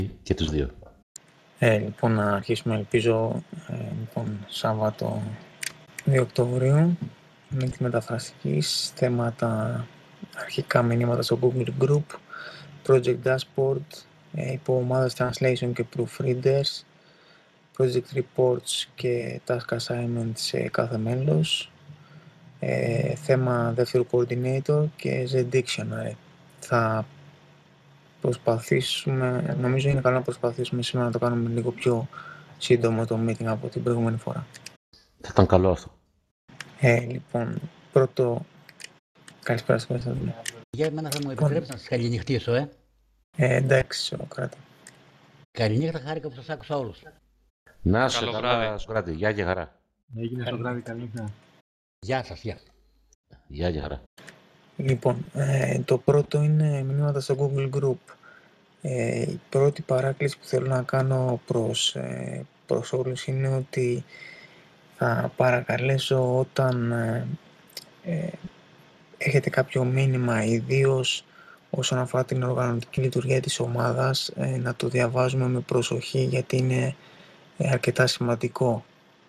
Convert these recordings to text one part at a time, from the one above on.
Και τους δύο. Λοιπόν, να αρχίσουμε, ελπίζω, Σάββατο 2 Οκτωβρίου με τη μεταφραστική θέματα, αρχικά μηνύματα στο Google Group, Project Dashboard, υπό ομάδες Translation και Proofreaders, Project Reports και Task Assignment σε κάθε μέλος, θέμα δεύτερου Coordinator και The Dictionary. Θα προσπαθήσουμε, νομίζω είναι καλό να προσπαθήσουμε σήμερα να το κάνουμε λίγο πιο σύντομο το meeting από την προηγούμενη φορά. Θα ήταν καλό αυτό. Λοιπόν, πρώτο... Καλησπέρα σας, Κωνσταντίνε. Για εμένα θα μου επιτρέψεις να σας καληνυχτήσω, Εντάξει, Σοκράτη. Καληνύχτα, χάρηκα που σας άκουσα όλους. Να σε καλά, Σοκράτη. Γεια και χαρά. Έγινε Σοκράτη, καληνύχτα. Γεια σας, γεια. Γεια και χαρά. Λοιπόν, το πρώτο είναι μηνύματα στο Google Group. Η πρώτη παράκληση που θέλω να κάνω προς όλους είναι ότι θα παρακαλέσω όταν έχετε κάποιο μήνυμα, ιδίως όσον αφορά την οργανωτική λειτουργία της ομάδας, να το διαβάζουμε με προσοχή γιατί είναι αρκετά σημαντικό.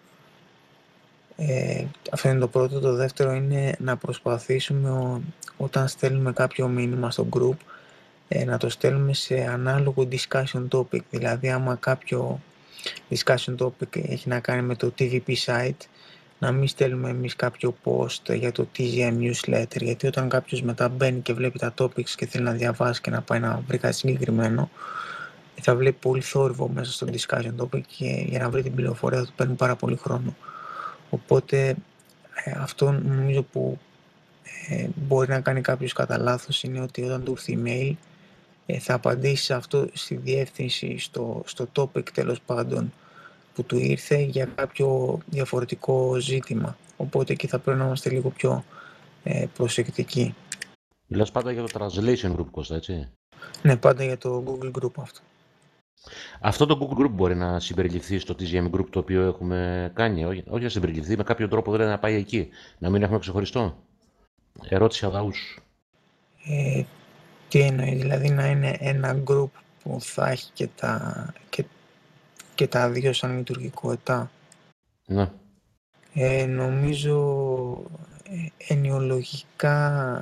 Αυτό είναι το πρώτο. Το δεύτερο είναι να προσπαθήσουμε όταν στέλνουμε κάποιο μήνυμα στο group να το στέλνουμε σε ανάλογο discussion topic. Δηλαδή άμα κάποιο discussion topic έχει να κάνει με το TVP site, να μην στέλνουμε εμείς κάποιο post για το TGM newsletter, γιατί όταν κάποιος μετά μπαίνει και βλέπει τα topics και θέλει να διαβάσει και να πάει να βρει κάτι συγκεκριμένο, θα βλέπει πολύ θόρυβο μέσα στο discussion topic και για να βρει την πληροφορία θα του παίρνει πάρα πολύ χρόνο. Οπότε αυτό νομίζω που μπορεί να κάνει κάποιος κατά λάθος είναι ότι όταν του έρθει email θα απαντήσει σε αυτό στη διεύθυνση, στο topic τέλος πάντων που του ήρθε για κάποιο διαφορετικό ζήτημα. Οπότε εκεί θα πρέπει να είμαστε λίγο πιο προσεκτικοί. Μιλάς πάντα για το Translation Group, Κώστα, έτσι? Ναι, πάντα για το Google Group αυτό. Αυτό το Google Group μπορεί να συμπεριληφθεί στο TGM Group το οποίο έχουμε κάνει, όχι να συμπεριληφθεί, με κάποιο τρόπο δηλαδή να πάει εκεί, να μην έχουμε ξεχωριστό. Ερώτηση αδαούς. Τι εννοεί, δηλαδή να είναι ένα group που θα έχει και τα δύο σαν λειτουργικότητα. Ναι. Νομίζω ενοιολογικά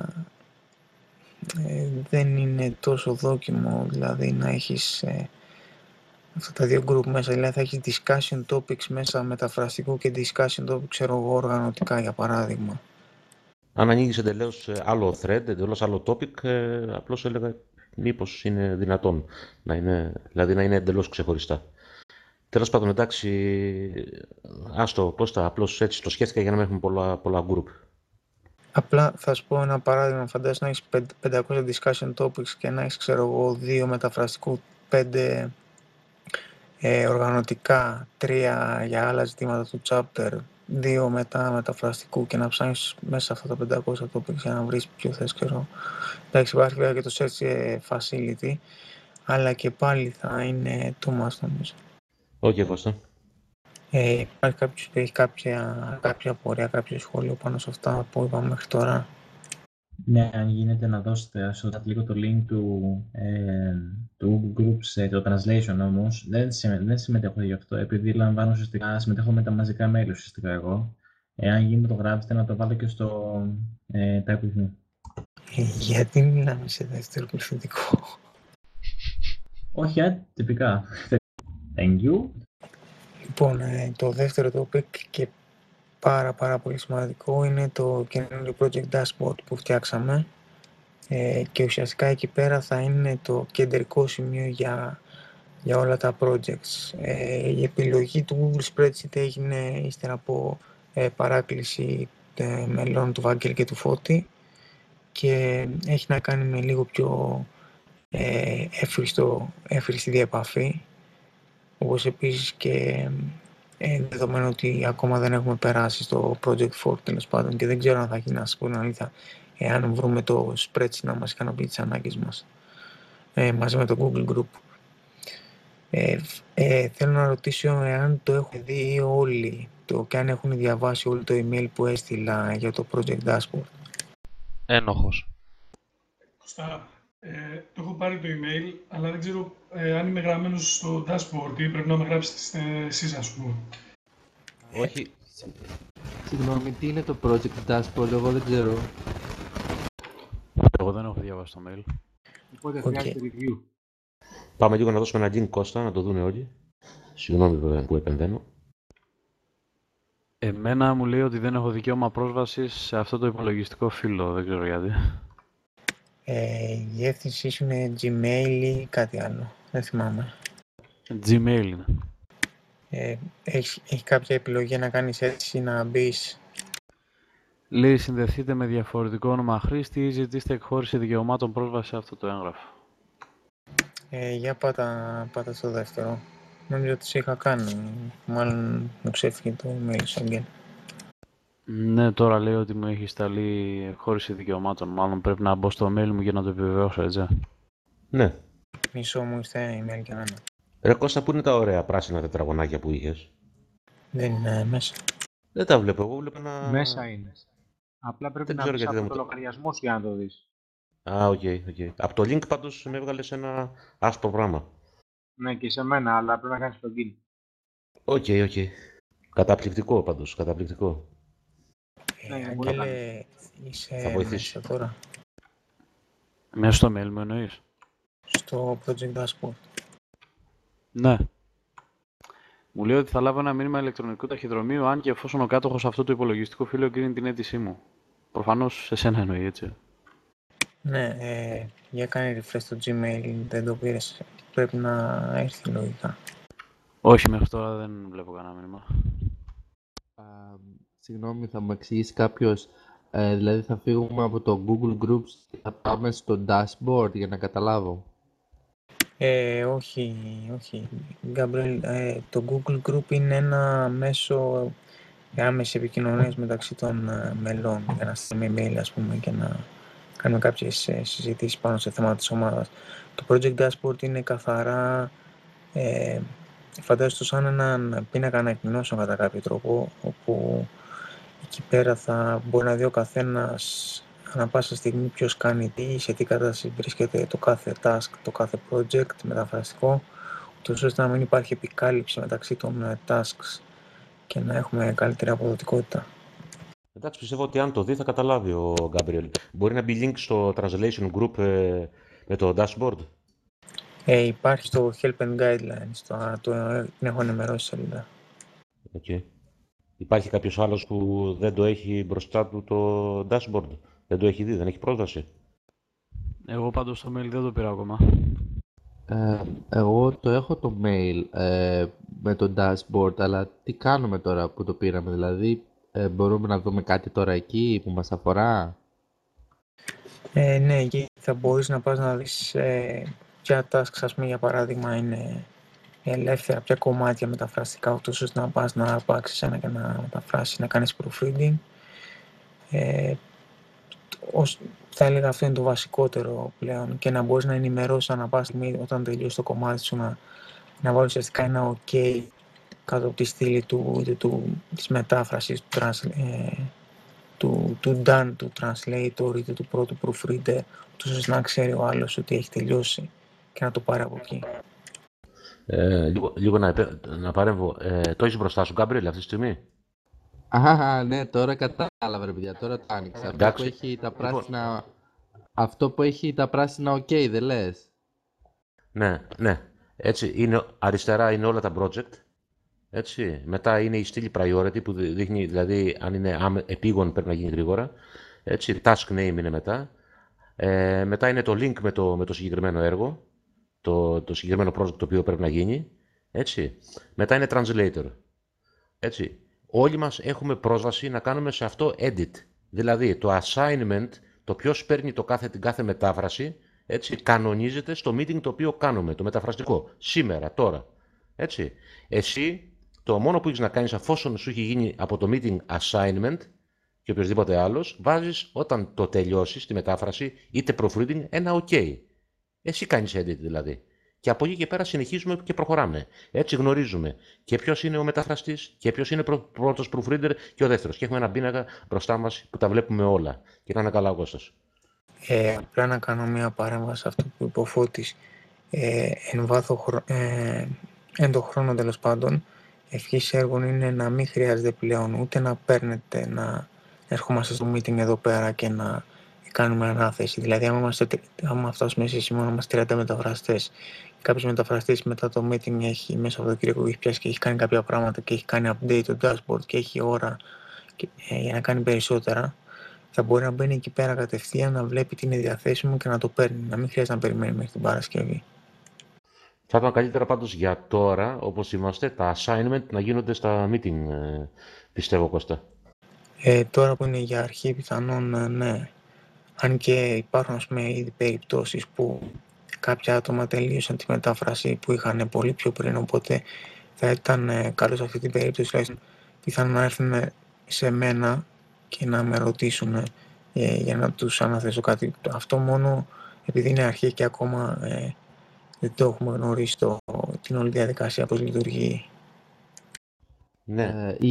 δεν είναι τόσο δόκιμο, δηλαδή να έχεις αυτά τα δύο group μέσα, δηλαδή θα έχεις discussion topics μέσα μεταφραστικού και discussion topics, ξέρω εγώ, οργανωτικά για παράδειγμα. Αν ανοίγεις εντελώς άλλο thread, εντελώς άλλο topic, απλώς έλεγα μήπως είναι δυνατόν να είναι, δηλαδή να είναι εντελώς ξεχωριστά. Τέλος πάντων, εντάξει, άστο Κώστα, απλώς έτσι το σκέφτηκα για να μην έχουμε πολλά group. Απλά θα σου πω ένα παράδειγμα, φαντάζεσαι να έχεις 500 discussion topics και να έχεις, ξέρω εγώ, 2 μεταφραστικού, 5 οργανωτικά, 3 για άλλα ζητήματα του chapter, 2 μεταφραστικού και να ψάχνεις μέσα σε αυτά τα 500 topics για να βρεις ποιο θες, ξέρω. Εντάξει, υπάρχει βέβαια και το search facility, αλλά και πάλι θα είναι too much, νομίζω. Όχι, Κώστα. Υπάρχει κάποιος που έχει κάποια απορία, κάποιο σχόλιο πάνω σε αυτά που είπαμε μέχρι τώρα? Ναι, αν γίνεται να δώσετε στο chat λίγο το link του Google Group σε το translation όμως. Δεν συμμετέχω γι' αυτό, επειδή λαμβάνω ουσιαστικά, συμμετέχω με τα μαζικά mail ουσιαστικά εγώ. Αν γίνεται το γράψετε να το βάλω και στο type with me. Γιατί μιλάμε σε δεύτερο πληθυντικό? Όχι, τυπικά. Thank you. Λοιπόν, το δεύτερο topic και πάρα πολύ σημαντικό είναι το καινούριο project dashboard που φτιάξαμε και ουσιαστικά εκεί πέρα θα είναι το κεντρικό σημείο για όλα τα projects. Η επιλογή του Google Spreadsheet έγινε ύστερα από παράκληση μελών του Βάγγελ και του Φώτη και έχει να κάνει με λίγο πιο εύχριστη διαπαφή, όπως επίσης και δεδομένου ότι ακόμα δεν έχουμε περάσει στο Project 4 τέλος πάντων και δεν ξέρω αν θα γίνει, να σας πω την αλήθεια, εάν βρούμε το spreadsheet να μας ικανοποιεί τις ανάγκες μας μαζί με το Google Group. Θέλω να ρωτήσω εάν το έχουν δει όλοι και αν έχουν διαβάσει όλο το email που έστειλα για το Project Dashboard. Ένοχος. Το έχω πάρει το email, αλλά δεν ξέρω αν είμαι γραμμένος στο dashboard ή πρέπει να με γράψετε εσείς, ας πούμε. Όχι, Συγγνώμη, τι είναι το project dashboard, εγώ δεν ξέρω. Εγώ δεν έχω διαβάσει το mail. Οπότε Οκ. χρειάζεται review. πάμε λίγο να δώσουμε ένα link, Κώστα, να το δουν όλοι. Συγγνώμη βέβαια που επεμβαίνω. Εμένα μου λέει ότι δεν έχω δικαίωμα πρόσβασης σε αυτό το υπολογιστικό φύλλο. Δεν ξέρω γιατί. Η διεύθυνσή σου είναι Gmail ή κάτι άλλο. Δεν θυμάμαι. Gmail είναι. Έχει κάποια επιλογή να κάνεις έτσι, να μπεις. Λέει συνδεθείτε με διαφορετικό όνομα χρήστη ή ζητήστε εκχώρηση δικαιωμάτων πρόσβαση σε αυτό το έγγραφο. Για πάτα στο δεύτερο. Νομίζω ότι σε είχα κάνει. Μάλλον μου ξέφυγε το email σου, Αγγέλ. Ναι, τώρα λέει ότι μου έχει σταλεί εκχώρηση δικαιωμάτων. Μάλλον πρέπει να μπω στο mail μου για να το επιβεβαιώσω, έτσι. Ναι. Μισό μου ήρθε email και να είναι. Ρε Κώστα, πού είναι τα ωραία πράσινα τετραγωνάκια που είχες? Δεν είναι μέσα. Δεν τα βλέπω, εγώ βλέπω ένα... Μέσα είναι. Απλά πρέπει Δεν να ξέρω μπεις γιατί από δεν το μου λογαριασμό σου για να το δεις. Α, οκ, οκ. Από το link πάντως με έβγαλε σε ένα άσπρο πράγμα. Ναι, και σε μένα, αλλά πρέπει να κάνεις login. Οκ, οκ. Καταπληκτικό πάντως, καταπληκτικό. Ναι, εγώ Αγγέλε, Θα είσαι βοηθήσει. μέσα τώρα. Μέσα στο mail μου εννοείς? Στο project dashboard. Ναι. Μου λέει ότι θα λάβω ένα μήνυμα ηλεκτρονικού ταχυδρομείου αν και εφόσον ο κάτοχος αυτού του υπολογιστικού φύλλου εγκρίνει την αίτησή μου. Προφανώς σε σένα εννοεί, έτσι. Ναι, για κάνει refresh στο Gmail, δεν το πήρες. Πρέπει να έρθει λογικά. Όχι, μέχρι τώρα δεν βλέπω κανένα μήνυμα. Συγγνώμη, θα μου εξηγήσει κάποιος, δηλαδή θα φύγουμε από το Google Groups και θα πάμε στο dashboard για να καταλάβω. Όχι, όχι. Γκάμπρελ, το Google Group είναι ένα μέσο άμεσης επικοινωνίας μεταξύ των μελών για να στείλουμε email, ας πούμε, και να κάνουμε κάποιες συζητήσεις πάνω σε θέματα της ομάδας. Το Project Dashboard είναι καθαρά, φαντάζομαι σαν έναν πίνακα ανακοινώσεων κατά κάποιο τρόπο, όπου εκεί πέρα θα μπορεί να δει ο καθένας ανά πάσα στιγμή ποιος κάνει τι, σε τι κατάσταση βρίσκεται το κάθε task, το κάθε project μεταφραστικό, ούτως ώστε να μην υπάρχει επικάλυψη μεταξύ των tasks και να έχουμε καλύτερη αποδοτικότητα. Εντάξει, πιστεύω ότι αν το δει θα καταλάβει ο Γκάμπριελ. Μπορεί να μπει link στο translation group με το dashboard. Υπάρχει στο Help and Guidelines, την έχω ενημερώσει σελίδα. Okay. Υπάρχει κάποιος άλλος που δεν το έχει μπροστά του το dashboard? Δεν το έχει δει, δεν έχει πρόσβαση? Εγώ πάντως το mail δεν το πήρα ακόμα. Εγώ το έχω το mail με το dashboard, αλλά τι κάνουμε τώρα που το πήραμε, δηλαδή μπορούμε να δούμε κάτι τώρα εκεί που μας αφορά? Ναι, εκεί θα μπορείς να πας να δεις ποια tasks, ας πούμε, για παράδειγμα, είναι ελεύθερα, ποια κομμάτια μεταφραστικά, ούτως ώστε να πας να αρπάξεις ένα και να μεταφράσεις, να κάνεις proofreading. Θα έλεγα αυτό είναι το βασικότερο πλέον, και να μπορείς να ενημερώσεις ανά πάσα στιγμή όταν τελειώσει το κομμάτι σου, να βάλεις ουσιαστικά ένα OK κάτω από τη στήλη της μετάφρασης, του done, του translator ή του πρώτου proofreader, ούτως ώστε να ξέρει ο άλλος ότι έχει τελειώσει και να το πάρει από εκεί. Λίγο να παρέμβω. Το έχεις μπροστά σου, Γκάμπριελ, αυτή τη στιγμή? Ναι, τώρα κατάλαβα, ρε παιδιά, τώρα το άνοιξα. Εντάξει. Αυτό που έχει τα πράσινα OK, δεν λες? Ναι, ναι. Έτσι, είναι, αριστερά είναι όλα τα project. Έτσι. Μετά είναι η στήλη priority που δείχνει, δηλαδή, αν είναι επίγον πρέπει να γίνει γρήγορα. Έτσι, task name είναι μετά. Μετά είναι το link με το συγκεκριμένο έργο, το συγκεκριμένο project το οποίο πρέπει να γίνει. Έτσι. Μετά είναι translator. Έτσι. Όλοι μας έχουμε πρόσβαση να κάνουμε σε αυτό edit. Δηλαδή, το assignment, το ποιος παίρνει την κάθε μετάφραση, έτσι, κανονίζεται στο meeting το οποίο κάνουμε, το μεταφραστικό, σήμερα, τώρα. Έτσι. Εσύ, το μόνο που έχεις να κάνεις αφόσον σου έχει γίνει από το meeting assignment και οποιοδήποτε άλλος, βάζεις όταν το τελειώσεις τη μετάφραση, είτε proofreading, ένα OK. Εσύ κάνεις edit δηλαδή. Και από εκεί και πέρα συνεχίζουμε και προχωράμε. Έτσι γνωρίζουμε και ποιος είναι ο μεταφραστής και ποιος είναι πρώτος proofreader και ο δεύτερος. Και έχουμε ένα πίνακα μπροστά μας που τα βλέπουμε όλα. Και κάνε καλά ο Κώστας. Απλά να κάνω μια παρέμβαση σε αυτό που είπε ο Φώτης. Εν το χρόνο τέλος πάντων, ευχής έργων είναι να μην χρειάζεται πλέον ούτε να παίρνετε να ερχόμαστε στο meeting εδώ πέρα και να κάνουμε ανάθεση. Δηλαδή, άμα φτάσουμε σε σημείο να είμαστε 30 μεταφραστές, κάποιος μεταφραστής μετά το meeting έχει μέσα από το Κυριακό έχει πιάσει και έχει κάνει κάποια πράγματα και έχει κάνει update το dashboard και έχει ώρα για να κάνει περισσότερα, θα μπορεί να μπαίνει εκεί πέρα κατευθείαν, να βλέπει τι είναι διαθέσιμο και να το παίρνει. Να μην χρειάζεται να περιμένει μέχρι την Παρασκευή. Θα ήταν καλύτερα πάντως για τώρα, όπως είμαστε, τα assignment να γίνονται στα meeting, πιστεύω, Κώστα. Τώρα που είναι για αρχή, πιθανόν ναι. Αν και υπάρχουν, ας πούμε, ήδη περιπτώσεις που κάποια άτομα τελείωσαν τη μετάφραση που είχαν πολύ πιο πριν, οπότε θα ήταν καλό σε αυτή την περίπτωση, τουλάχιστον πιθανόν να έρθουν σε μένα και να με ρωτήσουν για να τους αναθέσω κάτι. Αυτό μόνο επειδή είναι αρχή και ακόμα δεν το έχουμε γνωρίσει την όλη διαδικασία πώς λειτουργεί. Ναι.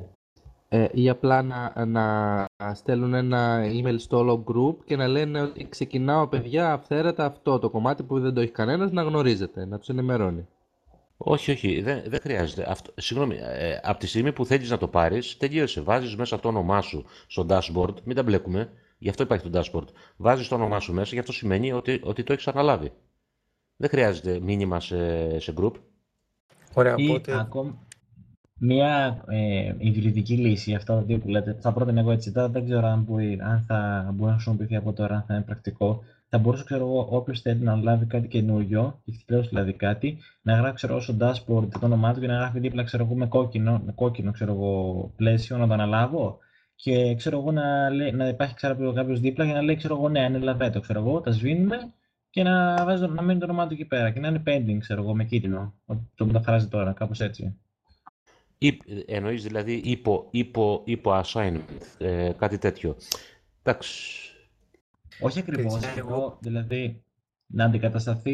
Ή απλά να στέλνουν ένα email στο όλο group και να λένε ότι ξεκινάω παιδιά αυθαίρετα αυτό το κομμάτι που δεν το έχει κανένας να γνωρίζετε, να τους ενημερώνει. Όχι, δεν χρειάζεται. Συγγνώμη, από τη στιγμή που θέλεις να το πάρεις, τελείωσε. Βάζεις μέσα το όνομά σου στο dashboard, μην τα μπλέκουμε, γι' αυτό υπάρχει το dashboard. Βάζεις το όνομά σου μέσα, γι' αυτό σημαίνει ότι το έχεις αναλάβει. Δεν χρειάζεται μήνυμα σε group. Ωραία, Ή οπότε... ακόμα μια υβριδική λύση, αυτά τα δύο που λέτε, θα πρότεινα εγώ έτσι, τώρα δεν ξέρω αν θα μπορεί να χρησιμοποιηθεί από τώρα, αν θα είναι πρακτικό. Θα μπορούσε, ξέρω εγώ, όποιος θέλει να λάβει κάτι καινούριο, έχει πλέον δηλαδή κάτι, να γράφει, ξέρω εγώ, στο dashboard το όνομά του και να γράφει δίπλα, ξέρω εγώ, με κόκκινο, ξέρω εγώ, πλαίσιο, να το αναλάβω. Και ξέρω εγώ να υπάρχει, ξέρω κάποιος δίπλα για να λέει, ξέρω εγώ, ναι, ανέλαβε το, ξέρω εγώ, τα σβήνουμε και να μένει το όνομά του εκεί πέρα και να είναι pending, ξέρω εγώ, με κίτρινο, ότι το μεταφράζει τώρα, κάπως έτσι. Εννοείς δηλαδή υπό assignment, κάτι τέτοιο. Εντάξει. Όχι ακριβώς. Εγώ, δηλαδή, να αντικατασταθεί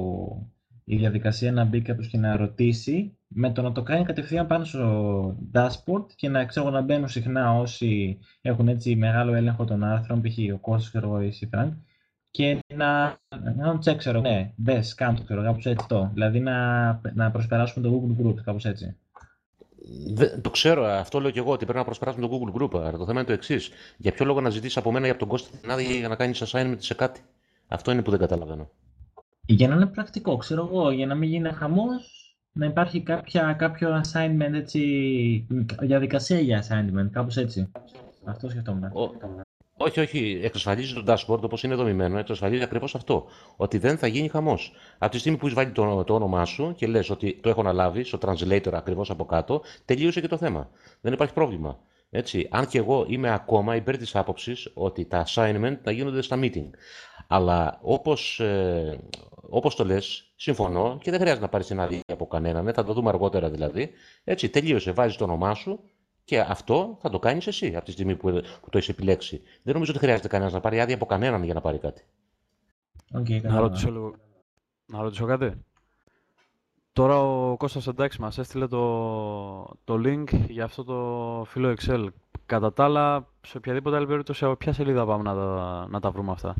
η διαδικασία να μπει κάποιος και να ρωτήσει με το να το κάνει κατευθείαν πάνω στο dashboard και να μπαίνουν συχνά όσοι έχουν έτσι μεγάλο έλεγχο των άρθρων, π.χ. ο Κώστας, ξέρω εγώ, ή η Φρανκ, και να τσεκ, ξέρω, ναι, μπες, κάντο, ξέρω, κάπως έτσι το. Δηλαδή να προσπεράσουμε το Google Group, κάπως έτσι. Το ξέρω, αυτό λέω και εγώ, ότι πρέπει να προσπεράσουμε το Google Group. Αλλά το θέμα είναι το εξής. Για ποιο λόγο να ζητήσει από μένα ή από τον Κώστα την άδεια για να κάνει assignment σε κάτι. Αυτό είναι που δεν καταλαβαίνω. Για να είναι πρακτικό, ξέρω εγώ, για να μην γίνει χαμός, να υπάρχει κάποιο assignment, έτσι, διαδικασία για assignment, κάπως έτσι. Αυτό σκεφτόμουν. Όχι, εξασφαλίζει το dashboard όπως είναι δομημένο, εξασφαλίζει ακριβώς αυτό. Ότι δεν θα γίνει χαμός. Από τη στιγμή που έχεις βάλει το όνομά σου και λες ότι το έχω αναλάβει στο translator ακριβώς από κάτω, τελείωσε και το θέμα. Δεν υπάρχει πρόβλημα. Έτσι, αν και εγώ είμαι ακόμα υπέρ της άποψης ότι τα assignment να γίνονται στα meeting. Αλλά όπως το λες, συμφωνώ και δεν χρειάζεται να πάρεις την άδεια από κανέναν, θα το δούμε αργότερα δηλαδή. Έτσι, τελείωσε, βάζεις το όνομά σου και αυτό θα το κάνεις εσύ από τη στιγμή που το έχεις επιλέξει. Δεν νομίζω ότι χρειάζεται κανένας να πάρει άδεια από κανέναν για να πάρει κάτι. Okay, να ρωτήσω κάτι. Τώρα ο Κώστας, εντάξει, μας έστειλε το link για αυτό το φύλλο Excel. Κατά τα άλλα, σε οποιαδήποτε άλλη περίπτωση, από ποια σελίδα πάμε να τα βρούμε αυτά?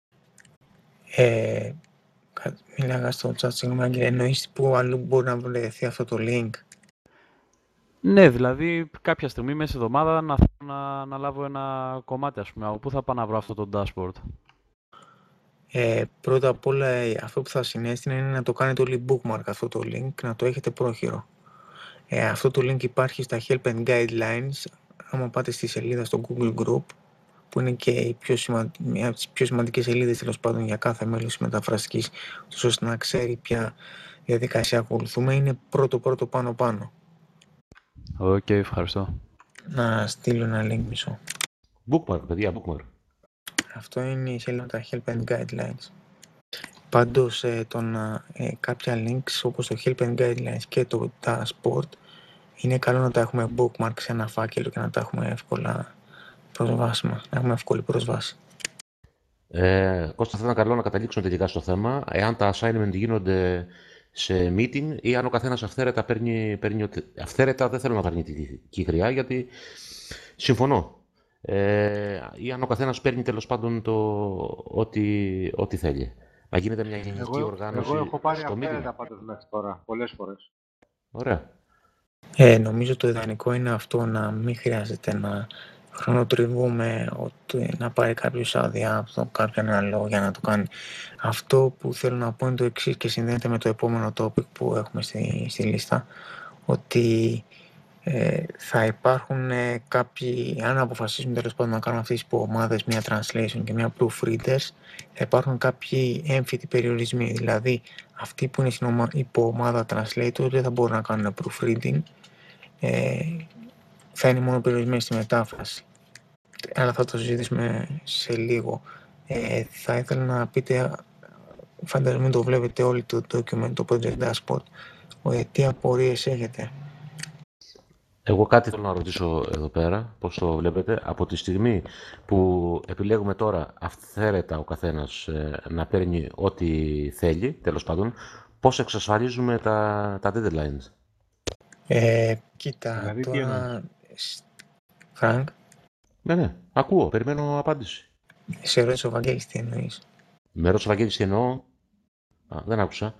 Μίλαγα στο chat, συγγνώμη, εννοείς που αλλού μπορεί να βρεθεί αυτό το link? Ναι, δηλαδή κάποια στιγμή μέσα στη εβδομάδα να θέλω να λάβω ένα κομμάτι, ας πούμε. Από πού θα πάω να βρω αυτό το dashboard? Πρώτα απ' όλα, αυτό που θα συνέστηνα είναι να το κάνετε όλοι bookmark αυτό το link, να το έχετε πρόχειρο. Αυτό το link υπάρχει στα Help and Guidelines, άμα πάτε στη σελίδα στο Google Group, που είναι και μια από τις πιο σημαντικές σελίδες, τέλος πάντων, για κάθε μέλος της μεταφραστικής, ώστε να ξέρει ποια διαδικασία ακολουθούμε, είναι πρώτο πάνω. Οκ, ευχαριστώ. Να στείλω ένα link μισό. Bookmark, παιδιά, bookmark. Αυτό είναι η σελίδα τα Help and Guidelines. Πάντως, κάποια links όπως το Help and Guidelines και το Dashboard είναι καλό να τα έχουμε bookmark σε ένα φάκελο και να τα έχουμε εύκολα προσβάσιμα, να έχουμε εύκολη προσβάση. Κώστα, θα ήταν καλό να καταλήξουμε τελικά στο θέμα, εάν τα assignment γίνονται σε meeting ή αν ο καθένας αυθαίρετα παίρνει αυθαίρετα δεν θέλω να παίρνει τη χρειά, γιατί συμφωνώ. ή αν ο καθένας παίρνει τέλος πάντων ό,τι θέλει. Να γίνεται μια γενική οργάνωση Εγώ έχω πάρει στο meeting. αυθαίρετα πάντως μέχρι τώρα, πολλές φορές. Ωραία. Νομίζω το ιδανικό είναι αυτό, να μην χρειάζεται να χρονοτριβούμε, να πάρει κάποιος άδεια από κάποιον άλλο για να το κάνει. Αυτό που θέλω να πω είναι το εξής και συνδέεται με το επόμενο topic που έχουμε στη λίστα, ότι θα υπάρχουν κάποιοι, αν αποφασίσουμε τέλος πάντων να κάνουμε αυτές τις υποομάδες, μια translation και μια proofreaders, θα υπάρχουν κάποιοι έμφυτοι περιορισμοί. Δηλαδή, αυτοί που είναι στην υποομάδα translators δεν θα μπορούν να κάνουν proofreading, θα είναι μόνο περιορισμένοι στη μετάφραση. Αλλά θα το συζητήσουμε σε λίγο. Θα ήθελα να πείτε, φαντάζομαι το βλέπετε όλοι το document, το project dashboard, τι απορίες έχετε. Εγώ κάτι θέλω να ρωτήσω εδώ πέρα, πώς το βλέπετε. Από τη στιγμή που επιλέγουμε τώρα αυθαίρετα ο καθένας να παίρνει ό,τι θέλει, τέλος πάντων, πώς εξασφαλίζουμε τα deadlines. Κοίτα, Δηλαδή, τι τώρα, Φρανκ, Ναι, ακούω, περιμένω απάντηση. σε ρώτησε ο Βαγγέλης τι εννοείς. Με ρώτησε ο Βαγγέλης τι εννοώ. Δεν άκουσα.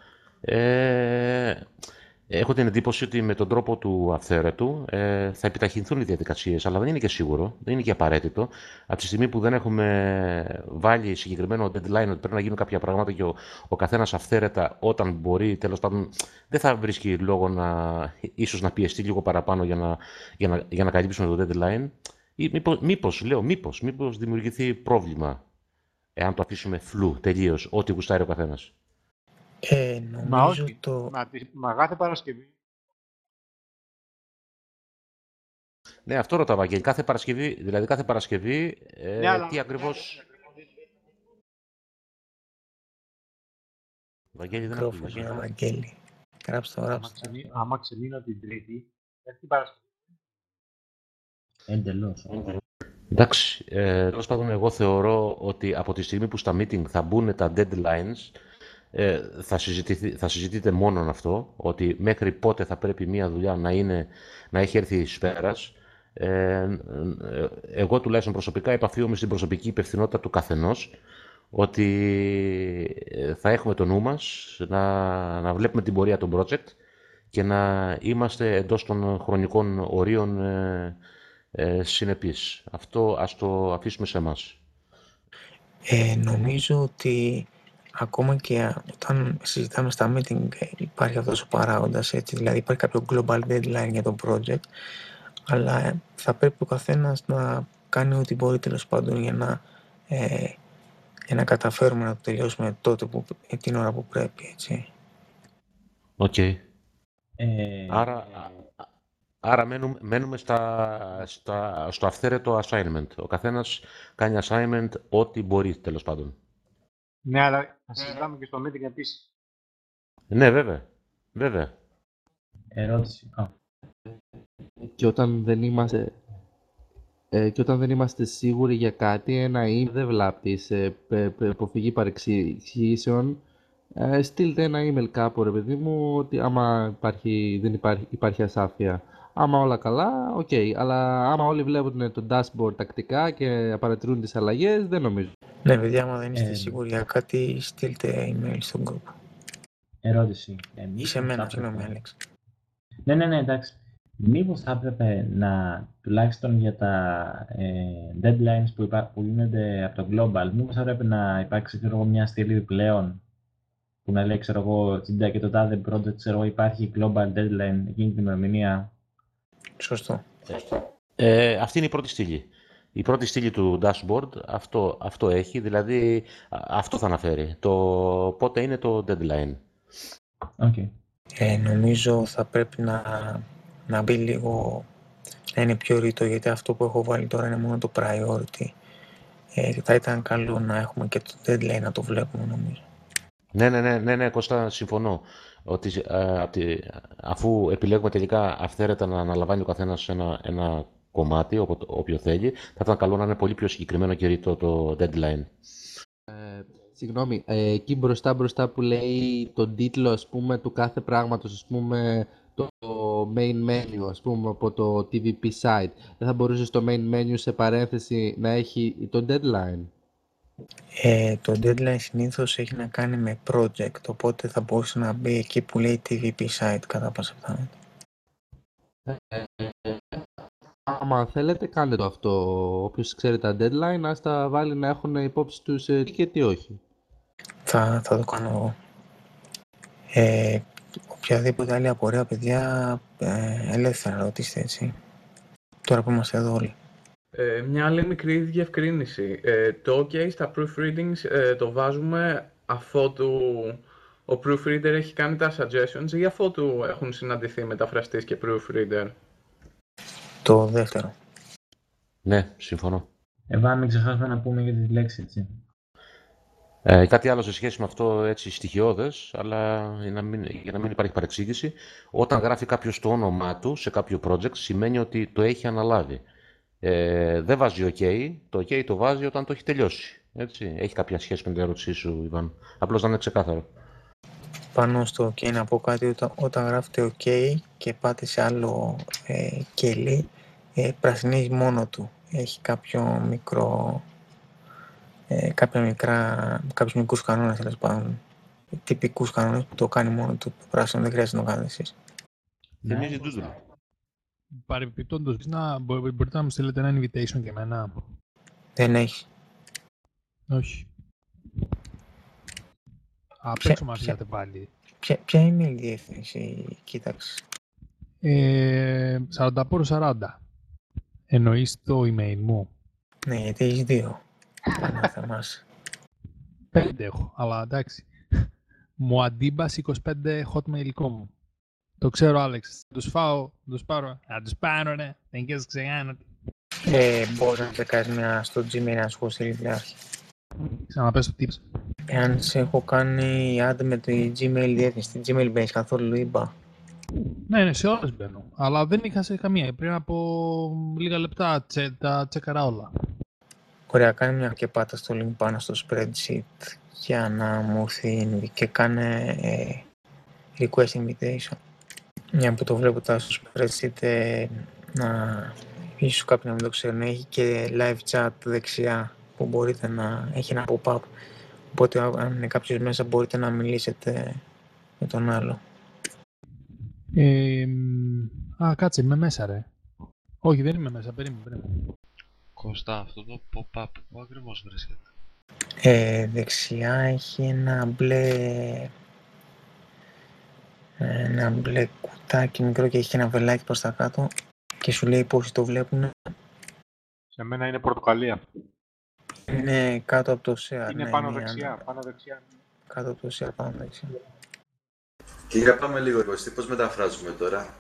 Έχω την εντύπωση ότι με τον τρόπο του αυθαίρετου θα επιταχυνθούν οι διαδικασίες, αλλά δεν είναι και σίγουρο, δεν είναι και απαραίτητο. Από τη στιγμή που δεν έχουμε βάλει συγκεκριμένο deadline ότι πρέπει να γίνουν κάποια πράγματα και ο καθένας αυθαίρετα όταν μπορεί, τέλος πάντων, δεν θα βρίσκει λόγο ίσως να πιεστεί λίγο παραπάνω για να καλύψουμε το deadline. Ή μήπως δημιουργηθεί πρόβλημα εάν το αφήσουμε φλου τελείως, ό,τι γουστάρει ο καθένας. Μα Νομίζω όχι, το... μα κάθε Παρασκευή. Ναι, αυτό ρωτάω, Βαγγέλη. Κάθε Παρασκευή, Ναι, αλλά τι ακριβώς... Βαγγέλη, δεν ακούω. Μικρόφωνο, Βαγγέλη. Γράψτε. Άμα ξεμείνω την Τρίτη, έρθει την Παρασκευή. Εντελώς. Εντάξει, τέλος πάντων, εγώ θεωρώ ότι από τη στιγμή που στα meeting θα μπουν τα deadlines, θα συζητείτε μόνον αυτό, ότι μέχρι πότε θα πρέπει μια δουλειά να έχει έρθει εις πέρας. Εγώ τουλάχιστον προσωπικά επαφίομαι στην προσωπική υπευθυνότητα του καθενός, ότι θα έχουμε το νου μας, να βλέπουμε την πορεία των project και να είμαστε εντός των χρονικών ορίων συνεπείς. Αυτό ας το αφήσουμε σε εμάς. Νομίζω ότι ακόμα και όταν συζητάμε στα meeting υπάρχει αυτός ο παράγοντας, έτσι, δηλαδή υπάρχει κάποιο global deadline για το project, αλλά θα πρέπει ο καθένας να κάνει ό,τι μπορεί τέλος πάντων για να καταφέρουμε να το τελειώσουμε την ώρα που πρέπει, έτσι. Οκ. Άρα μένουμε στο αυθαίρετο assignment. Ο καθένας κάνει assignment ό,τι μπορεί, τέλος πάντων. Ναι, αλλά θα συζητάμε και στο meeting επίσης. Ναι, βέβαια. Ερώτηση. Και όταν δεν είμαστε σίγουροι για κάτι, ένα email δεν βλάπτει σε αποφυγή παρεξηγήσεων. Στείλτε ένα email κάπου, ρε παιδί μου, ότι άμα δεν υπάρχει ασάφεια. Άμα όλα καλά, οκ. Αλλά άμα όλοι βλέπουν το dashboard τακτικά και παρατηρούν τις αλλαγές, δεν νομίζω. Ναι, παιδιά, άμα δεν είστε σίγουροι για κάτι, στείλτε email στο group. Ερώτηση. Ή σε μένα, συγγνώμη, Άλεξ. Ναι, εντάξει. Μήπως θα έπρεπε τουλάχιστον για τα deadlines που γίνονται από το global, μήπως θα έπρεπε να υπάρξει μια στήλη πλέον που να λέει, τσιντά και το τάδε project, υπάρχει global deadline εκείνη την ημερομηνία. Σωστό. Αυτή είναι η πρώτη στήλη. Η πρώτη στήλη του dashboard αυτό έχει, δηλαδή αυτό θα αναφέρει. Το πότε είναι το deadline. Okay. Νομίζω θα πρέπει να μπει λίγο, να είναι πιο ρητό, γιατί αυτό που έχω βάλει τώρα είναι μόνο το priority. Θα ήταν καλό να έχουμε και το deadline να το βλέπουμε, νομίζω. Ναι, Κώστα, συμφωνώ. Ότι αφού επιλέγουμε τελικά αυθαίρετα να αναλαμβάνει ο καθένας ένα κομμάτι, όποιο θέλει, θα ήταν καλό να είναι πολύ πιο συγκεκριμένο και ρητό το deadline. Συγγνώμη, εκεί μπροστά που λέει τον τίτλο, ας πούμε, του κάθε πράγματος, ας πούμε, το main menu, ας πούμε, από το TVP site, δεν θα μπορούσε το main menu σε παρένθεση να έχει το deadline? Το deadline συνήθως έχει να κάνει με project, οπότε θα μπορούσε να μπει εκεί που λέει TVP site κατά πάσα πιθανότητα. Άμα θέλετε, κάντε το αυτό. Όποιος ξέρει τα deadline, ας τα βάλει να έχουν υπόψη τους και τι όχι. Θα το κάνω εγώ. Οποιαδήποτε άλλη απορία, παιδιά, ελεύθερα ρωτήστε, έτσι. Τώρα που είμαστε εδώ όλοι. Μια άλλη μικρή διευκρίνηση. Το OK στα proofreadings το βάζουμε αφότου ο proofreader έχει κάνει τα suggestions ή αφότου έχουν συναντηθεί μεταφραστής και proofreader? Το δεύτερο. Ναι, συμφωνώ. Εβά, μην ξεχάσουμε να πούμε για τη λέξη, έτσι. Κάτι άλλο σε σχέση με αυτό, έτσι στοιχειώδες, αλλά για να μην υπάρχει παρεξήγηση, όταν γράφει κάποιος το όνομά του σε κάποιο project, σημαίνει ότι το έχει αναλάβει. Δεν βάζει OK, το OK το βάζει όταν το έχει τελειώσει. Έτσι. Έχει κάποια σχέση με την ερώτησή σου, Ιβάν. Απλώς να είναι ξεκάθαρο. Πάνω στο OK να πω κάτι, όταν γράφετε OK και πάτε σε άλλο κελί, πρασινίζει μόνο του. Έχει κάποιους μικρούς κανόνες, τέλος πάντων. Τυπικούς κανόνες που το κάνει μόνο του. Το πράσινο δεν χρειάζεται να το κάνετε εσείς. Θυμίζει Doodle. Παρεμπιπτόντως, μπορείτε να μου στείλετε ένα invitation και εμένα? Δεν έχει. Όχι. Απ' έξω μας είχατε πάλι. Ποια είναι η διεύθυνση, κοίταξε. 40x40. Εννοείς το email μου? Ναι, γιατί έχεις 2. Να θυμάσαι. 5 έχω, αλλά εντάξει. Μου αντίμπας 25 hotmail.com. Το ξέρω, Άλεξ. Θα τους φάω, θα τους πάρω. Θα τους πάρω, ναι. Δεν και ξεγάνω. Μπορείς να τσεκάρεις μια στο Gmail να σου έχω στείλει τηλεάρχη. Ξαναπες το tips. Εάν σε έχω κάνει add με τη Gmail διεύθυνση, τη Gmail base καθόλου είπα. Ναι, σε όλες μπαίνω. Αλλά δεν είχα σε καμία. Πριν από λίγα λεπτά τα τσέκαρα όλα. Ωραία, κάνε μια και πάτα στο link πάνω στο spreadsheet για να μου έρθει και κάνε request invitation. Μια που το βλέπω τώρα στο spreadsheet, ίσως κάποιοι να μην το ξέρουν, έχει και live chat δεξιά που μπορείτε να έχει ένα pop-up. Οπότε αν είναι κάποιος μέσα μπορείτε να μιλήσετε με τον άλλο. Κάτσε, είμαι μέσα, ρε. Όχι, δεν είμαι μέσα, περίμενε. Κώστα, αυτό το pop-up που ακριβώς βρίσκεται? Δεξιά έχει ένα μπλε κουτάκι μικρό και έχει ένα βελάκι προς τα κάτω και σου λέει πόσοι το βλέπουν. Σε μένα είναι πορτοκαλία. Είναι κάτω από το share. Είναι πάνω δεξιά, πάνω δεξιά. Κάτω από το share, πάνω δεξιά. Κύριε, πάμε λίγο εργοστή, πώς μεταφράζουμε τώρα?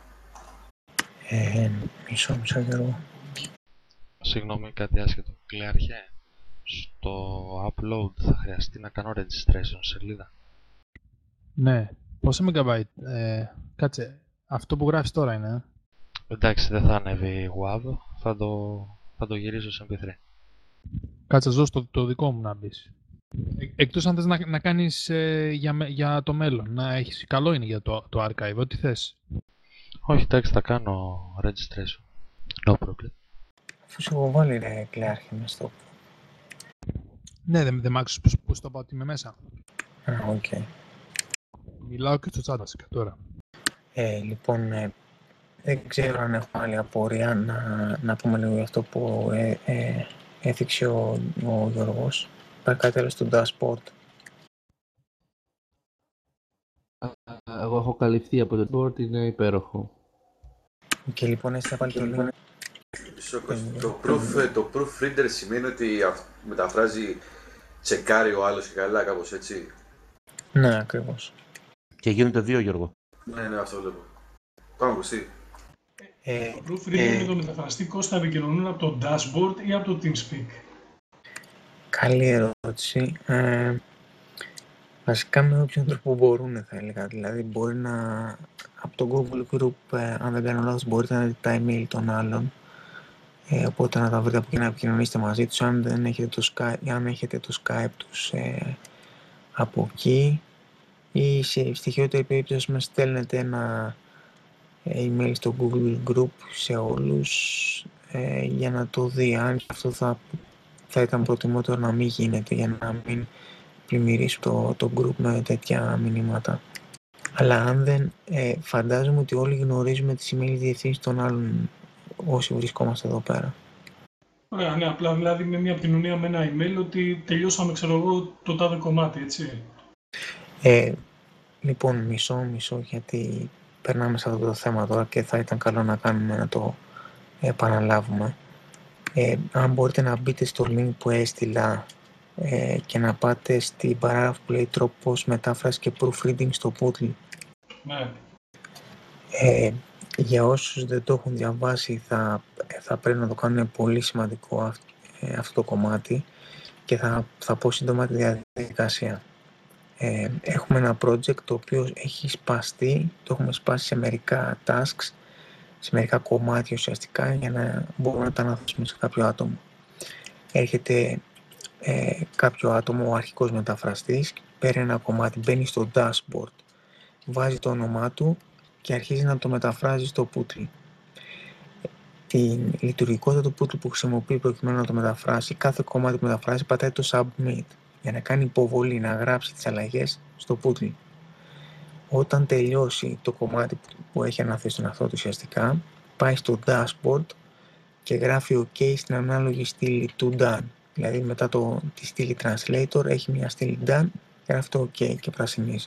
Μισό Γιώργο. Συγγνώμη, κάτι άσχετο. Κλεάρχε, στο upload θα χρειαστεί να κάνω registration σελίδα. Ναι. Πόσα MB? Κάτσε, αυτό που γράφεις τώρα είναι? Εντάξει, δεν θα ανέβει WAV, θα το γυρίσω σε MP3. Κάτσε, ζω το δικό μου να μπεις. Εκτός αν θες να κάνεις για το μέλλον, να έχεις, καλό είναι για το archive, ό,τι θες. Όχι, εντάξει, θα κάνω registration. No problem. Αφού σου έχω βάλει ρε κλεάρχη μες στο... Ναι, δεν μ' άκουσες που στο είπα ότι είμαι μέσα. Οκ. Μιλάω και στο chat βασικά τώρα. Λοιπόν, δεν ξέρω αν έχω άλλη απορία να πούμε λίγο για αυτό που έθιξε ο Γιώργος. Υπάρχει κάτι άλλο στο dashboard? Εγώ έχω καλυφθεί από το dashboard, είναι υπέροχο. Και λοιπόν έτσι θα πάλι το link. Το proofreader σημαίνει ότι μεταφράζει, τσεκάρει ο άλλος και καλά, κάπως έτσι. Ναι, ακριβώς. Και γίνονται 2, Γιώργο. Ναι, αυτό βλέπω. Πάμε Κωστή. Το proofreader με το μεταφραστή Κώστα επικοινωνούν από το dashboard ή από το TeamSpeak? Καλή ερώτηση. Βασικά με όποιον τρόπο μπορούν, θα έλεγα. Δηλαδή μπορεί να... Από το Google Group, αν δεν κάνω λάθος, μπορείτε να δείτε τα email των άλλων. Οπότε να τα βρείτε από εκεί να επικοινωνήσετε μαζί τους. Αν δεν έχετε το Skype τους από εκεί, ή σε στοιχειότερη περίπτωση μας στέλνετε email στο Google Group σε όλους για να το δει. Αν αυτό θα ήταν προτιμότερο να μην γίνεται, για να μην πλημμυρίσω το group με τέτοια μηνύματα. Αλλά αν δεν, φαντάζομαι ότι όλοι γνωρίζουμε τις email διευθύνσεις των άλλων όσοι βρισκόμαστε εδώ πέρα. Ωραία, ναι, απλά δηλαδή με μια επικοινωνία με ένα email ότι τελειώσαμε, ξέρω εγώ, το τάδε κομμάτι, έτσι. Λοιπόν, μισό, γιατί περνάμε σε αυτό το θέμα τώρα και θα ήταν καλό να κάνουμε να το επαναλάβουμε. Αν μπορείτε να μπείτε στο link που έστειλα και να πάτε στην παράγραφο που λέει τρόπος μετάφραση και proofreading στο Poodle. Ναι. Για όσους δεν το έχουν διαβάσει θα πρέπει να το κάνουν πολύ σημαντικό αυτό το κομμάτι και θα πω σύντομα τη διαδικασία. Έχουμε ένα project το οποίο έχει σπαστεί, το έχουμε σπάσει σε μερικά tasks, σε μερικά κομμάτια ουσιαστικά για να μπορούμε να τα αναθέσουμε σε κάποιο άτομο. Έρχεται κάποιο άτομο, ο αρχικός μεταφραστής, παίρνει ένα κομμάτι, μπαίνει στο dashboard, βάζει το όνομά του και αρχίζει να το μεταφράζει στο Poodle. Την λειτουργικότητα του Poodle που χρησιμοποιεί προκειμένου να το μεταφράσει, κάθε κομμάτι που μεταφράζει πατάει το submit για να κάνει υποβολή, να γράψει τις αλλαγές στο Poodle. Όταν τελειώσει το κομμάτι που έχει αναθέσει τον εαυτό του ουσιαστικά, πάει στο dashboard και γράφει OK στην ανάλογη στήλη του done. Δηλαδή μετά τη στήλη translator έχει μια στήλη done, γράφει το OK και πρασινίζει.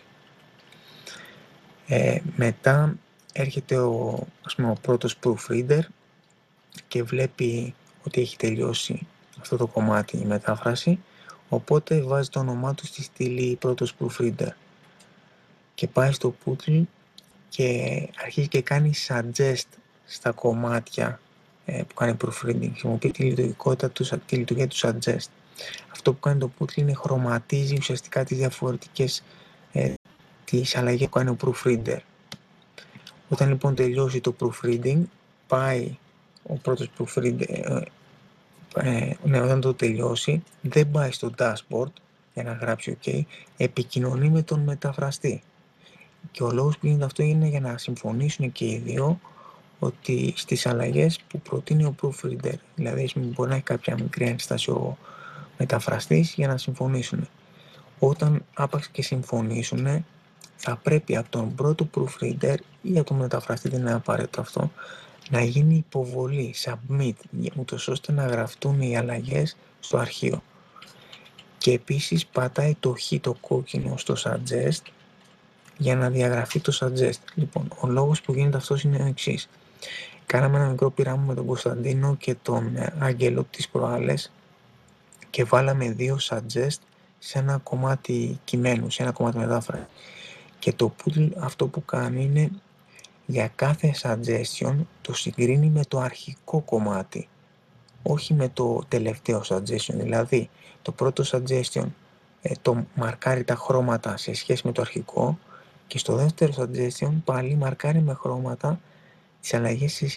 Μετά έρχεται ο πρώτος proofreader και βλέπει ότι έχει τελειώσει αυτό το κομμάτι η μετάφραση, οπότε βάζει το όνομά του στη στήλη πρώτος proofreader και πάει στο Poodle και αρχίζει και κάνει suggest στα κομμάτια που κάνει proofreading. Χρησιμοποιεί τη λειτουργία του suggest. Αυτό που κάνει το Poodle είναι χρωματίζει ουσιαστικά τις διαφορετικές τις αλλαγές που κάνει ο proofreader. Όταν λοιπόν τελειώσει το proofreading, πάει ο πρώτος proofreader, όταν το τελειώσει, δεν πάει στο dashboard για να γράψει OK, επικοινωνεί με τον μεταφραστή. Και ο λόγος που γίνεται αυτό είναι για να συμφωνήσουν και οι δύο ότι στις αλλαγές που προτείνει ο proofreader, δηλαδή μπορεί να έχει κάποια μικρή ένσταση ο μεταφραστής για να συμφωνήσουν. Όταν άπαξ και συμφωνήσουν, θα πρέπει από τον πρώτο proofreader ή από τον μεταφραστή, δεν είναι απαραίτητο αυτό, να γίνει υποβολή, submit, ούτως ώστε να γραφτούν οι αλλαγές στο αρχείο. Και επίσης πατάει το χ το κόκκινο στο suggest για να διαγραφεί το suggest. Λοιπόν, ο λόγος που γίνεται αυτός είναι ο εξής. Κάναμε ένα μικρό πείραμα με τον Κωνσταντίνο και τον Άγγελο τις προάλλες και βάλαμε 2 suggest σε ένα κομμάτι κειμένου, σε ένα κομμάτι μετάφραση. Και το Poodle αυτό που κάνει είναι για κάθε suggestion το συγκρίνει με το αρχικό κομμάτι, όχι με το τελευταίο suggestion. Δηλαδή, το πρώτο suggestion το μαρκάρει τα χρώματα σε σχέση με το αρχικό και στο δεύτερο suggestion πάλι μαρκάρει με χρώματα τις αλλαγές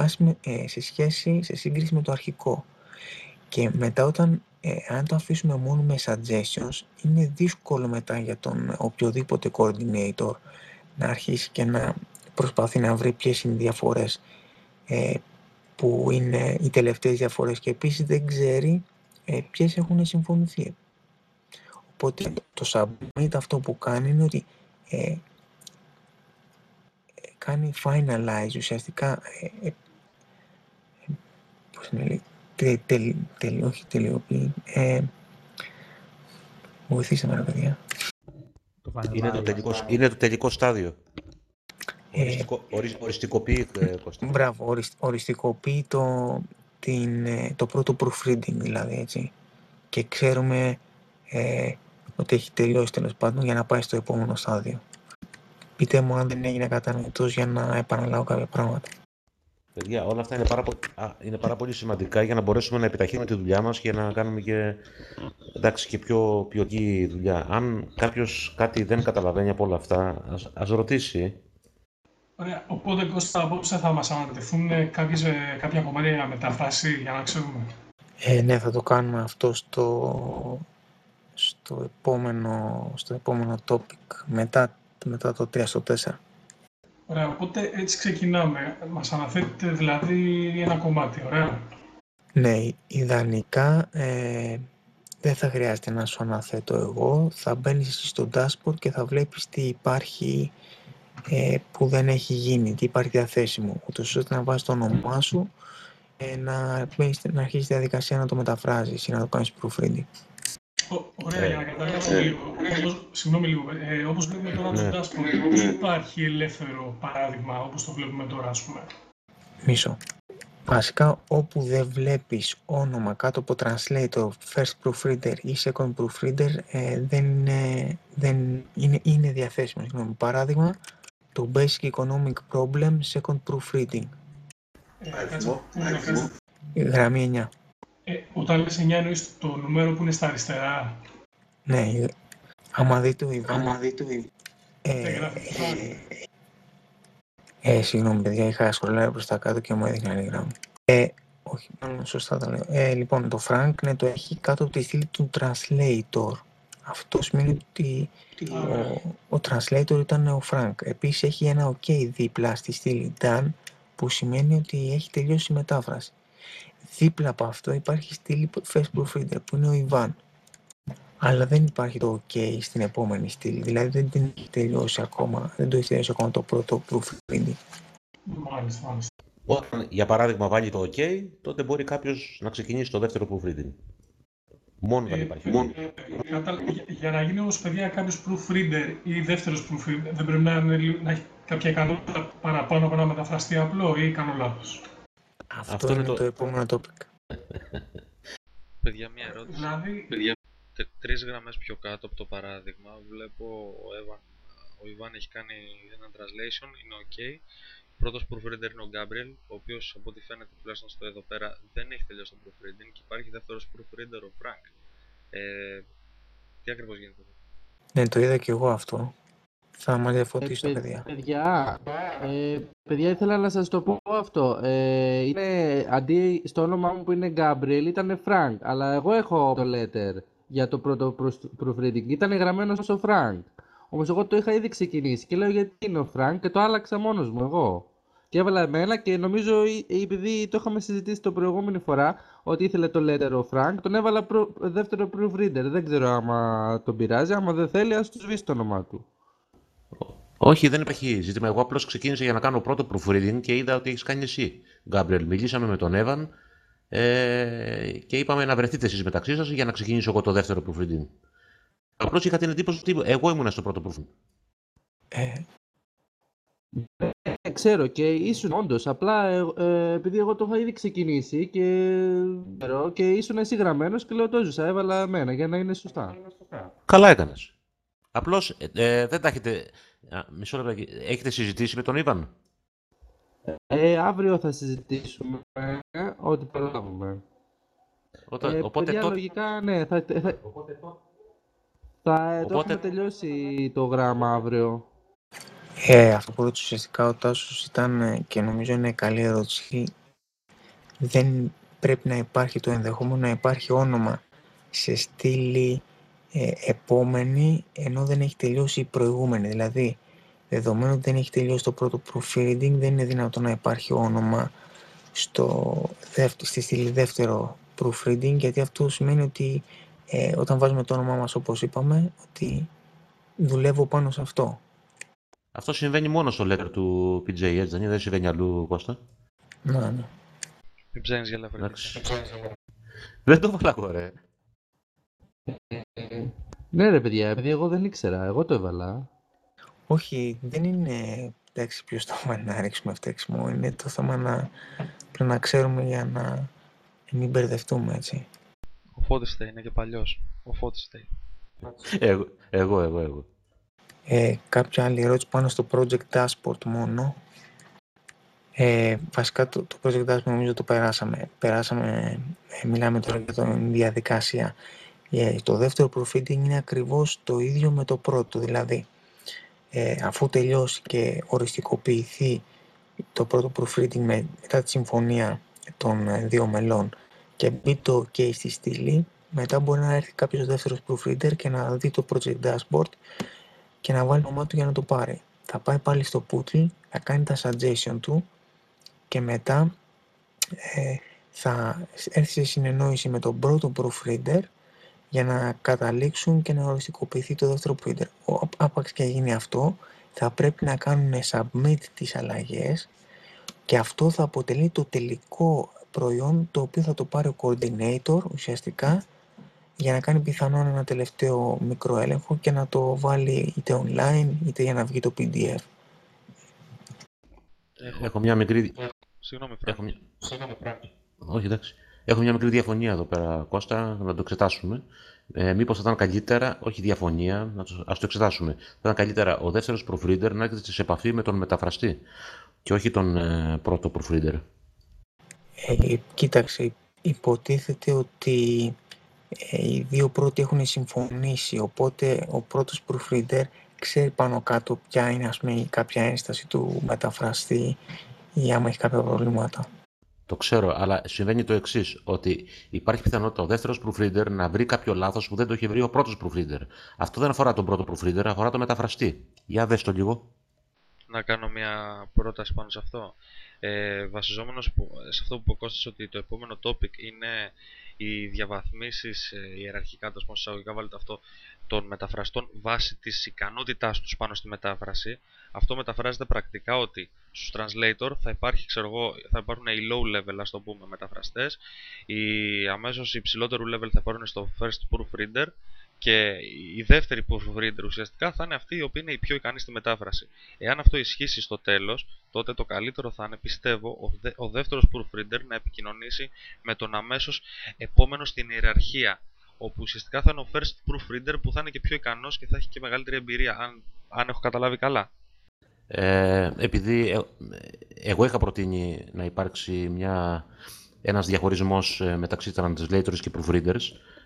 σε σύγκριση με το αρχικό. Και μετά αν το αφήσουμε μόνο με suggestions, είναι δύσκολο μετά για τον οποιοδήποτε coordinator να αρχίσει και να προσπαθεί να βρει ποιες είναι οι διαφορές, που είναι οι τελευταίες διαφορές και επίσης δεν ξέρει ποιες έχουν συμφωνηθεί. Οπότε το submit αυτό που κάνει είναι ότι κάνει finalize ουσιαστικά, πώς είναι, όχι τελειοποιεί, βοηθήστε με ρε παιδιά. Είναι το τελικό στάδιο. Οριστικοποιεί, Κώστα. Μπράβο, οριστικοποιεί το πρώτο proofreading δηλαδή, έτσι. Και ξέρουμε ότι έχει τελειώσει τέλος πάντων για να πάει στο επόμενο στάδιο. Πείτε μου αν δεν έγινε κατανοητός για να επαναλάβω κάποια πράγματα. Παιδιά, όλα αυτά είναι πάρα πολύ σημαντικά για να μπορέσουμε να επιταχύνουμε τη δουλειά μας και να κάνουμε και πιο ποιοτική δουλειά. Αν κάποιος κάτι δεν καταλαβαίνει από όλα αυτά, ας ρωτήσει. Ωραία, οπότε Κώστα, απόψε θα μας ανατεθούν κάποια κομμάτια για μεταφράση για να ξέρουμε. Ναι, θα το κάνουμε αυτό στο επόμενο topic, μετά το 3 στο 4. Ωραία, οπότε έτσι ξεκινάμε. Μας αναθέτετε δηλαδή ένα κομμάτι, ωραία. Ναι, ιδανικά δεν θα χρειάζεται να σου αναθέτω εγώ. Θα μπαίνεις εσύ στο dashboard και θα βλέπεις τι υπάρχει που δεν έχει γίνει, τι υπάρχει διαθέσιμο. Ούτως ώστε να βάζεις το όνομά σου, να αρχίσεις τη διαδικασία να το μεταφράζεις ή να το κάνεις proofreading. Ωραία, για να καταλάβω λίγο. Συγγνώμη λίγο. Όπως βλέπουμε τώρα το dashboard, δεν υπάρχει ελεύθερο παράδειγμα όπως το βλέπουμε τώρα, ας πούμε. Μισό. Βασικά, όπου δεν βλέπεις όνομα κάτω από translator, first proofreader ή second proofreader, δεν είναι διαθέσιμο. Συγγνώμη. Παράδειγμα, το basic economic problem, second proofreading. Αριθμό. Γραμμή 9. Όταν λες 9 εννοείς το νούμερο που είναι στα αριστερά. Ναι, άμα δει το Ιβάν. Συγγνώμη παιδιά, είχα σχολιάσει προς τα κάτω και μου έδειχνε άλλη γράμμα. Όχι, μάλλον σωστά τα λέω. Λοιπόν, το Frank ναι, το έχει κάτω από τη στήλη του translator. Αυτό σημαίνει ότι ο translator ήταν ο Frank. Επίσης έχει ένα OK δίπλα στη στήλη done, που σημαίνει ότι έχει τελειώσει η μετάφραση. Δίπλα από αυτό υπάρχει στήλη first proofreader που είναι ο Ιβάν. Αλλά δεν υπάρχει το OK στην επόμενη στήλη, δηλαδή δεν έχει τελειώσει ακόμα, δεν το έχει τελειώσει ακόμα το πρώτο proofreading. Μάλιστα. Όταν, για παράδειγμα, βάλει το OK, τότε μπορεί κάποιος να ξεκινήσει το δεύτερο proofreading. Μόνο δεν υπάρχει. Για να γίνει όμως, παιδιά, κάποιος proofreader ή δεύτερος proofreader, δεν πρέπει να έχει κάποια ικανότητα παραπάνω από ένα μεταφραστή απλό ή κάνω λάθος? Αυτό είναι το επόμενο topic. Παιδιά, μια ερώτηση. Δηλαδή... 3 γραμμές πιο κάτω από το παράδειγμα, βλέπω ο Ιβάν έχει κάνει ένα translation, είναι OK. Πρώτος proofreader είναι ο Gabriel, ο οποίος από ό,τι φαίνεται τουλάχιστον στο εδώ πέρα δεν έχει τελειώσει το proofreading και υπάρχει δεύτερος proofreader ο Frank. Τι ακριβώς γίνεται εδώ? Ναι, το είδα και εγώ αυτό. Θα μας διαφωτίσω τα παιδιά. Παιδιά, ήθελα να σας το πω αυτό. Είναι, αντί στο όνομά μου που είναι Gabriel ήταν Frank, αλλά εγώ έχω το letter για το πρώτο proofreading. Ήταν γραμμένο στο Frank. Όμως εγώ το είχα ήδη ξεκινήσει και λέω γιατί είναι ο Frank και το άλλαξα μόνος μου εγώ. Και έβαλα εμένα και νομίζω επειδή το είχαμε συζητήσει το προηγούμενη φορά ότι ήθελε το letter ο Frank, τον έβαλα δεύτερο proofreader. Δεν ξέρω άμα τον πειράζει, άμα δεν θέλει ας του σβήσει το όνομά του. Όχι, δεν υπάρχει ζήτημα. Εγώ απλώς ξεκίνησα για να κάνω πρώτο proofreading και είδα ότι έχεις κάνει εσύ, Γκάμπριελ. Μιλήσαμε με τον Evan και είπαμε να βρεθείτε εσείς μεταξύ σας για να ξεκινήσω εγώ το δεύτερο proofreading. Απλώς είχα την εντύπωση ότι εγώ ήμουν στο πρώτο proofreading. Ξέρω και ήσουν όντως, απλά επειδή εγώ το είχα ήδη ξεκινήσει και ήσουν εσύ γραμμένος και λέω το έζησα, έβαλα εμένα για να είναι σωστά. Καλά έκανες. Απλώς δεν τα έχετε... Μισό λεπτό, έχετε συζητήσει με τον Ιβάν? Αύριο θα συζητήσουμε ό,τι προλάβουμε. Οπότε παιδιά, λογικά, ναι, θα το έχουμε τελειώσει το γράμμα αύριο. Αυτό που ρώτησε ουσιαστικά ο Τάσος ήταν και νομίζω είναι καλή ερώτηση. Δεν πρέπει να υπάρχει το ενδεχόμενο να υπάρχει όνομα σε στήλη επόμενη ενώ δεν έχει τελειώσει η προηγούμενη. Δηλαδή, δεδομένου ότι δεν έχει τελειώσει το πρώτο proofreading, δεν είναι δυνατό να υπάρχει όνομα στη στήλη δεύτερο proofreading, γιατί αυτό σημαίνει ότι όταν βάζουμε το όνομά μας όπως είπαμε, ότι δουλεύω πάνω σε αυτό. Αυτό συμβαίνει μόνο στο letter του PJ, έτσι δεν είναι? Δεν συμβαίνει αλλού, Κώστα? Ναι. Μην ψάχνεις για λαφρά. Δεν το βάλα εγώ, ρε. Ναι ρε παιδιά, επειδή εγώ δεν ήξερα, εγώ το έβαλα. Όχι, δεν είναι εντάξει ποιος το θέμα να ρίξουμε φταίξιμο, είναι το θέμα να πρέπει να ξέρουμε για να μην μπερδευτούμε, έτσι. Ο Φώτης είναι και παλιός. Ο Φώτης Εγώ. Κάποια άλλη ερώτηση πάνω στο project dashboard μόνο. Βασικά το project dashboard νομίζω το περάσαμε. Μιλάμε τώρα για την διαδικασία. Το δεύτερο proofreading είναι ακριβώς το ίδιο με το πρώτο, δηλαδή αφού τελειώσει και οριστικοποιηθεί το πρώτο proofreading μετά τη συμφωνία των δύο μελών και μπει το OK στη στήλη, μετά μπορεί να έρθει κάποιος δεύτερος proofreader και να δει το project dashboard και να βάλει το όνομα του για να το πάρει. Θα πάει πάλι στο Poodle θα κάνει τα suggestion του και μετά θα έρθει σε συνεννόηση με τον πρώτο proofreader για να καταλήξουν και να οριστικοποιηθεί το δεύτερο proofreader. Άπαξ και γίνει αυτό, θα πρέπει να κάνουν submit τις αλλαγές και αυτό θα αποτελεί το τελικό προϊόν το οποίο θα το πάρει ο coordinator ουσιαστικά για να κάνει πιθανόν ένα τελευταίο μικρό έλεγχο και να το βάλει είτε online είτε για να βγει το PDF. Έχω μια μικρή... Συγγνώμη, Όχι, εντάξει. Έχω μια μικρή διαφωνία εδώ πέρα, Κώστα, να το εξετάσουμε. Μήπως θα ήταν καλύτερα, όχι διαφωνία, ας το εξετάσουμε. Θα ήταν καλύτερα ο δεύτερος proofreader να έρχεται σε επαφή με τον μεταφραστή και όχι τον πρώτο proofreader. Κοίταξε, υποτίθεται ότι οι δύο πρώτοι έχουν συμφωνήσει, οπότε ο πρώτος proofreader ξέρει πάνω κάτω ποια είναι, ας πούμε, κάποια ένσταση του μεταφραστή ή άμα έχει κάποια προβλήματα. Το ξέρω, αλλά συμβαίνει το εξής, ότι υπάρχει πιθανότητα ο δεύτερος proofreader να βρει κάποιο λάθος που δεν το έχει βρει ο πρώτος proofreader. Αυτό δεν αφορά τον πρώτο proofreader, αφορά τον μεταφραστή. Για δες το λίγο. Να κάνω μια πρόταση πάνω σε αυτό. Βασιζόμενος σε αυτό που είπε ο Κώστας, ότι το επόμενο topic είναι οι διαβαθμίσεις ιεραρχικά, το εισαγωγικά βάλετε αυτό, των μεταφραστών βάσει της ικανότητάς τους πάνω στη μετάφραση. Αυτό μεταφράζεται πρακτικά ότι στους translator θα υπάρχει, θα υπάρχουν οι low level, ας το πούμε, μεταφραστές, οι αμέσως υψηλότερου level θα υπάρχουν στο first proofreader και η δεύτερη proofreader ουσιαστικά θα είναι αυτοί οι οποίοι είναι οι πιο ικανοί στη μετάφραση. Εάν αυτό ισχύσει στο τέλος, τότε το καλύτερο θα είναι, πιστεύω, ο δεύτερος proofreader να επικοινωνήσει με τον αμέσως επόμενο στην ιεραρχία, όπου ουσιαστικά θα είναι ο first proofreader που θα είναι και πιο ικανός και θα έχει και μεγαλύτερη εμπειρία, αν έχω καταλάβει καλά. Επειδή εγώ είχα προτείνει να υπάρξει ένας διαχωρισμός μεταξύ translators και proofreaders,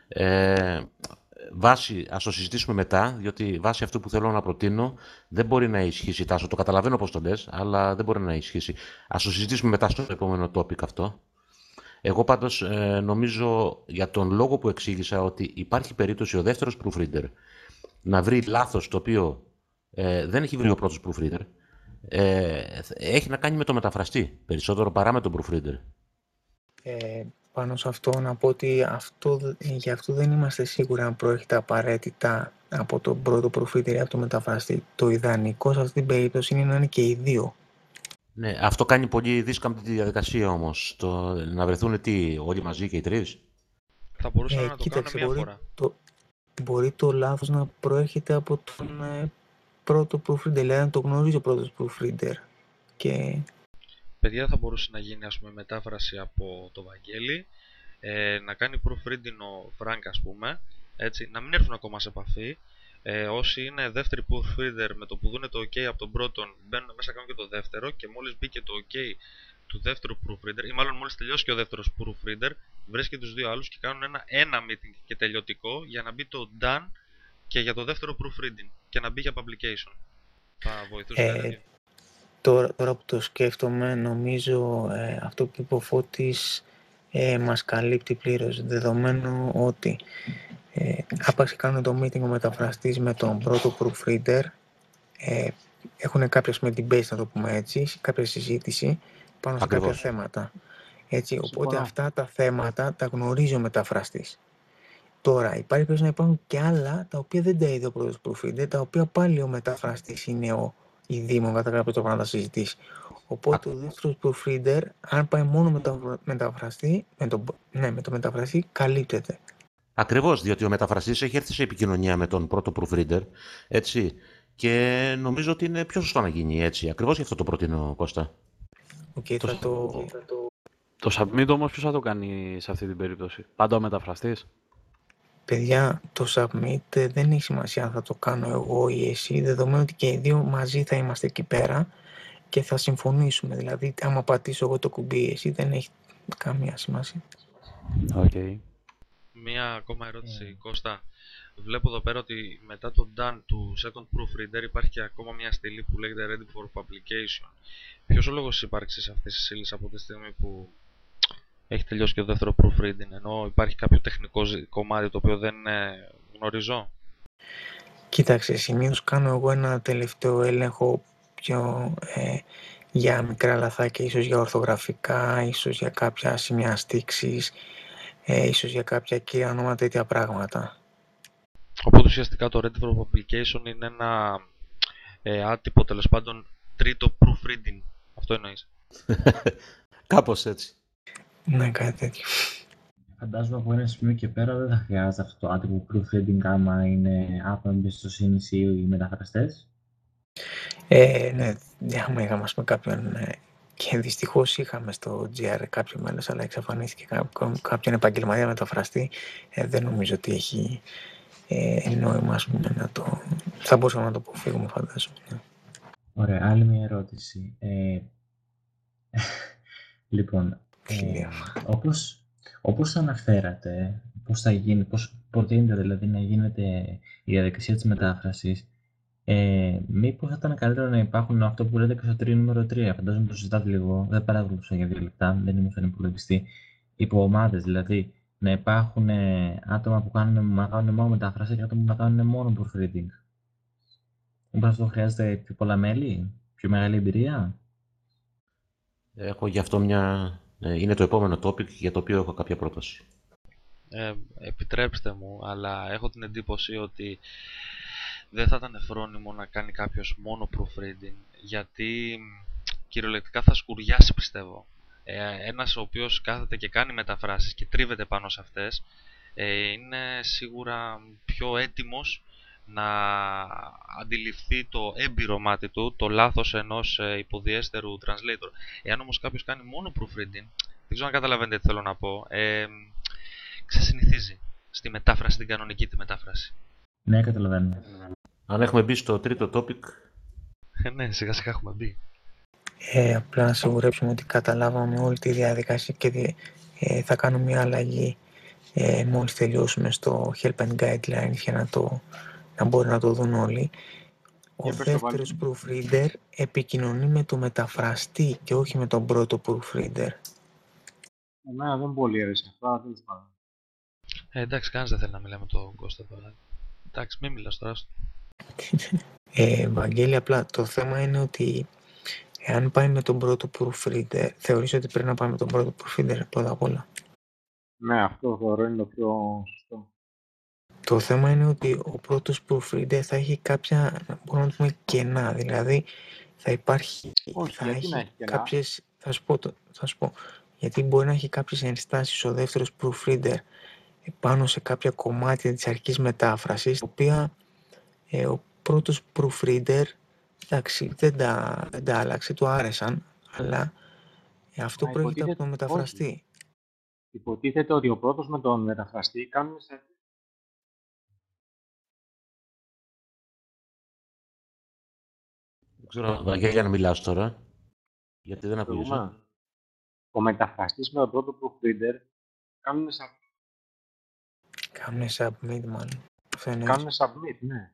ας το συζητήσουμε μετά, διότι βάσει αυτού που θέλω να προτείνω δεν μπορεί να ισχύσει. Τάσο, το καταλαβαίνω πώς το λες, αλλά δεν μπορεί να ισχύσει. Ας το συζητήσουμε μετά στο επόμενο topic αυτό. Εγώ πάντως νομίζω, για τον λόγο που εξήγησα, ότι υπάρχει περίπτωση ο δεύτερος proofreader να βρει λάθος το οποίο δεν έχει βρει ο πρώτος proofreader. Έχει να κάνει με το μεταφραστή, περισσότερο παρά με τον proofreader. Πάνω σε αυτό να πω ότι γι' αυτό δεν είμαστε σίγουροι αν προέρχεται απαραίτητα από τον πρώτο proofreader ή από τον μεταφραστή. Το ιδανικό σε αυτή την περίπτωση είναι να είναι και οι δύο. Ναι, αυτό κάνει πολύ δύσκολη τη διαδικασία όμως. Να βρεθούν όλοι μαζί και οι τρεις. Θα μπορούσαμε να το κάνουμε μία φορά. Μπορεί το λάθος να προέρχεται από τον πρώτο proofreader, δηλαδή να το γνωρίζει ο πρώτος proofreader. Παιδιά, θα μπορούσε να γίνει, ας πούμε, μετάφραση από το Βαγγέλη, να κάνει proofreading ο Φρανκ, ας πούμε, έτσι, να μην έρθουν ακόμα σε επαφή. Όσοι είναι δεύτεροι proofreader, με το που δούνε το OK από τον πρώτον, μπαίνουν μέσα, κάνουν και το δεύτερο, και μόλις μπήκε το OK του δεύτερου proofreader, ή μάλλον μόλις τελειώσει και ο δεύτερος proofreader, βρίσκει τους δύο άλλους και κάνουν ένα meeting και τελειωτικό για να μπει το done και για το δεύτερο proofreading και να μπει για publication. Θα βοηθούσε. Τώρα που το σκέφτομαι, νομίζω αυτό που είπε ο Φώτης μας καλύπτει πλήρως, δεδομένου ότι άπαξ κάνουν το meeting ο μεταφραστής με τον πρώτο proofreader, έχουν κάποια με την base, να το πούμε έτσι, κάποια συζήτηση πάνω σε κάποια θέματα. Έτσι, οπότε αυτά τα θέματα τα γνωρίζει ο μεταφραστής. Τώρα, υπάρχει περίπτωση να υπάρχουν και άλλα τα οποία δεν τα είδε ο πρώτος proofreader, τα οποία πάλι ο μεταφραστής είναι η Δήμον κατά κάποιο τρόπο να τα συζητήσει. Οπότε ο δεύτερος proofreader, αν πάει μόνο με τον μεταφραστή, με το μεταφραστή, καλύπτεται. Ακριβώς, διότι ο μεταφραστής έχει έρθει σε επικοινωνία με τον πρώτο proofreader, έτσι, και νομίζω ότι είναι πιο σωστό να γίνει έτσι. Ακριβώς γι' αυτό το προτείνω, Κώστα. Το submit όμως ποιος θα το κάνει σε αυτή την περίπτωση? Πάντα ο μεταφραστής? Παιδιά, το submit δεν έχει σημασία αν θα το κάνω εγώ ή εσύ, δεδομένου ότι και οι δύο μαζί θα είμαστε εκεί πέρα και θα συμφωνήσουμε. Δηλαδή, άμα πατήσω εγώ το κουμπί, εσύ δεν έχει καμία σημασία. Okay. Μία ακόμα ερώτηση, Κώστα. Βλέπω εδώ πέρα ότι μετά το done του second proofreader υπάρχει και ακόμα μια στήλη που λέγεται ready for publication. Ποιος ο λόγος ύπαρξης αυτής της στήλης από τη στιγμή που έχει τελειώσει και το δεύτερο proofreading, ενώ υπάρχει κάποιο τεχνικό κομμάτι το οποίο δεν γνωρίζω? Κοίταξε, συνήθως κάνω εγώ ένα τελευταίο έλεγχο για μικρά λαθάκια, ίσως για ορθογραφικά, ίσως για κάποια σημεία στίξης, ίσως για κάποια κύρια ονόματα, τέτοια πράγματα. Οπότε ουσιαστικά το Ready for Publication είναι ένα άτυπο, τέλος πάντων, τρίτο proofreading. Αυτό εννοείς? Κάπως έτσι. Ναι, κάτι τέτοιο. Φαντάζομαι από ένα σημείο και πέρα δεν θα χρειάζεται αυτό το άτυπο proofreading άμα είναι άτομα εμπιστοσύνη ή οι μεταφραστές. Ναι, άμα είχαμε ας πούμε, κάποιον, και δυστυχώς είχαμε στο GR κάποιο μέλος, αλλά εξαφανίστηκε κάποιον επαγγελματία μεταφραστή, δεν νομίζω ότι έχει νόημα, ας πούμε, θα μπορούσαμε να το αποφύγουμε, φαντάζομαι. Ναι. Ωραία, άλλη μια ερώτηση. Λοιπόν, όπως αναφέρατε, πώς θα γίνει, πώς προτείνεται δηλαδή να γίνεται η διαδικασία της μετάφρασης, μήπως θα ήταν καλύτερο να υπάρχουν αυτό που λέτε και στο νούμερο 3, φαντάζομαι το συζητάτε λίγο, δεν παρακολουθούσα για 2 λεπτά, δεν ήμουν στον υπολογιστή, υπό ομάδες, δηλαδή να υπάρχουν άτομα που να κάνουν μόνο μετάφραση και άτομα που να κάνουν μόνο proofreading. Μήπως αυτό χρειάζεται πιο πολλά μέλη, πιο μεγάλη εμπειρία? Έχω γι' αυτό είναι το επόμενο topic για το οποίο έχω κάποια πρόταση. Επιτρέψτε μου, αλλά έχω την εντύπωση ότι δεν θα ήταν φρόνιμο να κάνει κάποιος μόνο proofreading, γιατί κυριολεκτικά θα σκουριάσει, πιστεύω. Ένας ο οποίος κάθεται και κάνει μεταφράσεις και τρίβεται πάνω σε αυτές, είναι σίγουρα πιο έτοιμος να αντιληφθεί το έμπειρο μάτι του το λάθος ενός υποδιέστερου translator. Εάν όμως κάποιος κάνει μόνο proofreading, δεν ξέρω αν καταλαβαίνετε τι θέλω να πω, ξεσυνηθίζει στη μετάφραση, την κανονική τη μετάφραση. Ναι, καταλαβαίνω. Αν έχουμε μπει στο τρίτο topic. Ναι, σιγά σιγά έχουμε μπει. Απλά να σιγουρέψουμε ότι καταλάβαμε όλη τη διαδικασία και θα κάνω μια αλλαγή μόλις τελειώσουμε στο Help and Guidelines για να μπορεί να το δουν όλοι. Ο δεύτερος proofreader επικοινωνεί με το μεταφραστή και όχι με τον πρώτο proofreader. Εμένα δεν πολύ αρέσει αυτό, δεν σπάω. Εντάξει, κανείς δεν θέλει να μιλάει με τον Κώστα τώρα. Εντάξει, μην μιλάς τώρα. Βαγγέλη, απλά το θέμα είναι ότι εάν πάει με τον πρώτο proofreader, θεωρείς ότι πρέπει να πάει με τον πρώτο proofreader πρώτα απ' όλα? Ναι, αυτό θεωρώ είναι το πιο σωστό. Το θέμα είναι ότι ο πρώτος proofreader θα έχει κάποια, μπορούμε να το πούμε, κενά, δηλαδή θα υπάρχει, Όχι, θα γιατί έχει να έχει κενά? κάποιες, θα σου πω, γιατί μπορεί να έχει κάποιες ενστάσεις ο δεύτερος proofreader πάνω σε κάποια κομμάτια της αρχικής μετάφρασης, τα οποία ο πρώτος proofreader, εντάξει, δεν τα άλλαξε, του άρεσαν, αλλά αυτό προέρχεται από τον μεταφραστή. Όχι. Υποτίθεται ότι ο πρώτος με τον μεταφραστή κάνουν σε... Δεν ξέρω, Βαγγέλη, να μιλάς τώρα, γιατί δεν ακούγεσαι. Ο μεταφραστής με τον πρώτο proofreader κάνουν Κάνουν submit, μάλλον. Κάνουν submit, ναι.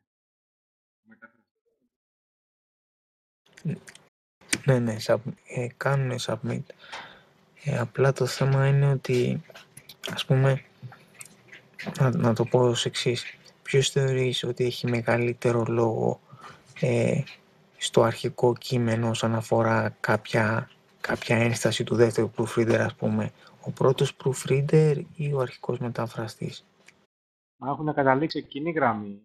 Ναι, κάνουν submit. Απλά το θέμα είναι ότι, ας πούμε, να το πω ως εξής. Ποιος θεωρείς ότι έχει μεγαλύτερο λόγο στο αρχικό κείμενο όσον αφορά κάποια ένσταση του δεύτερου proofreader, ας πούμε, ο πρώτος proofreader ή ο αρχικός μεταφραστής? Μα έχουν καταλήξει κοινή γραμμή.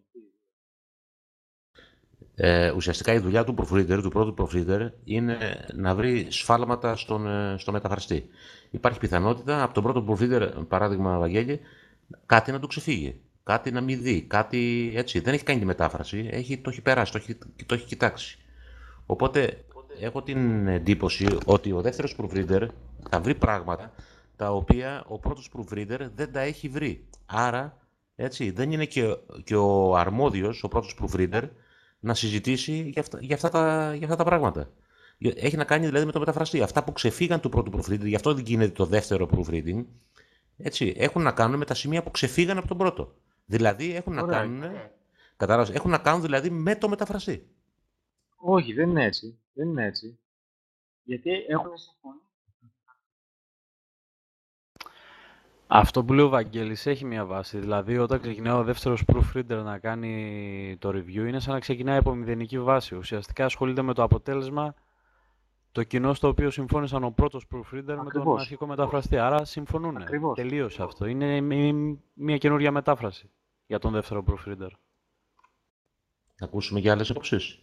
Ουσιαστικά η δουλειά του proofreader, του πρώτου proofreader, είναι να βρει σφάλματα στο μεταφραστή. Υπάρχει πιθανότητα από τον πρώτο proofreader, παράδειγμα Βαγγέλη, κάτι να του ξεφύγει, κάτι να μην δει, κάτι έτσι. Δεν έχει κάνει τη μετάφραση, το έχει περάσει, το έχει κοιτάξει. Οπότε έχω την εντύπωση ότι ο δεύτερος proofreader θα βρει πράγματα τα οποία ο πρώτος proofreader δεν τα έχει βρει. Άρα, έτσι, δεν είναι και ο αρμόδιος, ο πρώτος proofreader, να συζητήσει για αυτά τα πράγματα. Έχει να κάνει δηλαδή με το μεταφραστή. Αυτά που ξεφύγαν του πρώτου proofreader, γι' αυτό δεν γίνεται το δεύτερο proofreading, έτσι, έχουν να κάνουν με τα σημεία που ξεφύγαν από τον πρώτο. Δηλαδή έχουν να κάνουν δηλαδή με το μεταφραστή. Όχι, δεν είναι έτσι. Δεν είναι έτσι. Γιατί έχουν συμφωνήσει. Αυτό που λέει ο Βαγγέλης έχει μια βάση. Δηλαδή, όταν ξεκινάει ο δεύτερος proofreader να κάνει το review, είναι σαν να ξεκινάει από μηδενική βάση. Ουσιαστικά ασχολείται με το αποτέλεσμα, το κοινό στο οποίο συμφώνησαν ο πρώτος proofreader με τον Ακριβώς. αρχικό μεταφραστή. Άρα συμφωνούν. Ακριβώς. Τελείωσε αυτό. Είναι μια καινούργια μετάφραση για τον δεύτερο proofreader. Θα ακούσουμε και άλλες απόψεις.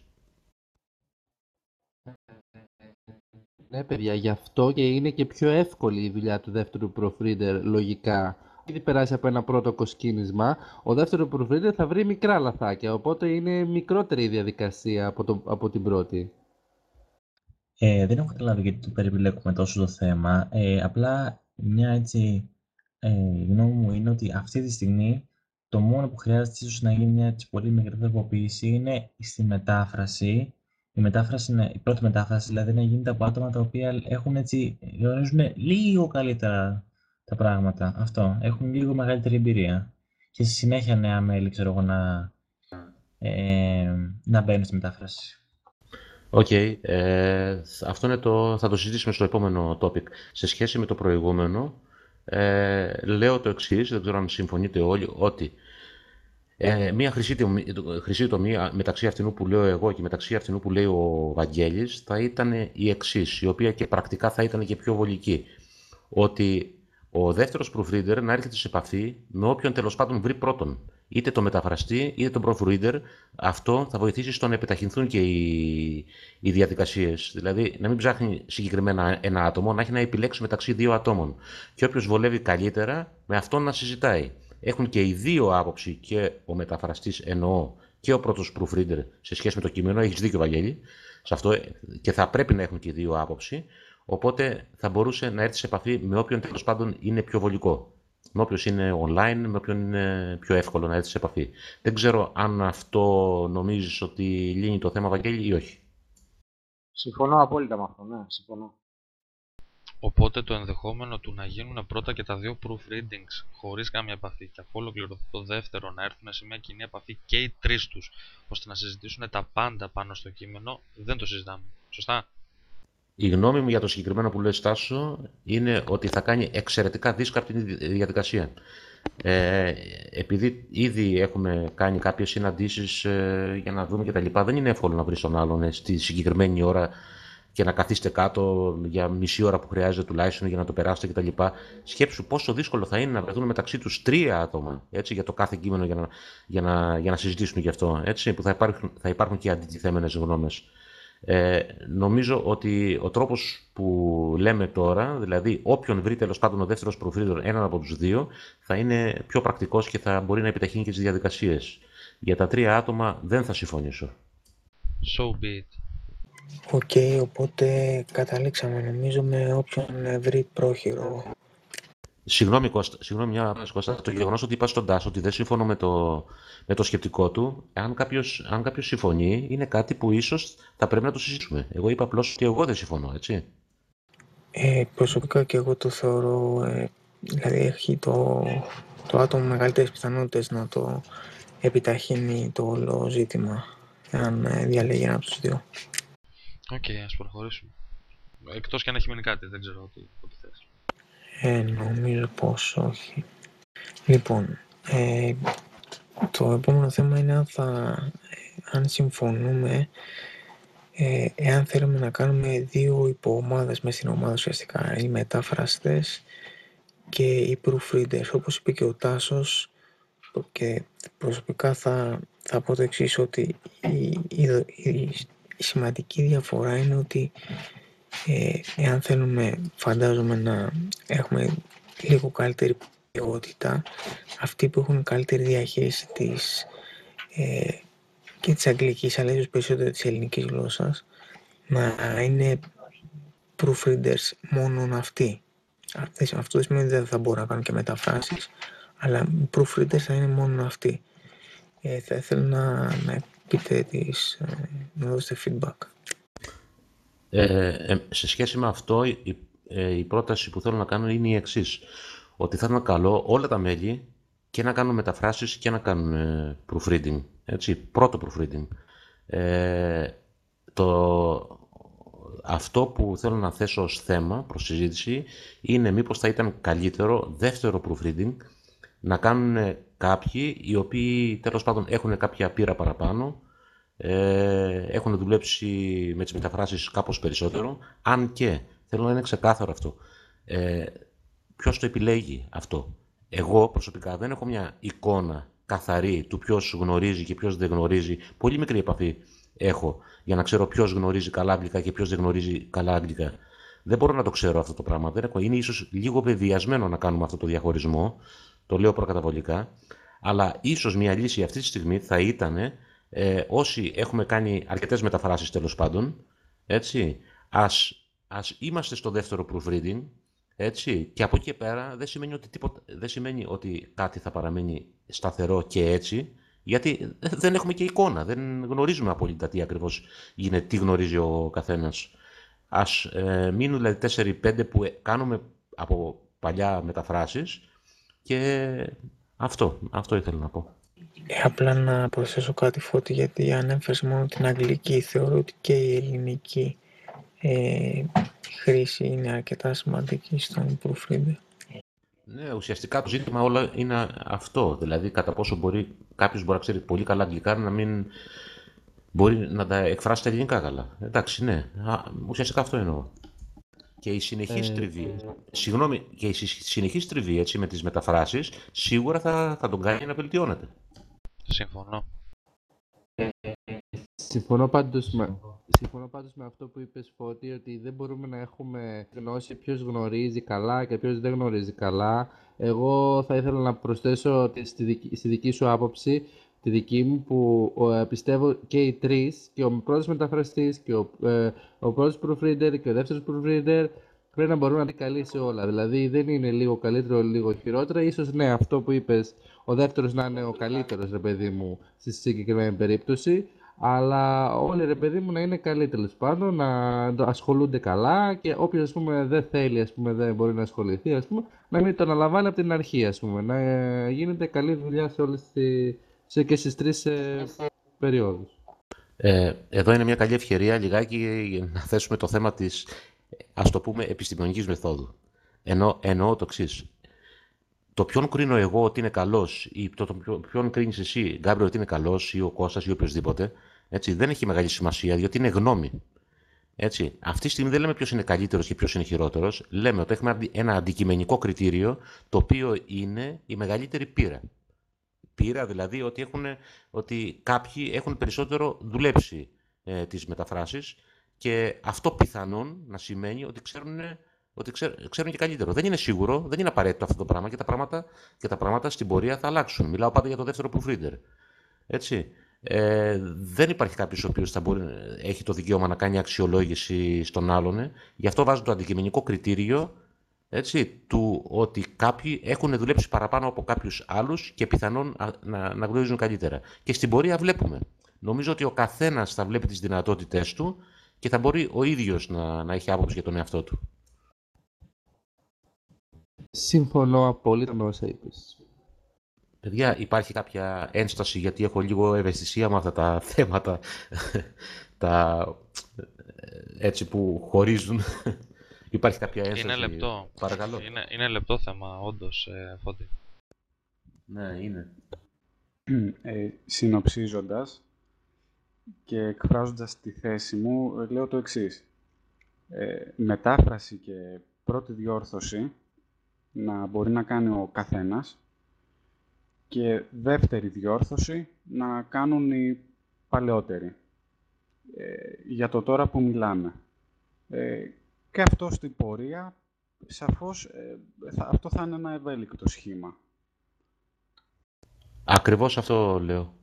Ναι, παιδιά, γι' αυτό και είναι και πιο εύκολη η δουλειά του δεύτερου proofreader λογικά. Ήδη περάσει από ένα πρώτο κοσκίνισμα, ο δεύτερο proofreader θα βρει μικρά λαθάκια, οπότε είναι μικρότερη η διαδικασία από την πρώτη. Δεν έχω καταλάβει γιατί το περιπλέκουμε τόσο το θέμα. Απλά μια έτσι γνώμη μου είναι ότι αυτή τη στιγμή το μόνο που χρειάζεται ίσως να γίνει μια έτσι πολύ μικρή τροποποίηση είναι στη μετάφραση. Η πρώτη μετάφραση δηλαδή να γίνεται από άτομα τα οποία έχουν έτσι, γνωρίζουν λίγο καλύτερα τα πράγματα. Αυτό. Έχουν λίγο μεγαλύτερη εμπειρία. Και στη συνέχεια νέα μέλη, ξέρω εγώ, να μπαίνουν στη μετάφραση. Οκ. Αυτό είναι θα το συζητήσουμε στο επόμενο topic. Σε σχέση με το προηγούμενο, λέω το εξής, δεν ξέρω αν συμφωνείτε όλοι, ότι μία χρυσή τομή μεταξύ αυτού που λέω εγώ και μεταξύ αυτού που λέει ο Βαγγέλης θα ήταν η εξής, η οποία και πρακτικά θα ήταν και πιο βολική. Ότι ο δεύτερος proofreader να έρχεται σε επαφή με όποιον τέλος πάντων βρει πρώτον. Είτε το μεταφραστή, είτε τον proofreader. Αυτό θα βοηθήσει στο να επιταχυνθούν και οι διαδικασίες. Δηλαδή, να μην ψάχνει συγκεκριμένα ένα άτομο, να έχει να επιλέξει μεταξύ δύο ατόμων. Και όποιος βολεύει καλύτερα, με αυτόν να συζητάει. Έχουν και οι δύο άποψη, και ο μεταφραστής εννοώ και ο πρώτος proofreader σε σχέση με το κείμενο. Έχεις δίκιο, Βαγγέλη, σε αυτό, και θα πρέπει να έχουν και οι δύο άποψη. Οπότε θα μπορούσε να έρθει σε επαφή με όποιον τέλος πάντων είναι πιο βολικό. Με όποιον είναι online, με όποιον είναι πιο εύκολο να έρθει σε επαφή. Δεν ξέρω αν αυτό νομίζεις ότι λύνει το θέμα, Βαγγέλη, ή όχι. Συμφωνώ απόλυτα με αυτό, ναι, συμφωνώ. Οπότε το ενδεχόμενο του να γίνουν πρώτα και τα δύο proofreadings χωρίς κάμια επαφή και αφού ολοκληρωθεί το δεύτερο να έρθουν σε μια κοινή επαφή και οι τρεις τους ώστε να συζητήσουν τα πάντα πάνω στο κείμενο, δεν το συζητάμε. Σωστά? Η γνώμη μου για το συγκεκριμένο που λες, Τάσο, είναι ότι θα κάνει εξαιρετικά δύσκολη αυτή τη διαδικασία. Επειδή ήδη έχουμε κάνει κάποιες συναντήσεις για να δούμε κτλ. Δεν είναι εύκολο να βρεις τον άλλον στη συγκεκριμένη ώρα και να καθίσετε κάτω για μισή ώρα που χρειάζεται τουλάχιστον για να το περάσετε κτλ. Σκέψου πόσο δύσκολο θα είναι να βρεθούν μεταξύ τους τρία άτομα, έτσι, για το κάθε κείμενο για να συζητήσουν γι' αυτό. Έτσι, που θα υπάρχουν και αντιτιθέμενες γνώμες. Νομίζω ότι ο τρόπος που λέμε τώρα, δηλαδή όποιον βρει τέλος πάντων ο δεύτερος proofreader, έναν από τους δύο, θα είναι πιο πρακτικός και θα μπορεί να επιταχύνει και τις διαδικασίες. Για τα τρία άτομα δεν θα συμφωνήσω. So be it. Οκ, οπότε καταλήξαμε νομίζω με όποιον βρει πρόχειρο. Συγγνώμη, Κώστα, το γεγονός ότι είπα στον Τάσο ότι δεν συμφωνώ με το σκεπτικό του, αν κάποιος συμφωνεί, είναι κάτι που ίσως θα πρέπει να το συζητήσουμε. Εγώ είπα απλώς ότι εγώ δεν συμφωνώ, έτσι. Προσωπικά και εγώ το θεωρώ, δηλαδή έχει το άτομο μεγαλύτερες πιθανότητες να το επιταχύνει το όλο ζήτημα, αν διαλέγει ένα από τους δύο. Οκ, ας προχωρήσουμε. Εκτός και αν έχει μείνει κάτι, δεν ξέρω ό,τι θες. Νομίζω πως όχι. Λοιπόν, το επόμενο θέμα είναι αν συμφωνούμε, εάν θέλουμε να κάνουμε δύο υποομάδες μες στην ομάδα ουσιαστικά, οι μετάφραστες και οι proofreaders. Όπως είπε και ο Τάσος, και προσωπικά θα πω το εξής, ότι η σημαντική διαφορά είναι ότι εάν θέλουμε, φαντάζομαι, να έχουμε λίγο καλύτερη ποιότητα, αυτοί που έχουν καλύτερη διαχείριση και της αγγλικής, αλλά ίσως περισσότερο της ελληνικής γλώσσας, να είναι proofreaders μόνον αυτοί. Αυτό δεν σημαίνει ότι δεν θα μπορώ να κάνω και μεταφράσεις, αλλά proofreaders θα είναι μόνο αυτοί. Θα ήθελα να πείτε να δώσετε feedback. Σε σχέση με αυτό, η πρόταση που θέλω να κάνω είναι η εξής. Ότι θα ήταν καλό όλα τα μέλη και να κάνουν μεταφράσεις και να κάνουν proofreading. Έτσι, πρώτο proofreading. Αυτό που θέλω να θέσω ως θέμα προς συζήτηση είναι μήπως θα ήταν καλύτερο δεύτερο proofreading να κάνουν κάποιοι οι οποίοι τέλος πάντων έχουν κάποια πείρα παραπάνω, έχουν δουλέψει με τις μεταφράσεις κάπως περισσότερο, αν και θέλω να είναι ξεκάθαρο αυτό. Ποιος το επιλέγει αυτό? Εγώ προσωπικά δεν έχω μια εικόνα καθαρή του ποιος γνωρίζει και ποιος δεν γνωρίζει. Πολύ μικρή επαφή έχω για να ξέρω ποιος γνωρίζει καλά αγγλικά και ποιος δεν γνωρίζει καλά αγγλικά. Δεν μπορώ να το ξέρω αυτό το πράγμα. Δεν έχω. Είναι ίσως λίγο βεβαιασμένο να κάνουμε αυτό το διαχωρισμό. Το λέω προκαταβολικά. Αλλά ίσως μια λύση αυτή τη στιγμή θα ήταν όσοι έχουμε κάνει αρκετές μεταφράσεις τέλος πάντων, έτσι, ας είμαστε στο δεύτερο proofreading. Έτσι, και από εκεί και πέρα δεν σημαίνει ότι κάτι θα παραμένει σταθερό και έτσι, γιατί δεν έχουμε και εικόνα, δεν γνωρίζουμε απόλυτα τι ακριβώς γίνεται, τι γνωρίζει ο καθένας. Ας μείνουν δηλαδή 4-5 που κάνουμε από παλιά μεταφράσεις και αυτό ήθελα να πω. Απλά να προσθέσω κάτι, Φώτη, γιατί ανέφερες μόνο την αγγλική. Θεωρώ ότι και η ελληνική χρήση είναι αρκετά σημαντική στον proofreader. Ναι, ουσιαστικά το ζήτημα όλα είναι αυτό. Δηλαδή, κατά πόσο κάποιος μπορεί να ξέρει πολύ καλά αγγλικά να μην μπορεί να τα εκφράσει στα ελληνικά καλά. Εντάξει, ναι. Ουσιαστικά αυτό εννοώ. Και η συνεχής τριβή, και η συνεχής τριβή έτσι, με τις μεταφράσεις, σίγουρα θα τον κάνει να βελτιώνεται. Συμφωνώ. Συμφωνώ πάντως με αυτό που είπες, Φώτη, ότι δεν μπορούμε να έχουμε γνώση ποιος γνωρίζει καλά και ποιος δεν γνωρίζει καλά. Εγώ θα ήθελα να προσθέσω στη δική σου άποψη, τη δική μου, που πιστεύω και οι τρεις, και ο πρώτος μεταφραστής και ο πρώτος proofreader και ο δεύτερος proofreader, πρέπει να μπορούν να είναι καλοί σε όλα. Δηλαδή δεν είναι λίγο καλύτερο, λίγο χειρότερο. Ίσως ναι, αυτό που είπες, ο δεύτερος να είναι ο καλύτερος, ρε παιδί μου, στη συγκεκριμένη περίπτωση. Αλλά όλοι, ρε παιδί μου, να είναι καλοί τέλος πάντων, να ασχολούνται καλά, και όποιος, ας πούμε, δεν θέλει, ας πούμε, δεν μπορεί να ασχοληθεί, ας πούμε, να μην το αναλαμβάνει από την αρχή, ας πούμε, να γίνεται καλή δουλειά σε όλες και στις τρεις περιόδους. Εδώ είναι μια καλή ευκαιρία λιγάκι να θέσουμε το θέμα της, ας το πούμε, επιστημονικής μεθόδου. Εννοώ το εξής. Το ποιον κρίνω εγώ ότι είναι καλός, ή ποιον κρίνεις εσύ, Γκάμπριελ, ότι είναι καλός, ή ο Κώστας ή οποιοδήποτε, έτσι, δεν έχει μεγάλη σημασία, διότι είναι γνώμη. Έτσι. Αυτή τη στιγμή δεν λέμε ποιος είναι καλύτερος και ποιος είναι χειρότερος. Λέμε ότι έχουμε ένα αντικειμενικό κριτήριο, το οποίο είναι η μεγαλύτερη πείρα. Πείρα δηλαδή ότι κάποιοι έχουν περισσότερο δουλέψει τις μεταφράσεις, και αυτό πιθανόν να σημαίνει ότι ξέρουν και καλύτερο. Δεν είναι σίγουρο, δεν είναι απαραίτητο αυτό το πράγμα, και τα πράγματα στην πορεία θα αλλάξουν. Μιλάω πάντα για το δεύτερο proofreader. Έτσι. Δεν υπάρχει κάποιος ο οποίος έχει το δικαίωμα να κάνει αξιολόγηση στον άλλον. Γι' αυτό βάζω το αντικειμενικό κριτήριο, έτσι, του ότι κάποιοι έχουν δουλέψει παραπάνω από κάποιους άλλους και πιθανόν να γνωρίζουν καλύτερα. Και στην πορεία βλέπουμε. Νομίζω ότι ο καθένας θα βλέπει τις δυνατότητές του και θα μπορεί ο ίδιος να έχει άποψη για τον εαυτό του. Συμφωνώ απόλυτα με όσα είπες. Παιδιά, υπάρχει κάποια ένσταση, γιατί έχω λίγο ευαισθησία με αυτά τα θέματα, έτσι που χωρίζουν. Υπάρχει κάποια ένσταση? Είναι λεπτό. Παρακαλώ. Είναι λεπτό θέμα, όντως, Φώτη. Ναι, είναι. Συνοψίζοντας και εκφράζοντας τη θέση μου, λέω το εξής. Μετάφραση και πρώτη διόρθωση να μπορεί να κάνει ο καθένας, και δεύτερη διόρθωση να κάνουν οι παλαιότεροι. Για το τώρα που μιλάμε. Και αυτό στην πορεία, σαφώς, αυτό θα είναι ένα ευέλικτο σχήμα. Ακριβώς αυτό λέω.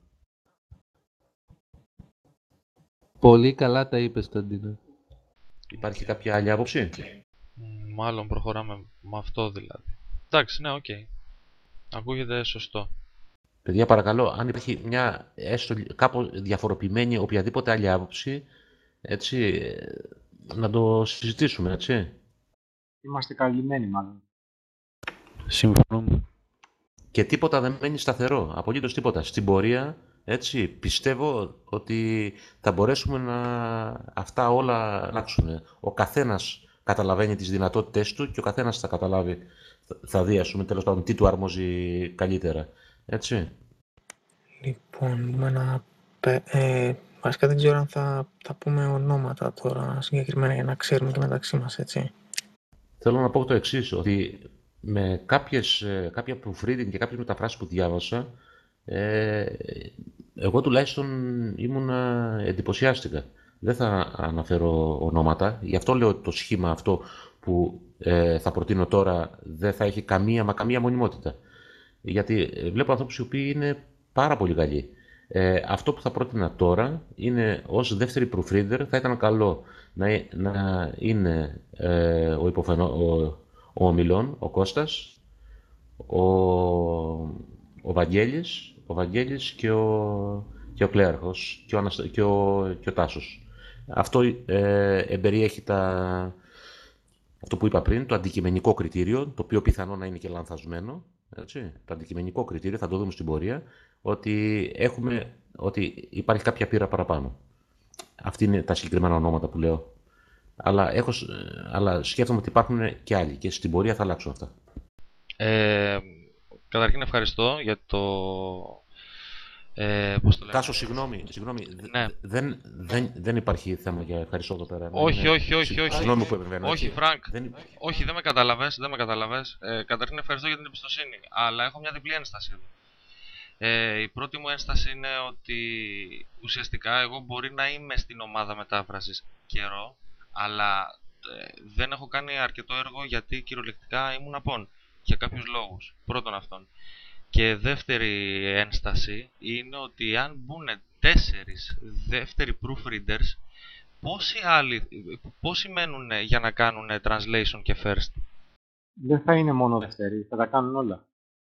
Πολύ καλά τα είπες, Κωνσταντίνε. Υπάρχει κάποια άλλη άποψη? Μάλλον προχωράμε με αυτό δηλαδή. Εντάξει, ναι, οκ. Ακούγεται σωστό. Παιδιά, παρακαλώ, αν υπάρχει μια έστω κάπως διαφοροποιημένη οποιαδήποτε άλλη άποψη, έτσι, να το συζητήσουμε, έτσι. Είμαστε καλυμμένοι, μάλλον. Συμφωνούμε. Και τίποτα δεν μένει σταθερό, απολύτως τίποτα. Στην πορεία Έτσι, πιστεύω ότι θα μπορέσουμε να αυτά όλα αλλάξουν. Ο καθένας καταλαβαίνει τις δυνατότητες του και ο καθένας θα καταλάβει, θα δει, ας πούμε, τέλος πάντων, τι του αρμόζει καλύτερα. Έτσι. Λοιπόν, βασικά δεν ξέρω αν θα πούμε ονόματα τώρα συγκεκριμένα για να ξέρουμε και μεταξύ μας, έτσι. Θέλω να πω το εξής, ότι με κάποια proofreading και κάποιες μεταφράσεις που διάβασα, εγώ τουλάχιστον εντυπωσιάστηκα. Δεν θα αναφέρω ονόματα, γι' αυτό λέω ότι το σχήμα αυτό που θα προτείνω τώρα δεν θα έχει καμία μονιμότητα. Γιατί βλέπω ανθρώπους οι οποίοι είναι πάρα πολύ καλοί. Αυτό που θα πρότεινα τώρα είναι ως δεύτερη proofreader θα ήταν καλό να είναι ο Ομιλών, ο Κώστας, ο Βαγγέλης και ο Κλέαρχος και ο Τάσος. Αυτό εμπεριέχει αυτό που είπα πριν, το αντικειμενικό κριτήριο, το οποίο πιθανό να είναι και λανθασμένο. Έτσι. Το αντικειμενικό κριτήριο, θα το δούμε στην πορεία, ότι υπάρχει κάποια πείρα παραπάνω. Αυτή είναι τα συγκεκριμένα ονόματα που λέω. Αλλά σκέφτομαι ότι υπάρχουν και άλλοι και στην πορεία θα αλλάξουν αυτά. Καταρχήν ευχαριστώ για το... πώς το λέμε. Τάσο, συγγνώμη. Ναι. Δεν υπάρχει θέμα για ευχαριστώ εδώ πέρα. Όχι. Συγγνώμη που επεμβαίνω. Όχι, Φρανκ. Όχι, δεν με κατάλαβες. Καταρχήν ευχαριστώ για την εμπιστοσύνη. Αλλά έχω μια διπλή ένσταση. Η πρώτη μου ένσταση είναι ότι ουσιαστικά εγώ μπορεί να είμαι στην ομάδα μετάφρασης καιρό, αλλά δεν έχω κάνει αρκετό έργο γιατί κυριολεκτικά ήμουν απόν για κάποιους λόγους. Πρώτον αυτόν. Και δεύτερη ένσταση είναι ότι αν μπουν 4 δεύτεροι proofreaders, πόσοι μένουν για να κάνουν translation και first? Δεν θα είναι μόνο δεύτεροι, θα τα κάνουν όλα.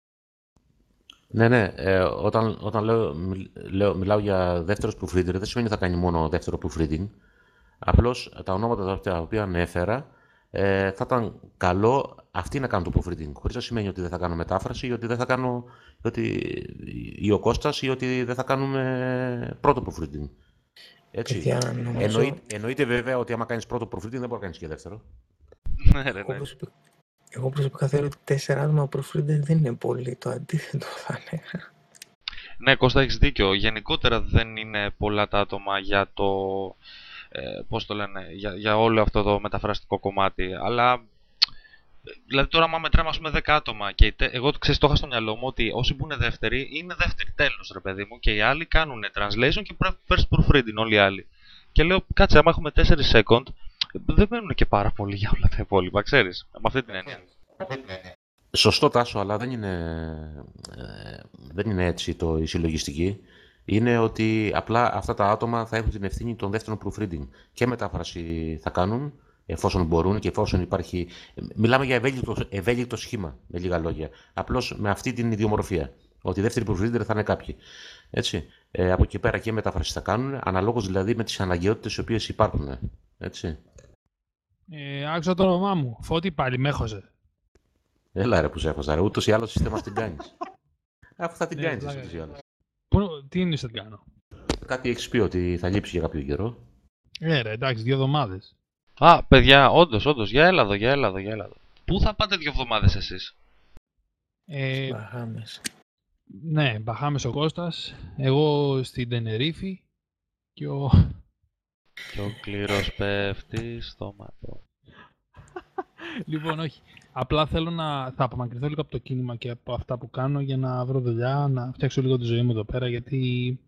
Ναι. Όταν μιλάω για δεύτερος proofreader, δεν σημαίνει ότι θα κάνει μόνο δεύτερο proofreading. Απλώς τα ονόματα τα οποία ανέφερα, θα ήταν καλό αυτοί να κάνουν το proofreading. Χωρίς να σημαίνει ότι δεν θα κάνω μετάφραση ή ότι δεν θα κάνω ή ο Κώστας ή ότι δεν θα κάνουμε πρώτο proofreading. Έτσι. Εννοείται βέβαια ότι άμα κάνεις πρώτο proofreading δεν μπορεί να κάνεις και δεύτερο. Ναι. Εγώ προσωπικά θεωρώ ότι 4 άτομα proofreader δεν είναι πολύ, το αντίθετο θα έλεγα. Ναι, Κώστα, έχεις δίκιο. Γενικότερα δεν είναι πολλά τα άτομα για το... πώς το λένε, για όλο αυτό το μεταφραστικό κομμάτι. Αλλά, δηλαδή τώρα άμα μετράμε 10 άτομα και εγώ το είχα στο μυαλό μου ότι όσοι μπουν δεύτεροι, είναι δεύτεροι, τέλος ρε παιδί μου, και οι άλλοι κάνουν translation και first proofreading όλοι οι άλλοι. Και λέω, κάτσε, άμα έχουμε 4 second, δεν μένουν και πάρα πολύ για όλα τα υπόλοιπα, ξέρεις, με αυτή την έννοια. Σωστό, Τάσο, αλλά δεν είναι έτσι η συλλογιστική. Είναι ότι απλά αυτά τα άτομα θα έχουν την ευθύνη των δεύτερων proofreading. Και μετάφραση θα κάνουν, εφόσον μπορούν και εφόσον υπάρχει... Μιλάμε για ευέλικτο σχήμα, με λίγα λόγια. Απλώς με αυτή την ιδιομορφία. Ότι οι δεύτεροι proofreader θα είναι κάποιοι. Έτσι. Από εκεί πέρα και μετάφραση θα κάνουν, αναλόγως δηλαδή με τις αναγκαιότητες οι οποίες υπάρχουν. Έτσι. Άκουσα το όνομά μου. Φώτη πάλι, με έχωσε. Έλα ρε που σε έχωσα, ρε. Ούτως ή άλλως σύστημα την κάνεις. Αφού θα την κάνεις ούτως ή άλλως. Τι είναι να την κάνω? Κάτι έχεις πει ότι θα λείψει για κάποιο καιρό. Ρε, εντάξει, 2 εβδομάδες. Α, παιδιά, όντως, για έλα. Πού θα πάτε 2 εβδομάδες εσείς? Μπαχάμες. Ναι, Μπαχάμες ο Κώστας, εγώ στην Τενερίφη και ο κλήρος πέφτει στο ματό. Λοιπόν, όχι. Απλά θέλω θα απομακρυνθώ λίγο από το κίνημα και από αυτά που κάνω για να βρω δουλειά, να φτιάξω λίγο τη ζωή μου εδώ πέρα, γιατί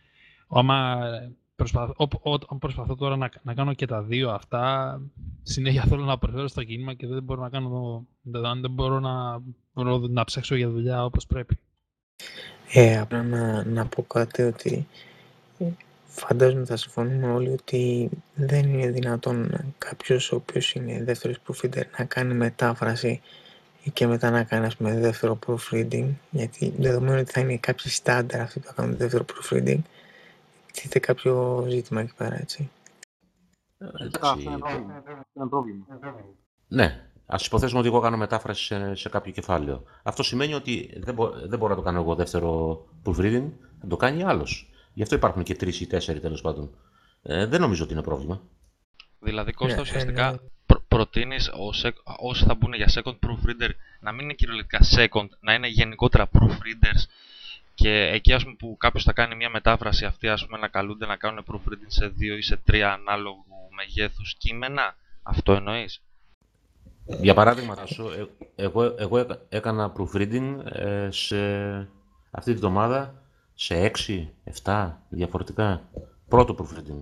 προσπαθώ τώρα να κάνω και τα δύο αυτά, συνέχεια θέλω να προσφέρω στο κίνημα και δεν μπορώ να κάνω, δεν μπορώ να ψάξω για δουλειά όπως πρέπει. Απλά να πω κάτι, ότι φαντάζομαι θα συμφωνούμε όλοι ότι δεν είναι δυνατόν κάποιος ο οποίος είναι δεύτερος proofreader να κάνει μετάφραση και μετά να κάνει, ας πούμε, δεύτερο proofreading, γιατί δεδομένου ότι θα είναι κάποιοι στάνταρ αυτοί που θα κάνουν δεύτερο proofreading, τίθεται κάποιο ζήτημα εκεί πέρα, έτσι. Αυτό είναι πρόβλημα. Ναι, ας υποθέσουμε ότι εγώ κάνω μετάφραση σε κάποιο κεφάλαιο. Αυτό σημαίνει ότι δεν μπορώ να το κάνω εγώ δεύτερο proofreading, θα το κάνει άλλος. Γι' αυτό υπάρχουν και 3 ή 4 τέλος πάντων. Δεν νομίζω ότι είναι πρόβλημα. Δηλαδή, Κώστα, ουσιαστικά προτείνεις όσοι θα μπουν για second proofreader να μην είναι κυριολεκτικά second, να είναι γενικότερα proofreaders και εκεί ας πούμε, που κάποιος θα κάνει μια μετάφραση αυτή ας πούμε, να καλούνται να κάνουν proofreading σε 2 ή σε 3 ανάλογου μεγέθους κείμενα. Αυτό εννοείς? Για παράδειγμα, εγώ έκανα proofreading σε αυτή τη βδομάδα σε 6-7 διαφορετικά. Πρώτο proofreading.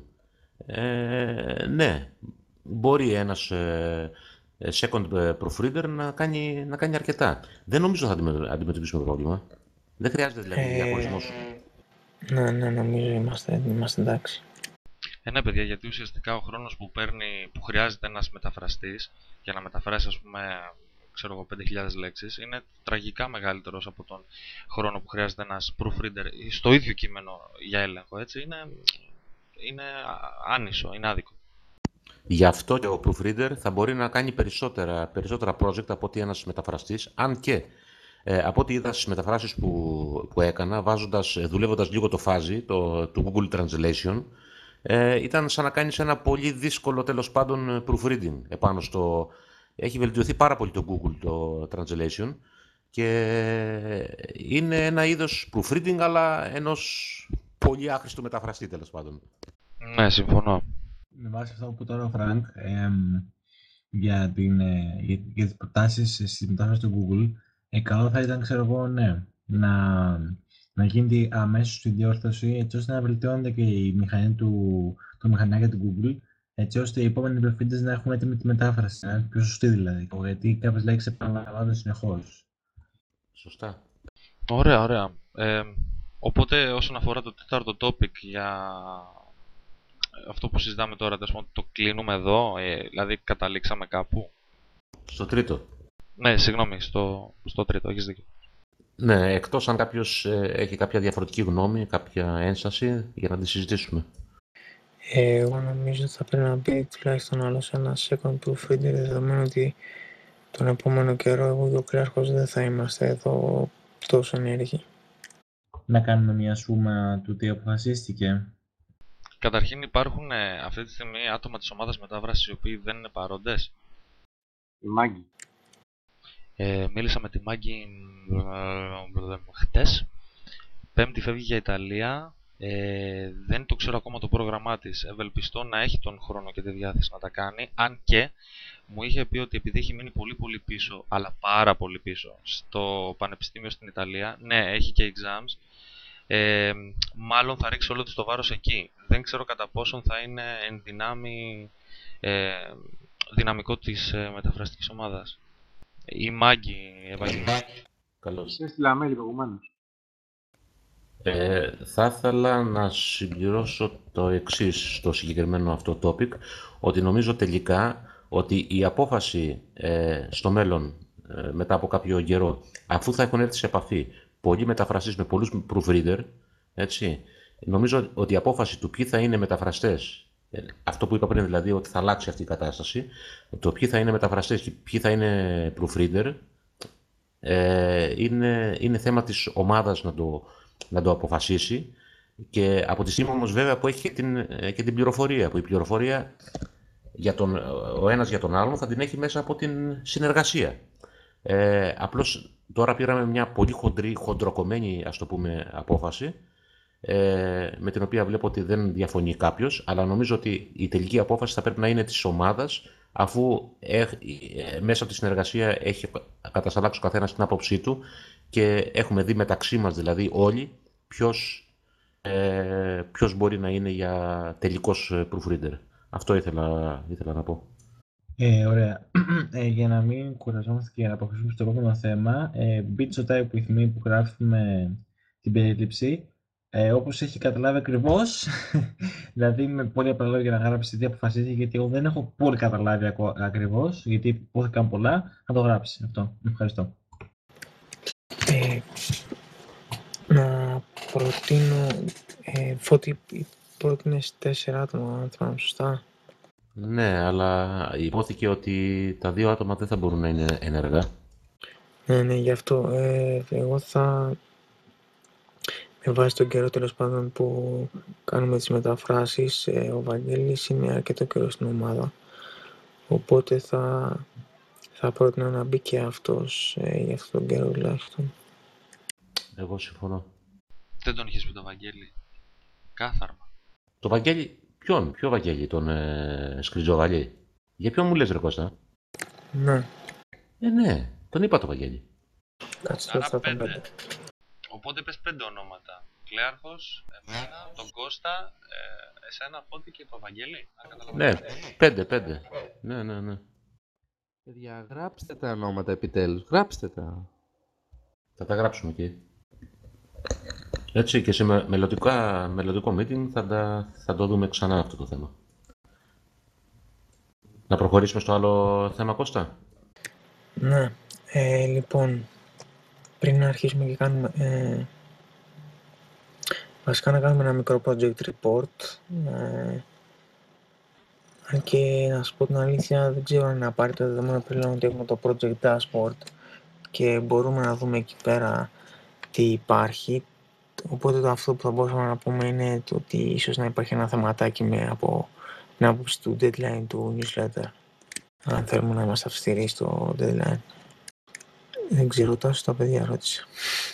Ναι, μπορεί ένας second proofreader να κάνει αρκετά. Δεν νομίζω θα αντιμετωπίσουμε πρόβλημα. Δεν χρειάζεται δηλαδή διαχωρισμός. Ναι, νομίζω είμαστε εντάξει. Ναι, παιδιά, γιατί ουσιαστικά ο χρόνος που χρειάζεται ένας μεταφραστής για να μεταφράσει, ας πούμε, ξέρω εγώ, 5.000 λέξεις, είναι τραγικά μεγαλύτερος από τον χρόνο που χρειάζεται ένας proofreader στο ίδιο κείμενο για έλεγχο, έτσι. Είναι άνισο, είναι άδικο. Γι' αυτό και ο proofreader θα μπορεί να κάνει περισσότερα project από ότι ένας μεταφραστής, αν και από ό,τι είδα στις μεταφράσεις που έκανα, δουλεύοντας λίγο το φάζι, το Google Translation, ήταν σαν να κάνεις ένα πολύ δύσκολο τέλος πάντων proofreading επάνω στο... Έχει βελτιωθεί πάρα πολύ το Google το Translation και είναι ένα είδος proofreading αλλά ενός πολύ άχρηστου μεταφραστή τέλος πάντων. Ναι, συμφωνώ. Με βάση αυτό που τώρα ο Φρανκ για τις προτάσεις στη μετάφραση του Google, καλό θα ήταν, ξέρω εγώ, ναι, να γίνεται αμέσως η διόρθωση, έτσι ώστε να βελτιώνεται και η μηχανή το μηχανάκι του Google, έτσι ώστε οι επόμενοι proofreaders να έχουμε έτοιμη τη μετάφραση, να είναι πιο σωστή δηλαδή, γιατί κάποιες λέξεις επαναλαμβάνονται συνεχώς. Σωστά. Ωραία. Οπότε όσον αφορά το τέταρτο topic για αυτό που συζητάμε τώρα, το κλείνουμε εδώ, δηλαδή καταλήξαμε κάπου. Στο τρίτο. Ναι, συγγνώμη, στο τρίτο, έχεις δίκιο. Ναι, εκτός αν κάποιος έχει κάποια διαφορετική γνώμη, κάποια ένσταση, για να τη συζητήσουμε. Εγώ νομίζω ότι θα πρέπει να μπει τουλάχιστον άλλος ένα second proofreader, δεδομένου ότι τον επόμενο καιρό εγώ και ο Κλέαρχος δεν θα είμαστε εδώ τόσο ενέργοι. Να κάνουμε μια σούμα του τι αποφασίστηκε. Καταρχήν υπάρχουν αυτή τη στιγμή άτομα της ομάδας μετάφρασης οι οποίοι δεν είναι παρόντες. Η Μάγκη. Μίλησα με τη Μάγκη χτες. Πέμπτη φεύγει για Ιταλία. Δεν το ξέρω ακόμα το πρόγραμμά της. Ευελπιστώ να έχει τον χρόνο και τη διάθεση να τα κάνει. Αν και μου είχε πει ότι επειδή έχει μείνει πολύ πίσω, αλλά πάρα πολύ πίσω, στο πανεπιστήμιο στην Ιταλία, ναι, έχει και exams, μάλλον θα ρίξει όλο το βάρος εκεί. Δεν ξέρω κατά πόσον θα είναι εν δυνάμει δυναμικό της μεταφραστικής ομάδας. Η Μάγκη, Ευαγγελή. Καλώς. Έστειλα mail προηγουμένως. Θα ήθελα να συμπληρώσω το εξής στο συγκεκριμένο αυτό topic, ότι νομίζω τελικά ότι η απόφαση στο μέλλον, μετά από κάποιο καιρό, αφού θα έχουν έρθει σε επαφή πολλοί μεταφραστές με πολλούς proofreader, έτσι, νομίζω ότι η απόφαση του ποιοι θα είναι μεταφραστές, αυτό που είπα πριν δηλαδή ότι θα αλλάξει αυτή η κατάσταση, το ποιοι θα είναι μεταφραστές και ποιοι θα είναι proofreader, είναι θέμα της ομάδας να το αποφασίσει, και από τη στιγμή όμως βέβαια που έχει και την πληροφορία, που η πληροφορία ο ένας για τον άλλον θα την έχει μέσα από την συνεργασία. Απλώς τώρα πήραμε μια πολύ χοντροκομμένη, ας το πούμε, απόφαση, με την οποία βλέπω ότι δεν διαφωνεί κάποιος, αλλά νομίζω ότι η τελική απόφαση θα πρέπει να είναι της ομάδας, αφού μέσα από τη συνεργασία έχει κατασταλάξει ο καθένας την άποψή του και έχουμε δει μεταξύ μας δηλαδή όλοι ποιος μπορεί να είναι για τελικός proofreader. Αυτό ήθελα να πω. Ωραία. Για να μην κουραζόμαστε και να προχωρήσουμε στο επόμενο θέμα, μπείτε στο type with me που γράφουμε την περίληψη, όπως έχει καταλάβει ακριβώς, δηλαδή με πολύ απλά λόγια να γράψει τι αποφασίζει, γιατί εγώ δεν έχω πολύ καταλάβει ακριβώς, γιατί υπόθηκαν πολλά, να το γράψει αυτό. Ευχαριστώ. Να προτείνω, Φώτη, πρότεινες 4 άτομα, αν θυμάμαι σωστά. Ναι, αλλά υπόθηκε ότι τα δύο άτομα δεν θα μπορούν να είναι ενεργά. Ναι, γι' αυτό εγώ θα, με βάση τον καιρό τέλος πάντων που κάνουμε τις μεταφράσεις, ο Βαγγέλης είναι αρκετό καιρό στην ομάδα. Οπότε θα πρότεινα να μπει και αυτός για αυτόν τον καιρό τουλάχιστον. Εγώ συμφωνώ. Δεν τον είχες πει το Βαγγέλη. Κάθαρμα. Το Βαγγέλη, ποιο Βαγγέλη, τον Σκριτζογαλή. Για ποιον μου λες ρε Κώστα? Ναι. Ναι, τον είπα το Βαγγέλη. Κάτσε τώρα θα τον πέντε. Οπότε πες 5 ονόματα. Κλέαρχος, εμένα, τον Κώστα, εσένα, Φώτη και το Βαγγέλη. Ναι, 5. Ναι. Παιδιά, γράψτε τα ονόματα επιτέλους. Γράψτε τα. Θα τα γράψουμε εκεί. Έτσι και σε μελλοντικό meeting θα το δούμε ξανά αυτό το θέμα. Να προχωρήσουμε στο άλλο θέμα, Κώστα. Ναι, λοιπόν, πριν να αρχίσουμε και κάνουμε, βασικά να κάνουμε ένα μικρό project report, αν και να σας πω την αλήθεια δεν ξέρω αν είναι απαραίτητο δεδομένο πλέον ότι έχουμε το project dashboard και μπορούμε να δούμε εκεί πέρα τι υπάρχει. Οπότε αυτό που θα μπορούσαμε να πούμε είναι το ότι ίσως να υπάρχει ένα θεματάκι από την άποψη του deadline του newsletter. Αν θέλουμε να είμαστε αυστηροί στο deadline. Δεν ξέρω, τόσο τα παιδιά ρώτησα.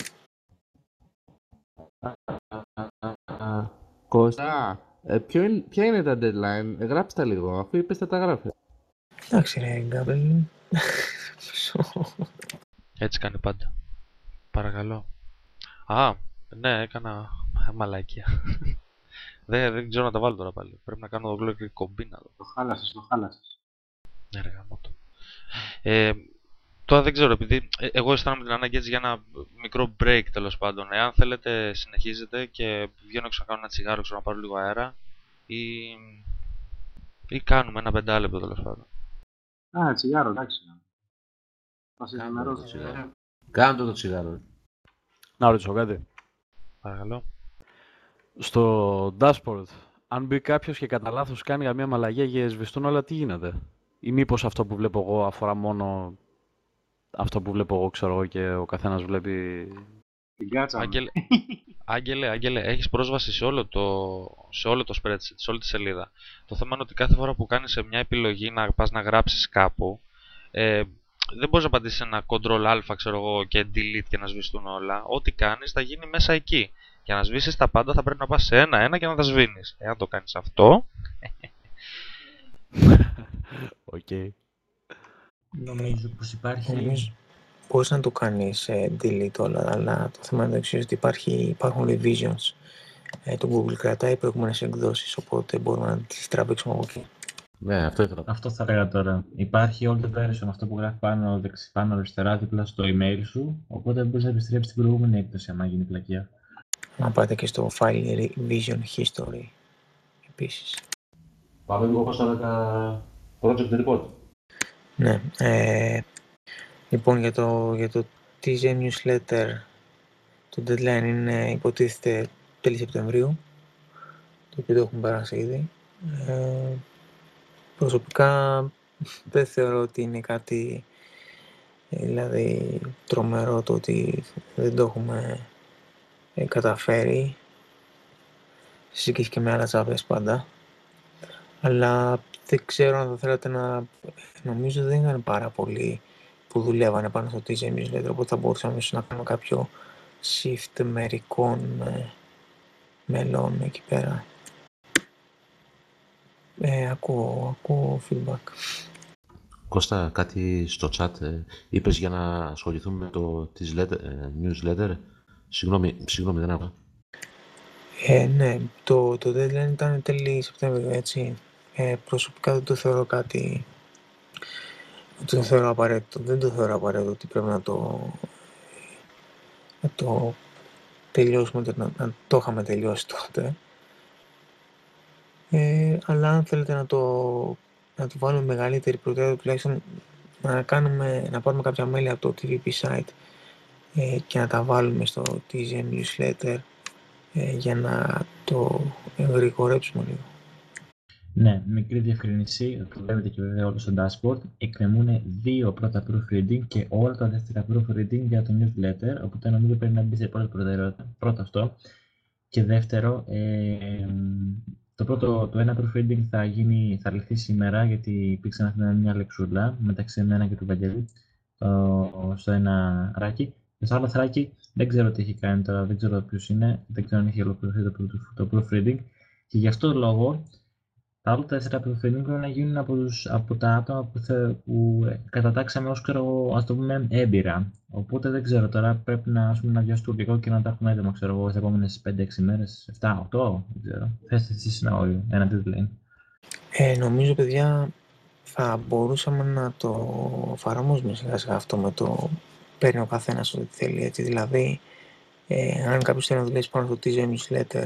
Κώστα, ποια είναι τα deadline? Γράψτε τα λίγο, αφού είπες θα τα γράφει. Εντάξει ρε Γκάμπελ. Έτσι κάνει πάντα. Παρακαλώ. Α, ναι, έκανα μαλακία. δεν ξέρω να τα βάλω τώρα πάλι. Πρέπει να κάνω το ολόκληρη κομπίνα. Το χάλασες. Ναι ρε γαμώτο. Τώρα δεν ξέρω, επειδή εγώ αισθάνομαι την ανάγκη έτσι για ένα μικρό break τέλος πάντων. Εάν θέλετε συνεχίζετε και βγαίνω έξω να κάνω ένα τσιγάρο, ξέρω να πάρω λίγο αέρα ή κάνουμε ένα 5 λεπτό τέλος πάντων. Α, τσιγάρο, εντάξει. Θα σε ενημερώσω. Κάντε το τσιγάρο. Να ρωτήσω κάτι. Παρακαλώ. Στο dashboard, αν μπει κάποιος και κατά λάθος κάνει καμία μαλαγία και σβηστούν όλα, τι γίνεται? Ή μήπως αυτό που βλέπω εγώ αφορά μόνο αυτό που βλέπω εγώ, ξέρω εγώ, και ο καθένας βλέπει... Την κάτσα. Άγγελε, έχεις πρόσβαση σε όλο το spreadsheet, σε όλη τη σελίδα. Το θέμα είναι ότι κάθε φορά που κάνεις σε μια επιλογή να πας να γράψεις κάπου, δεν μπορείς να πατήσεις ένα Ctrl Α, ξέρω εγώ, και delete και να σβηστούν όλα. Ό,τι κάνεις θα γίνει μέσα εκεί. Για να σβήσεις τα πάντα θα πρέπει να πας σε ένα-ένα και να τα σβήνεις. Εάν το κάνεις αυτό... Οκ. Νομίζω πως υπάρχει... Μπορείς να το κάνεις delete όλα, αλλά το θέμα είναι το εξής, ότι υπάρχουν revisions. Το Google κρατάει προηγούμενες εκδόσεις, οπότε μπορούμε να τις τραβήξουμε από εκεί. Ναι, αυτό ήθελα. Αυτό θα έλεγα τώρα. Υπάρχει old version, αυτό που γράφει πάνω αριστερά δίπλα στο email σου, οπότε μπορείς να επιστρέψεις στην προηγούμενη έκδοση, άμα γίνει πλακιά. Να πάτε και στο file revision history, επίσης. Πάμε λίγο στα project report. Ναι, λοιπόν για το TGM newsletter το deadline είναι υποτίθεται τέλη Σεπτεμβρίου, το οποίο το έχουμε περάσει ήδη. Προσωπικά δεν θεωρώ ότι είναι κάτι δηλαδή τρομερό το ότι δεν το έχουμε καταφέρει. Συζητήσεις και με άλλα τσάπες πάντα. Αλλά δεν ξέρω αν θα θέλατε να... Νομίζω δεν ήταν πάρα πολλοί που δουλεύανε πάνω στο TGM newsletter, οπότε θα μπορούσαμε να κάνουμε κάποιο shift μερικών μελών εκεί πέρα. Ακούω feedback. Κώστα, κάτι στο chat είπες για να ασχοληθούμε με το newsletter. Συγγνώμη, δεν άκουσα. Ναι, το deadline ήταν τέλη Σεπτέμβριο, έτσι. Προσωπικά δεν το θεωρώ κάτι... Δεν το θεωρώ απαραίτητο ότι πρέπει να το τελειώσουμε, να το είχαμε τελειώσει τότε. Αλλά αν θέλετε να το βάλουμε μεγαλύτερη προτεραιότητα, τουλάχιστον να πάρουμε κάποια μέλη από το TVP site και να τα βάλουμε στο TGM newsletter για να το γρηγορέψουμε λίγο. Ναι, μικρή διευκρίνηση, το βλέπετε και βέβαια όλο στο dashboard. Εκκρεμούν 2 πρώτα proofreading και όλα τα δεύτερα proofreading για το newsletter, οπότε νομίζω πρέπει να μπει σε πρώτη προτεραιότητα. Πρώτο αυτό. Και δεύτερο, το ένα proofreading θα λυθεί σήμερα, γιατί υπήρξε μια λεξούλα μεταξύ εμένα και του Βαγγέλη στο ένα ράκι. Και στο άλλο θράκι δεν ξέρω τι έχει κάνει τώρα, δεν ξέρω ποιος είναι, δεν ξέρω αν έχει ολοκληρωθεί το proofreading. Και γι' αυτό το λόγο τα άλλα 4 proofreading πρέπει να γίνουν από τα άτομα που κατατάξαμε ως, ας το πούμε, έμπειρα. Οπότε δεν ξέρω, τώρα πρέπει να βιώσει το λίγο και να τα έχουμε έτοιμα, ξέρω εγώ, στις επόμενες 5-6 μέρες, 7-8, δεν ξέρω. Θέστε εσείς ένα όριο, ένα deadline. Νομίζω, παιδιά, θα μπορούσαμε να το εφαρμόζουμε σιγά σιγά αυτό με το παίρνει ο καθένας ό,τι θέλει, έτσι. Δηλαδή, αν κάποιος θέλει να δουλέψει πάνω στο TJ newsletter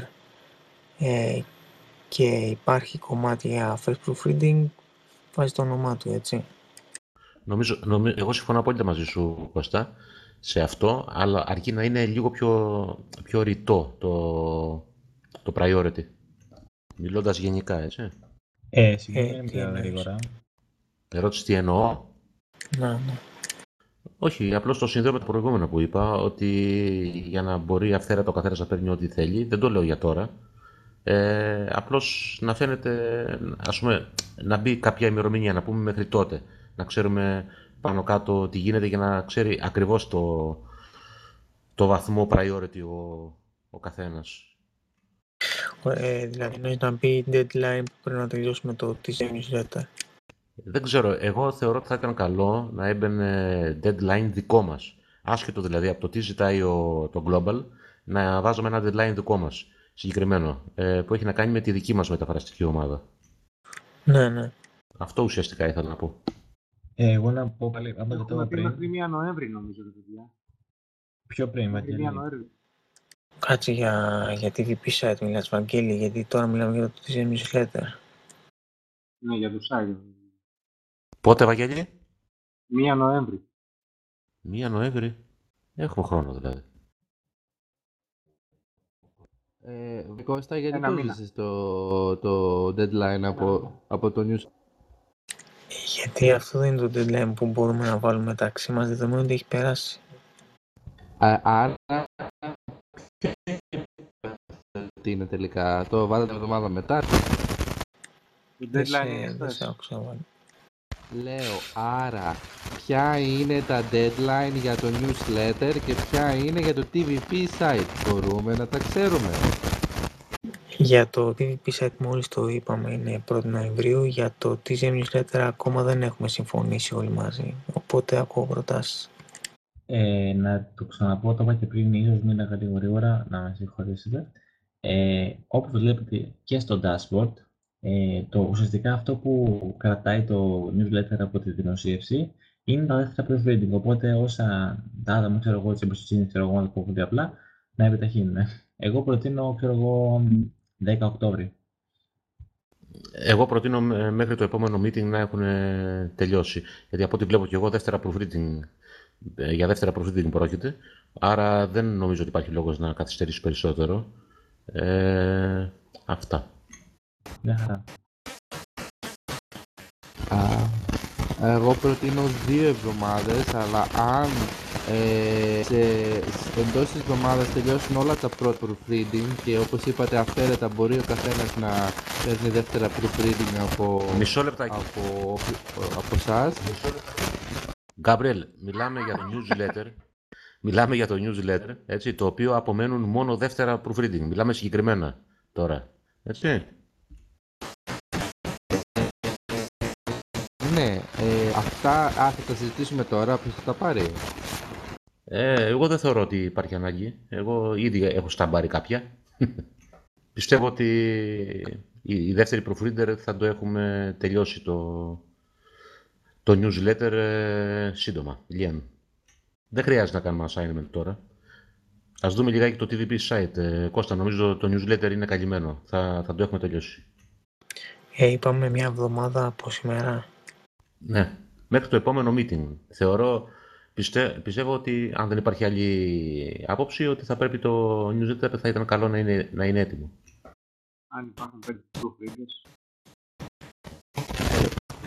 και υπάρχει κομμάτι για first proofreading, βάζει το όνομά του, έτσι. Εγώ συμφωνώ απόλυτα μαζί σου, Κώστα, σε αυτό, αλλά αρκεί να είναι λίγο πιο ρητό το priority. Μιλώντας γενικά, έτσι. Συγγνώμη πιο γρήγορα. Ερώτηση τι εννοώ. Ναι. Όχι, απλώς το συνδέω με το προηγούμενο που είπα, ότι για να μπορεί αυθαίρετα ο καθένας να παίρνει ό,τι θέλει, δεν το λέω για τώρα, απλώς να φαίνεται, ας πούμε, να μπει κάποια ημερομηνία, να πούμε μέχρι τότε, να ξέρουμε πάνω κάτω τι γίνεται για να ξέρει ακριβώς το βαθμό priority ο καθένας. Δηλαδή, εννοείς να μπει deadline που πρέπει να τελειώσουμε το TJ newsletter. Δεν ξέρω, εγώ θεωρώ ότι θα ήταν καλό να έμπαινε deadline δικό μας. Άσχετο δηλαδή από το τι ζητάει το Global, να βάζουμε ένα deadline δικό μας, συγκεκριμένο, που έχει να κάνει με τη δική μας μεταφραστική ομάδα. Ναι. Αυτό ουσιαστικά ήθελα να πω. Εγώ να πω πάλι, αν το Έχουμε πριν. μέχρι 1 Νοέμβρη νομίζω, παιδιά. Πιο πριν, Μέχρι 1 Βαγγέλη. Νοέμβρη. Κάτσε για TVP site μιλάς, Βαγγέλη, γιατί τώρα μιλάμε για το TJ newsletter. Ναι, για το site. Πότε, Βαγγέλη? 1 Νοέμβρη. 1 Νοέμβρη. Έχουμε χρόνο δηλαδή. Κώστα, γιατί Ένα το μήνα. ζήσεις το deadline από το news? Γιατί αυτό δεν είναι το deadline που μπορούμε να βάλουμε μεταξύ μας, δεδομένου ότι έχει περάσει. Άρα, τι είναι τελικά, το βάλετε εβδομάδα μετά? Το deadline είναι Δεν χθες. σε άκουσα, Βαγγέλη. Λέω, άρα, ποια είναι τα deadline για το newsletter και ποια είναι για το TVP site? Μπορούμε να τα ξέρουμε. Για το TVP site μόλις το είπαμε, είναι 1η Νοεμβρίου. Για το TJ newsletter ακόμα δεν έχουμε συμφωνήσει όλοι μαζί. Οπότε ακούω προτάσεις. Να το ξαναπώ, το είπα και πριν, ίσως μίλαγα λίγο γρήγορα, να με συγχωρήσετε. Όπως βλέπετε και στο dashboard, ουσιαστικά αυτό που κρατάει το newsletter από τη δημοσίευση είναι τα δεύτερα proofreading. Οπότε όσα τα άτομα, ξέρω εγώ, έτσι εμπιστοσύνη, ξέρω εγώ, να το πω πολύ απλά, να επιταχύνουμε. Εγώ προτείνω, ξέρω εγώ, 10 Οκτώβρη. Εγώ προτείνω μέχρι το επόμενο meeting να έχουν τελειώσει. Γιατί από ό,τι βλέπω και εγώ, για δεύτερα proofreading πρόκειται. Άρα δεν νομίζω ότι υπάρχει λόγος να καθυστερήσει περισσότερο. Αυτά. Μια χαρά. Εγώ προτείνω 2 εβδομάδες, αλλά αν εντός της εβδομάδας τελειώσουν όλα τα πρώτα proofreading και όπως είπατε αυθαίρετα μπορεί ο καθένας να παίρνει δεύτερα proofreading Μισό λεπτάκι. από εσάς. Γκάμπριελ, μιλάμε για το newsletter, έτσι, το οποίο απομένουν μόνο δεύτερα proofreading. Μιλάμε συγκεκριμένα τώρα, έτσι. Ναι, αυτά θα τα συζητήσουμε τώρα, ποιος θα τα πάρει? Εγώ δεν θεωρώ ότι υπάρχει ανάγκη. Εγώ ήδη έχω σταμπάρει κάποια. Πιστεύω ότι η δεύτερη proofreader θα το έχουμε τελειώσει το newsletter σύντομα, Λιάν. Δεν χρειάζεται να κάνουμε assignment τώρα. Ας δούμε λιγάκι το TVP site. Κώστα, νομίζω το newsletter είναι καλυμμένο. Θα το έχουμε τελειώσει. Είπαμε μια εβδομάδα από σήμερα. Ναι, μέχρι το επόμενο meeting. Πιστεύω ότι αν δεν υπάρχει άλλη άποψη, ότι θα πρέπει το newsletter θα ήταν καλό να είναι έτοιμο. Αν υπάρχουν 5 proofreaders.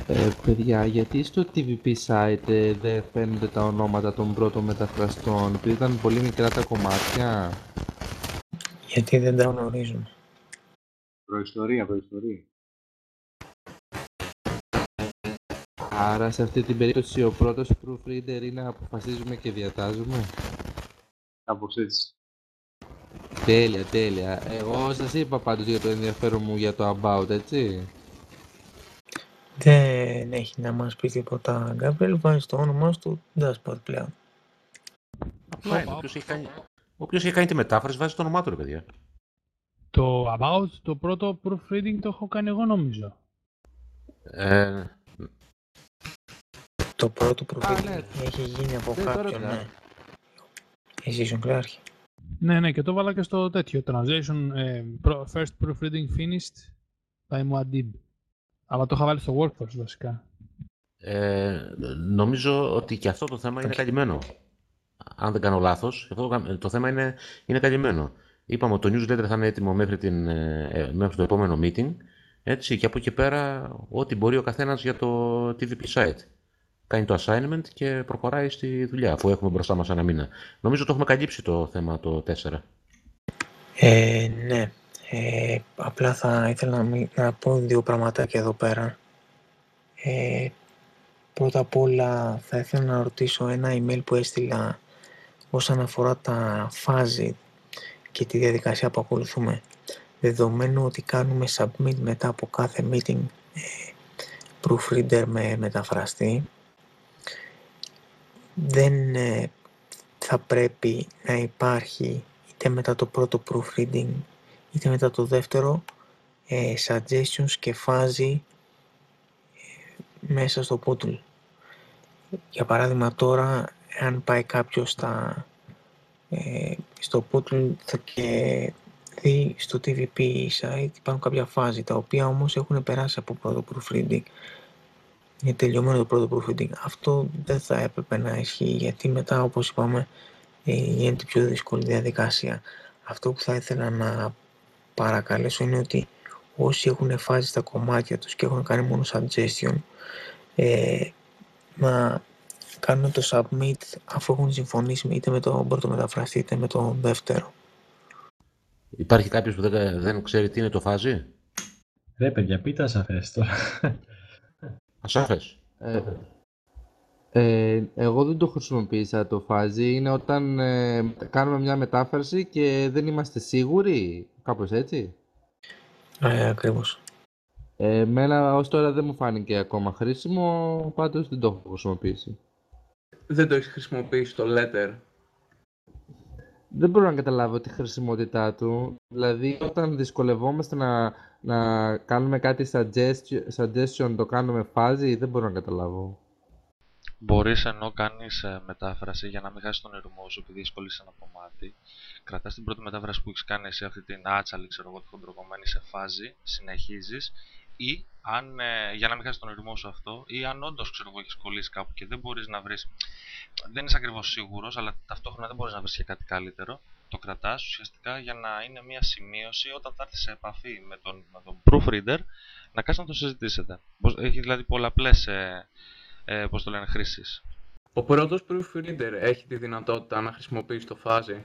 Παιδιά, γιατί στο TVP site δεν φαίνονται τα ονόματα των πρώτων μεταφραστών, επειδή ήταν πολύ μικρά τα κομμάτια? Γιατί δεν τα γνωρίζουν. Προϊστορία. Άρα σε αυτή την περίπτωση ο πρώτος proofreader είναι να αποφασίζουμε και διατάζουμε. Κάπως έτσι. Τέλεια. Εγώ σας είπα πάντως για το ενδιαφέρον μου για το About, έτσι. Δεν έχει να μας πει τίποτα, Γκάμπριελ, βάζει το όνομά στο dashboard πλέον. Απλά είναι. Όποιος έχει κάνει τη μετάφραση βάζει το όνομά του, ρε παιδιά. Το About, το πρώτο proofreading το έχω κάνει εγώ νομίζω. Το πρώτο proofreading έχει γίνει από κάποιον, ναι. Εσύ ήσουν κλάρχη. Ναι, και το βάλα και στο τέτοιο. Translation, first proofreading finished by Muad'Dib. Αλλά το είχα βάλει στο workforce βασικά. Νομίζω ότι και αυτό το θέμα είναι καλυμμένο. Αν δεν κάνω λάθος, το θέμα είναι καλυμμένο. Είπαμε ότι το newsletter θα είναι έτοιμο μέχρι το επόμενο meeting. Έτσι, και από εκεί πέρα, ό,τι μπορεί ο καθένας για το TVP site. Κάνει το assignment και προχωράει στη δουλειά, αφού έχουμε μπροστά μας ένα μήνα. Νομίζω το έχουμε καλύψει το θέμα το 4. Ναι. Απλά θα ήθελα να πω δύο πραγματάκια εδώ πέρα. Πρώτα απ' όλα θα ήθελα να ρωτήσω ένα email που έστειλα όσον αφορά τα fuzzy και τη διαδικασία που ακολουθούμε. Δεδομένου ότι κάνουμε submit μετά από κάθε meeting proofreader με μεταφραστή, δεν θα πρέπει να υπάρχει είτε μετά το πρώτο proofreading είτε μετά το δεύτερο suggestions και fuzzy μέσα στο Poodle. Για παράδειγμα τώρα, αν πάει κάποιος στο Poodle και δει στο TVP site υπάρχουν κάποια fuzzy, τα οποία όμως έχουν περάσει από πρώτο proofreading. Είναι τελειωμένο το πρώτο proofreading. Αυτό δεν θα έπρεπε να ισχύει, γιατί μετά, όπως είπαμε, γίνεται πιο δύσκολη διαδικασία. Αυτό που θα ήθελα να παρακαλέσω είναι ότι όσοι έχουν φάσει στα κομμάτια τους και έχουν κάνει μόνο suggestion, να κάνουν το submit αφού έχουν συμφωνήσει είτε με τον πρώτο μεταφραστή είτε με τον δεύτερο. Υπάρχει κάποιος που δεν ξέρει τι είναι το φάζι? Ρε παιδιά, πείτε ασαφές τώρα. Ασαφές. Εγώ δεν το χρησιμοποίησα το φάζι. Είναι όταν κάνουμε μια μετάφραση και δεν είμαστε σίγουροι, κάπως έτσι. Ακριβώς. Εμένα ως τώρα δεν μου φάνηκε ακόμα χρήσιμο, πάντως δεν το έχω χρησιμοποιήσει. Δεν το έχεις χρησιμοποιήσει το letter? Δεν μπορώ να καταλάβω τη χρησιμότητά του. Δηλαδή, όταν δυσκολευόμαστε να κάνουμε κάτι suggestion, το κάνουμε φάζι, δεν μπορώ να καταλάβω. Μπορείς, ενώ κάνεις μετάφραση, για να μην χάσεις τον ερμό σου επειδή δυσκολείσαι ένα κομμάτι, κρατάς την πρώτη μετάφραση που έχεις κάνει σε αυτή την άτσαλη, ξέρω εγώ, τη χοντροκομμένη σε φάζι, συνεχίζεις, ή για να μην χάσεις τον ερμό σου αυτό, ή αν όντως, ξέρω εγώ, έχεις κολλήσει κάπου και δεν μπορείς να βρεις, δεν είσαι ακριβώς σίγουρος, αλλά ταυτόχρονα δεν μπορείς να βρεις και κάτι καλύτερο, το κρατάς ουσιαστικά για να είναι μια σημείωση όταν θα έρθεις σε επαφή με τον proofreader, να κάτσετε να το συζητήσετε. Έχει δηλαδή πολλαπλές πώς το λένε, χρήσεις. Ο πρώτος proofreader έχει τη δυνατότητα να χρησιμοποιήσει το φάζι?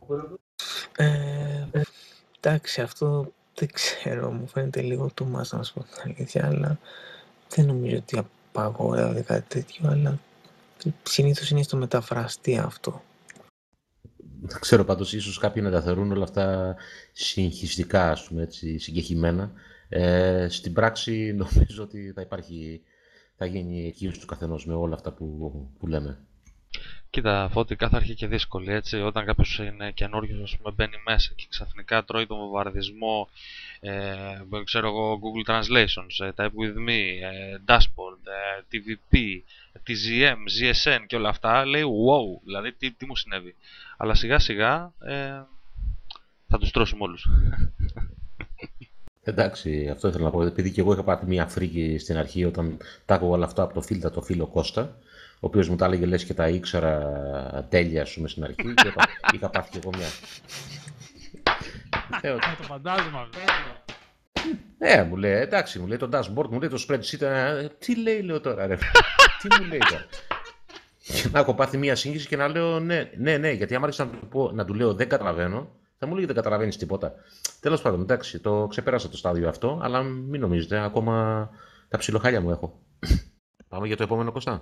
Εντάξει, αυτό δεν ξέρω, μου φαίνεται λίγο too much να σου πω την αλήθεια, αλλά δεν νομίζω ότι απαγορεύεται κάτι τέτοιο, αλλά συνήθως είναι στο μεταφραστή αυτό. Δεν ξέρω, πάντως ίσως κάποιοι να τα θεωρούν όλα αυτά συγχυστικά, ας πούμε, έτσι, συγκεχημένα. Στην πράξη νομίζω ότι θα γίνει εκείωση του καθενός με όλα αυτά που λέμε. Κοίτα, Φώτη, κάθε αρχή και δύσκολη, έτσι. Όταν κάποιος είναι καινούριος, ας πούμε, μπαίνει μέσα και ξαφνικά τρώει τον βομβαρδισμό, ξέρω εγώ, Google Translations, Type with Me, Dashboard, TVP, TZM, GSN και όλα αυτά, λέει wow, δηλαδή τι μου συνέβη. Αλλά σιγά σιγά θα τους τρώσουμε όλους. Εντάξει, αυτό ήθελα να πω, επειδή και εγώ είχα πάθει μια φρίκη στην αρχή όταν τα άκουγα όλα αυτά από το φίλο Κώστα, ο οποίος μου τα έλεγε λες και τα ήξερα τέλεια, ας πούμε, στην αρχή, και είχα πάθει και εγώ μια... Το φαντάζομαι αυτό. Μου λέει, εντάξει, μου λέει το dashboard, μου λέει το spreadsheet. Τι λέει, λέω τώρα, ρε. Τι μου λέει τώρα. Και να έχω πάθει μία σύγχυση και να λέω ναι, γιατί άμα άρχισα να του λέω δεν καταλαβαίνω, θα μου λέει δεν καταλαβαίνεις τίποτα. Τέλος πάντων, εντάξει, το ξεπέρασα το στάδιο αυτό, αλλά μην νομίζετε, ακόμα τα ψιλοχάλια μου έχω. Πάμε για το επόμενο, Κωστά.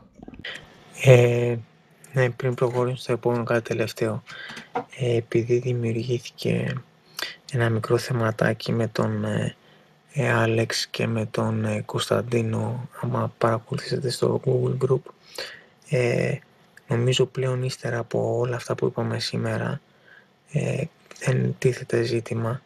Ναι, πριν προχωρήσουμε στο επόμενο, κάτι τελευταίο. Επειδή δημιουργήθηκε ένα μικρό θεματάκι με τον Άλεξ και με τον Κωνσταντίνο, άμα παρακολουθήσετε στο Google Group, νομίζω πλέον ύστερα από όλα αυτά που είπαμε σήμερα, δεν τίθεται ζήτημα.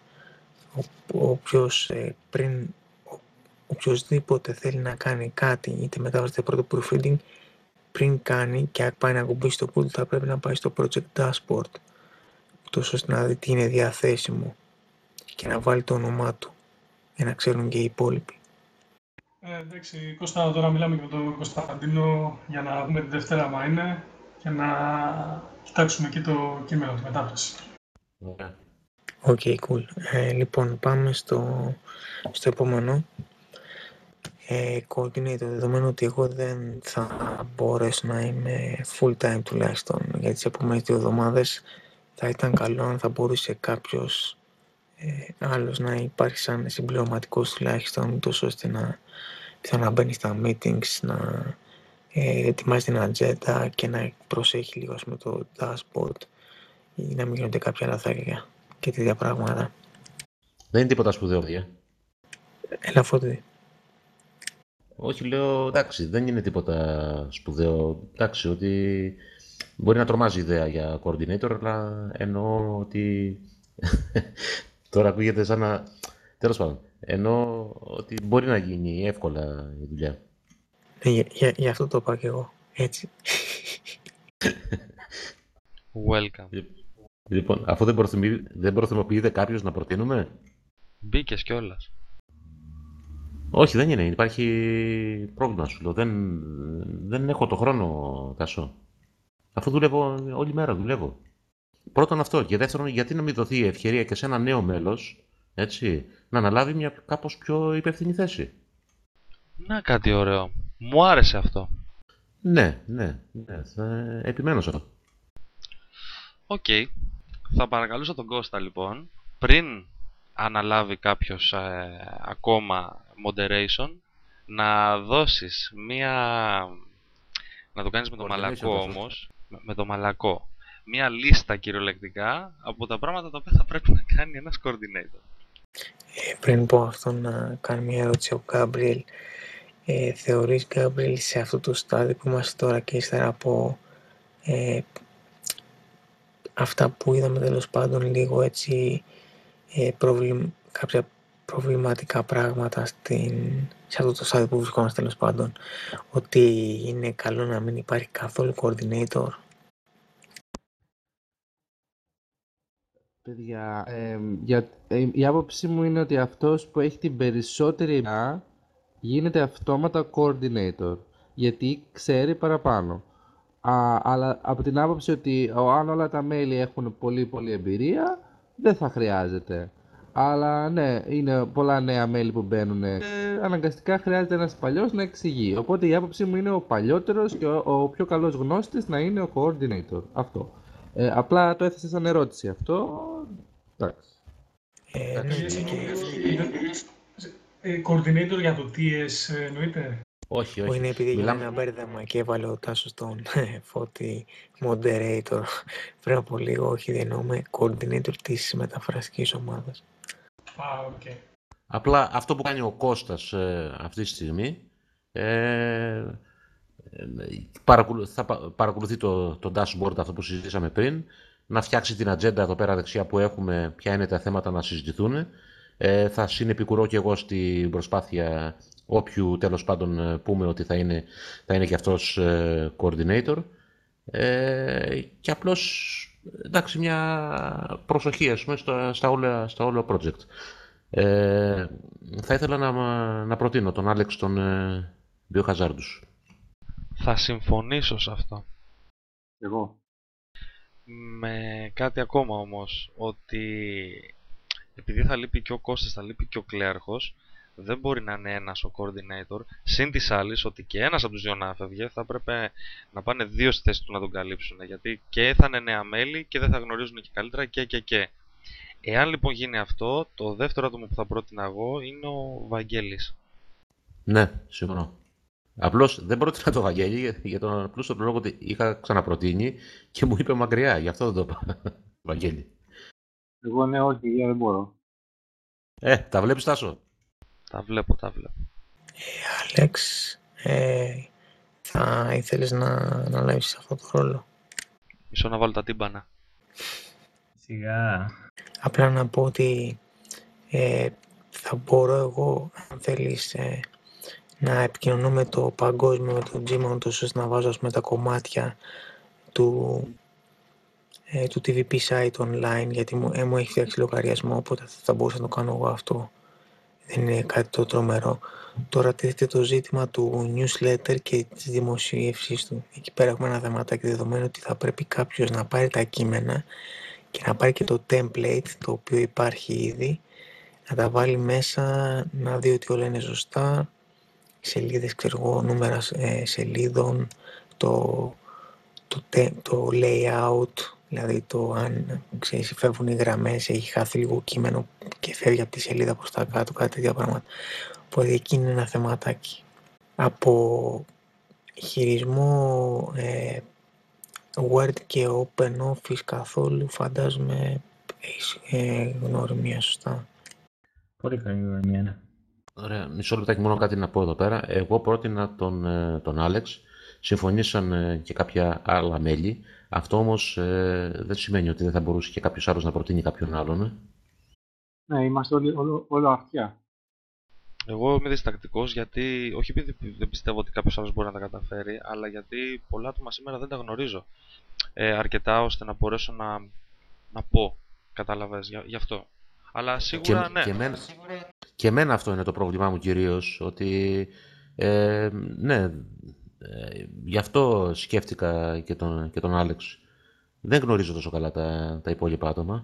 Οποιοςδήποτε θέλει να κάνει κάτι, είτε μετάβαση πρώτο proofreading, πριν κάνει και πάει να ακουμπήσει το πουλ, θα πρέπει να πάει στο project dashboard, ούτως ώστε να δει τι είναι διαθέσιμο και να βάλει το όνομά του για να ξέρουν και οι υπόλοιποι. Εντάξει, Κώστα, τώρα μιλάμε και με τον Κωνσταντίνο για να δούμε τη Δευτέρα άμα είναι και να κοιτάξουμε και το κείμενο, τη μετάφραση. Οκ, cool. Λοιπόν, πάμε στο επόμενο. Coordinator, δεδομένου ότι εγώ δεν θα μπορέσω να είμαι full time τουλάχιστον για τις επόμενες 2 εβδομάδες, θα ήταν καλό αν θα μπορούσε κάποιος άλλος να υπάρχει σαν συμπληρωματικός τουλάχιστον, τόσο ώστε να μπαίνει στα meetings, να ετοιμάζει την ατζέντα και να προσέχει λίγο με το dashboard ή να μην γίνονται κάποια λαθάκια και τέτοια πράγματα. Δεν είναι τίποτα σπουδαίο, παιδιά. Έλα, Φώτη. Όχι, λέω, εντάξει, δεν είναι τίποτα σπουδαίο. Εντάξει, ότι μπορεί να τρομάζει η ιδέα για coordinator, αλλά εννοώ ότι τώρα ακούγεται σαν να... Τέλος πάντων, εννοώ ότι μπορεί να γίνει εύκολα η δουλειά. Γι' αυτό το είπα και εγώ, έτσι. Welcome. Λοιπόν, αφού δεν προθυμοποιείται κάποιος να προτείνουμε. Μπήκες κιόλας. Όχι, δεν είναι. Υπάρχει πρόβλημα, σου λέω. Δεν έχω το χρόνο, Τάσο. Αφού δουλεύω όλη μέρα, δουλεύω. Πρώτον αυτό. Και δεύτερον, γιατί να μην δοθεί η ευκαιρία και σε ένα νέο μέλος, έτσι, να αναλάβει μια κάπως πιο υπεύθυνη θέση. Να, κάτι ωραίο. Μου άρεσε αυτό. Ναι. Θα επιμένω σε αυτό. Οκ. Θα παρακαλούσα τον Κώστα, λοιπόν, πριν αναλάβει κάποιος ακόμα moderation, να δώσεις μία... Να το κάνεις με το μαλακό όμως, με το μαλακό. Μία λίστα κυριολεκτικά από τα πράγματα τα οποία θα πρέπει να κάνει ένας coordinator. Πριν πω αυτό, να κάνει μια ερώτηση ο Γκάμπριελ. Θεωρείς, Γκάμπριελ, σε αυτό το στάδιο που είμαστε τώρα και ύστερα από αυτά που είδαμε τέλος πάντων λίγο έτσι κάποια προβληματικά πράγματα σε αυτό το στάδιο που βρισκόμαστε τέλος πάντων, ότι είναι καλό να μην υπάρχει καθόλου coordinator? Παιδιά, η άποψή μου είναι ότι αυτός που έχει την περισσότερη εμπειρία γίνεται αυτόματα coordinator, γιατί ξέρει παραπάνω. Αλλά από την άποψη ότι αν όλα τα μέλη έχουν πολύ εμπειρία, δεν θα χρειάζεται. Αλλά ναι, είναι πολλά νέα μέλη που μπαίνουν. Αναγκαστικά χρειάζεται ένας παλιός να εξηγεί. Οπότε η άποψή μου είναι ο παλιότερος και ο πιο καλός γνώστης να είναι ο coordinator. Αυτό. Απλά το έθεσα σαν ερώτηση αυτό. Εντάξει. Coordinator για το TS εννοείται? Όχι. Είναι επειδή έγινε ένα μπέρδεμα και έβαλε ο Τάσος τον Φώτη moderator πριν από λίγο. Όχι, δεν εννοούμε coordinator της μεταφραστικής ομάδας. Okay. Απλά αυτό που κάνει ο Κώστας αυτή τη στιγμή, θα παρακολουθεί το dashboard αυτό που συζητήσαμε πριν, να φτιάξει την ατζέντα εδώ πέρα δεξιά που έχουμε, ποια είναι τα θέματα να συζητηθούν. Θα συνεπικουρώ και εγώ στην προσπάθεια όποιου τέλος πάντων πούμε ότι θα είναι και αυτός coordinator. Και απλώς, εντάξει, μια προσοχή, ας πούμε, στα όλα project. Θα ήθελα να προτείνω τον Άλεξ τον Biohazardous. Θα συμφωνήσω σε αυτό. Εγώ. Με κάτι ακόμα όμως, ότι επειδή θα λείπει και ο Κώστας, θα λείπει και ο κλέαρχος, δεν μπορεί να είναι ένας ο coordinator. Συν της άλλης, ότι και ένας από τους δύο να φεύγει, θα έπρεπε να πάνε δύο στη θέση του να τον καλύψουν. Γιατί και θα είναι νέα μέλη και δεν θα γνωρίζουν και καλύτερα και. Εάν λοιπόν γίνει αυτό, το δεύτερο άτομο που θα πρότεινα εγώ είναι ο Βαγγέλης. Ναι, συμφωνώ. Απλώς δεν πρότεινα το Βαγγέλη για τον απλό λόγο ότι είχα ξαναπροτείνει και μου είπε μακριά, γι' αυτό δεν το είπα. Βαγγέλη. Εγώ ναι, όχι, παιδιά, δεν μπορώ. Τα βλέπεις, Τάσο? Τα βλέπω. Άλεξ, θα ήθελες να αναλάβεις αυτό το ρόλο? Μισό να βάλω τα τύμπανα. Σιγά. Απλά να πω ότι θα μπορώ εγώ, αν θέλεις, να επικοινωνώ με το παγκόσμιο, με το Gmail, ώστε να βάζω, ας πούμε, τα κομμάτια του TVP site online, γιατί μου έχει φτιάξει λογαριασμό, οπότε θα μπορούσα να το κάνω εγώ αυτό. Δεν είναι κάτι το τρομερό. Τώρα τίθεται το ζήτημα του newsletter και της δημοσίευσης του. Εκεί πέρα έχουμε ένα θεματάκι, δεδομένου ότι θα πρέπει κάποιος να πάρει τα κείμενα και να πάρει και το template, το οποίο υπάρχει ήδη, να τα βάλει μέσα, να δει ότι όλα είναι σωστά, σελίδες, ξέρω εγώ, νούμερα σελίδων, το layout, δηλαδή το αν, ξέρεις, φεύγουν οι γραμμές, έχει χάθει λίγο κείμενο και φεύγει από τη σελίδα προς τα κάτω, κάτι τέτοια πράγματα. Οπότε εκεί είναι ένα θεματάκι. Από χειρισμό Word και OpenOffice καθόλου, φαντάζομαι έχεις γνωριμία, σωστά? Πολύ καλή γνωριμία, ναι. Ωραία, μισό λεπτάκι, μόνο κάτι να πω εδώ πέρα. Εγώ πρότεινα τον Άλεξ, συμφωνήσαν και κάποια άλλα μέλη. Αυτό όμως δεν σημαίνει ότι δεν θα μπορούσε και κάποιος άλλος να προτείνει κάποιον άλλον. Ναι, είμαστε όλοι αυτιά. Εγώ είμαι διστακτικός, γιατί όχι επειδή δεν πιστεύω ότι κάποιος άλλος μπορεί να τα καταφέρει, αλλά γιατί πολλά άτομα σήμερα δεν τα γνωρίζω αρκετά ώστε να μπορέσω να πω. Κατάλαβες, γι' αυτό. Αλλά σίγουρα ναι. Και εμένα αυτό είναι το πρόβλημά μου κυρίως, ότι ναι, γι' αυτό σκέφτηκα και τον Άλεξ. Δεν γνωρίζω τόσο καλά τα υπόλοιπα άτομα.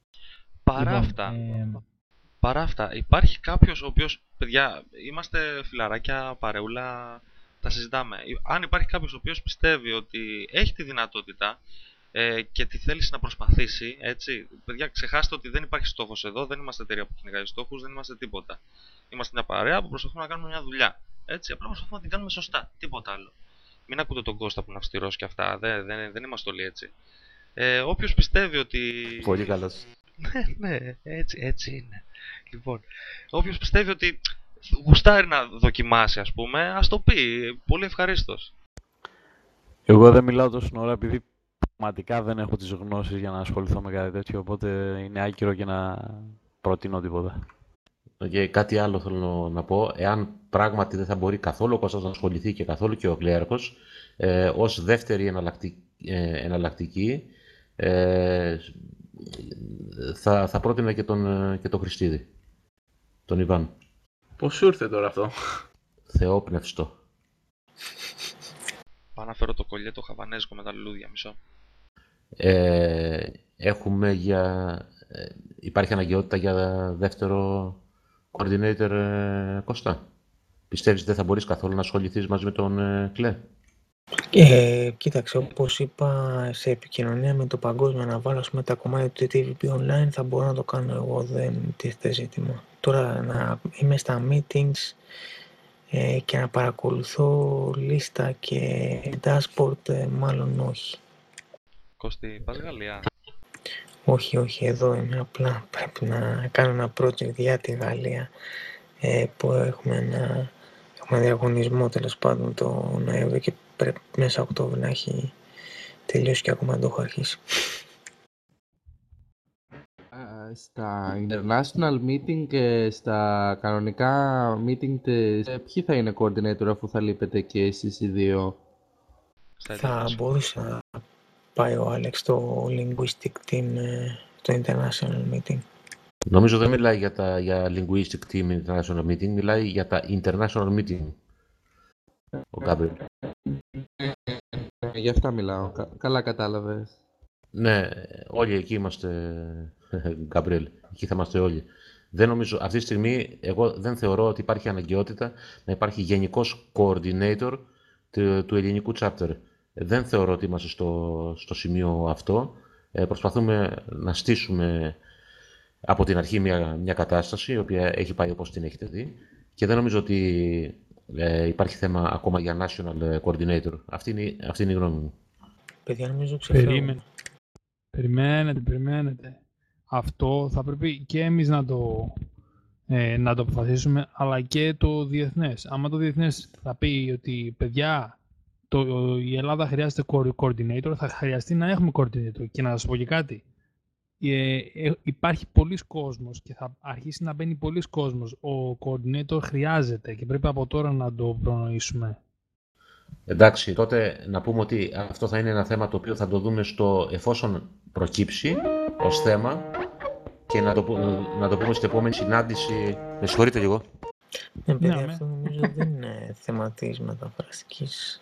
Παρά αυτά, υπάρχει κάποιος ο οποίος, παιδιά, είμαστε φιλαράκια, παρεούλα, τα συζητάμε. Αν υπάρχει κάποιος ο οποίος πιστεύει ότι έχει τη δυνατότητα και τη θέληση να προσπαθήσει, έτσι, παιδιά, ξεχάστε ότι δεν υπάρχει στόχος εδώ, δεν είμαστε εταιρεία που κυνηγάει στόχους, δεν είμαστε τίποτα. Είμαστε μια παρέα που προσπαθούμε να κάνουμε μια δουλειά. Έτσι, απλά προσπαθούμε να την κάνουμε σωστά, τίποτα άλλο. Μην ακούτε τον Κώστα που είναι αυστηρός και αυτά, δεν είμαστε όλοι έτσι. Όποιος πιστεύει ότι... Πολύ καλός. Ναι, έτσι είναι. Λοιπόν, όποιος πιστεύει ότι γουστάρει να δοκιμάσει, ας πούμε, ας το πει. Πολύ ευχαρίστως. Εγώ δεν μιλάω τόσο ώρα επειδή πραγματικά δεν έχω τις γνώσεις για να ασχοληθώ με κάτι τέτοιο, οπότε είναι άκυρο και να προτείνω τίποτα. Και κάτι άλλο θέλω να πω. Εάν πράγματι δεν θα μπορεί καθόλου ο Κώστας να ασχοληθεί και καθόλου και ο κλέαρχος, ως δεύτερη εναλλακτική, θα πρότεινα και τον Χριστίδη, τον Ιβάν. Πώς σου ήρθε τώρα αυτό? Θεόπνευστο. Πάω να φέρω το κολλιέ το χαβανέζικο με τα λουλούδια, μισό. Υπάρχει αναγκαιότητα για δεύτερο coordinator, Κώστα? Πιστεύεις ότι δεν θα μπορείς καθόλου να ασχοληθείς μαζί με τον Κλέ? Κοίταξε, όπως είπα, σε επικοινωνία με το παγκόσμιο να βάλω, ας πούμε, τα κομμάτια του TVP online, θα μπορώ να το κάνω εγώ, δεν τίθεται ζήτημα. Τώρα να είμαι στα meetings και να παρακολουθώ λίστα και dashboard, μάλλον όχι. Κώστη, πας Γαλλία? Όχι, εδώ είμαι, απλά πρέπει να κάνω ένα project για τη Γαλλία που έχουμε ένα διαγωνισμό, τέλος πάντων, το Νοέμβριο και πρέπει μέσα Οκτώβριο να έχει τελειώσει και ακόμα δεν το έχω αρχίσει. Στα international meeting και στα κανονικά meeting, ποιοι θα είναι coordinator αφού θα λείπετε και εσείς οι δύο? Θα μπορούσε να πάει ο Άλεξ στο linguistic team, το international meeting. Νομίζω δεν μιλάει για linguistic team international meeting, μιλάει για τα international meeting. Ο Γκάμπριελ. Γι' αυτά μιλάω. Καλά κατάλαβες. Ναι, όλοι εκεί είμαστε Γκάμπριελ. Εκεί θα είμαστε όλοι. Δεν νομίζω, αυτή τη στιγμή, εγώ δεν θεωρώ ότι υπάρχει αναγκαιότητα να υπάρχει γενικός coordinator του ελληνικού chapter. Δεν θεωρώ ότι είμαστε στο σημείο αυτό. Προσπαθούμε να στήσουμε από την αρχή μια κατάσταση, η οποία έχει πάει όπως την έχετε δει, και δεν νομίζω ότι υπάρχει θέμα ακόμα για national coordinator. Αυτή είναι η γνώμη μου. Παιδιά, νομίζω ξεφεύγουμε. Περιμένετε. Αυτό θα πρέπει και εμείς να το αποφασίσουμε, αλλά και το διεθνές. Άμα το διεθνές θα πει ότι, παιδιά, η Ελλάδα χρειάζεται coordinator, θα χρειαστεί να έχουμε coordinator. Και να σας πω και κάτι. Υπάρχει πολλής κόσμος και θα αρχίσει να μπαίνει πολλής κόσμος. Ο coordinator χρειάζεται και πρέπει από τώρα να το προνοήσουμε. Εντάξει, τότε να πούμε ότι αυτό θα είναι ένα θέμα το οποίο θα το δούμε εφόσον προκύψει ως θέμα και να το πούμε στην επόμενη συνάντηση. Με συγχωρείτε λίγο. Παιδιά, αυτό νομίζω δεν είναι θέμα της μεταφραστικής.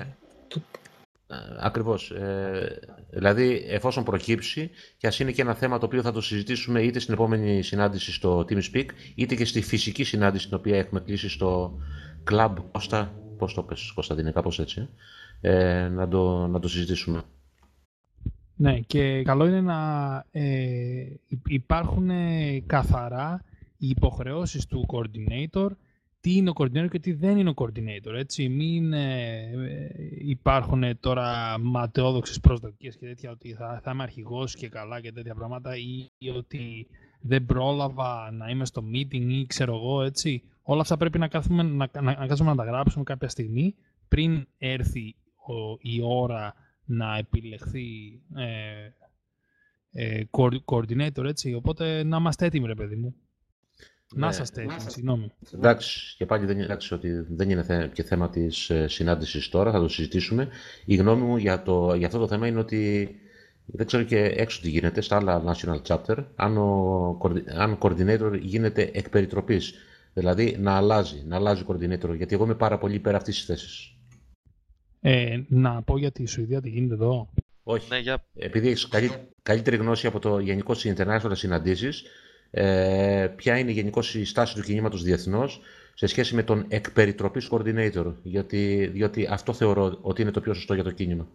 Ακριβώς. Δηλαδή, εφόσον προκύψει, και ας είναι και ένα θέμα το οποίο θα το συζητήσουμε είτε στην επόμενη συνάντηση στο TeamSpeak, είτε και στη φυσική συνάντηση την οποία έχουμε κλείσει στο Club Κώστα. Πώς το πες, Κωνσταντίνε, κάπως έτσι, να το συζητήσουμε. Ναι, και καλό είναι να υπάρχουν καθαρά οι υποχρεώσεις του coordinator, τι είναι ο coordinator και τι δεν είναι ο coordinator, έτσι. Μην υπάρχουν τώρα ματαιόδοξες προσδοκίες και τέτοια, ότι θα είμαι αρχηγός και καλά και τέτοια πράγματα, ή ότι δεν πρόλαβα να είμαι στο meeting ή ξέρω εγώ, έτσι. Όλα αυτά πρέπει να κάτσουμε να τα γράψουμε κάποια στιγμή πριν έρθει η ώρα να επιλεχθεί coordinator, έτσι. Οπότε να είμαστε έτοιμοι, ρε παιδί μου. Να είσαστε έτοιμοι, συγγνώμη. Εντάξει, και πάλι δεν είναι και θέμα της συνάντησης τώρα, θα το συζητήσουμε. Η γνώμη μου για αυτό το θέμα είναι ότι δεν ξέρω και έξω τι γίνεται στα άλλα national chapter, αν coordinator γίνεται εκ περιτροπής. Δηλαδή να αλλάζει coordinator, γιατί εγώ είμαι πάρα πολύ υπέρ αυτής της θέσης. Να πω για τη Σουηδία τι γίνεται εδώ. Όχι. Ναι, επειδή έχεις καλύτερη γνώση από το γενικό international συναντήσεις, ποια είναι γενικώς η στάση του κινήματος διεθνώς σε σχέση με τον εκ περιτροπής coordinator, διότι αυτό θεωρώ ότι είναι το πιο σωστό για το κίνημα.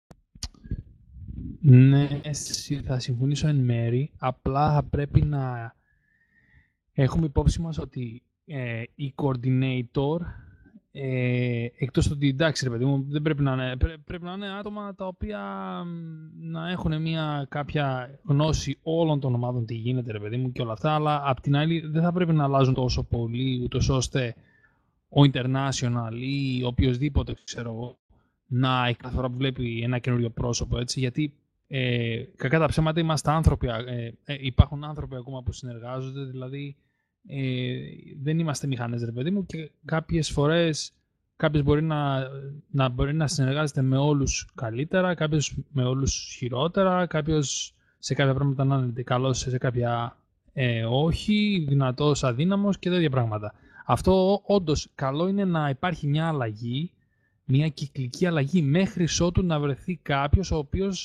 Ναι, θα συμφωνήσω εν μέρη, απλά θα πρέπει να έχουμε υπόψη μας ότι η coordinator, εκτός ότι εντάξει ρε παιδί μου, δεν πρέπει να είναι άτομα τα οποία να έχουν κάποια γνώση όλων των ομάδων τι γίνεται ρε παιδί μου και όλα αυτά, αλλά απ' την άλλη δεν θα πρέπει να αλλάζουν τόσο πολύ, ούτως ώστε ο international ή οποιοσδήποτε ξέρω εγώ να κάθε φορά που βλέπει ένα καινούριο πρόσωπο, έτσι, γιατί κακά τα ψέματα είμαστε άνθρωποι, υπάρχουν άνθρωποι ακόμα που συνεργάζονται, δηλαδή δεν είμαστε μηχανές ρε παιδί μου, και κάποιες φορές κάποιος μπορεί να συνεργάζεται με όλους καλύτερα, κάποιος με όλους χειρότερα, κάποιος σε κάποια πράγματα να είναι καλός, σε κάποια όχι, δυνατός, αδύναμος και τέτοια πράγματα. Αυτό όντως καλό είναι να υπάρχει μια αλλαγή, μια κυκλική αλλαγή, μέχρι ότου να βρεθεί κάποιος ο οποίος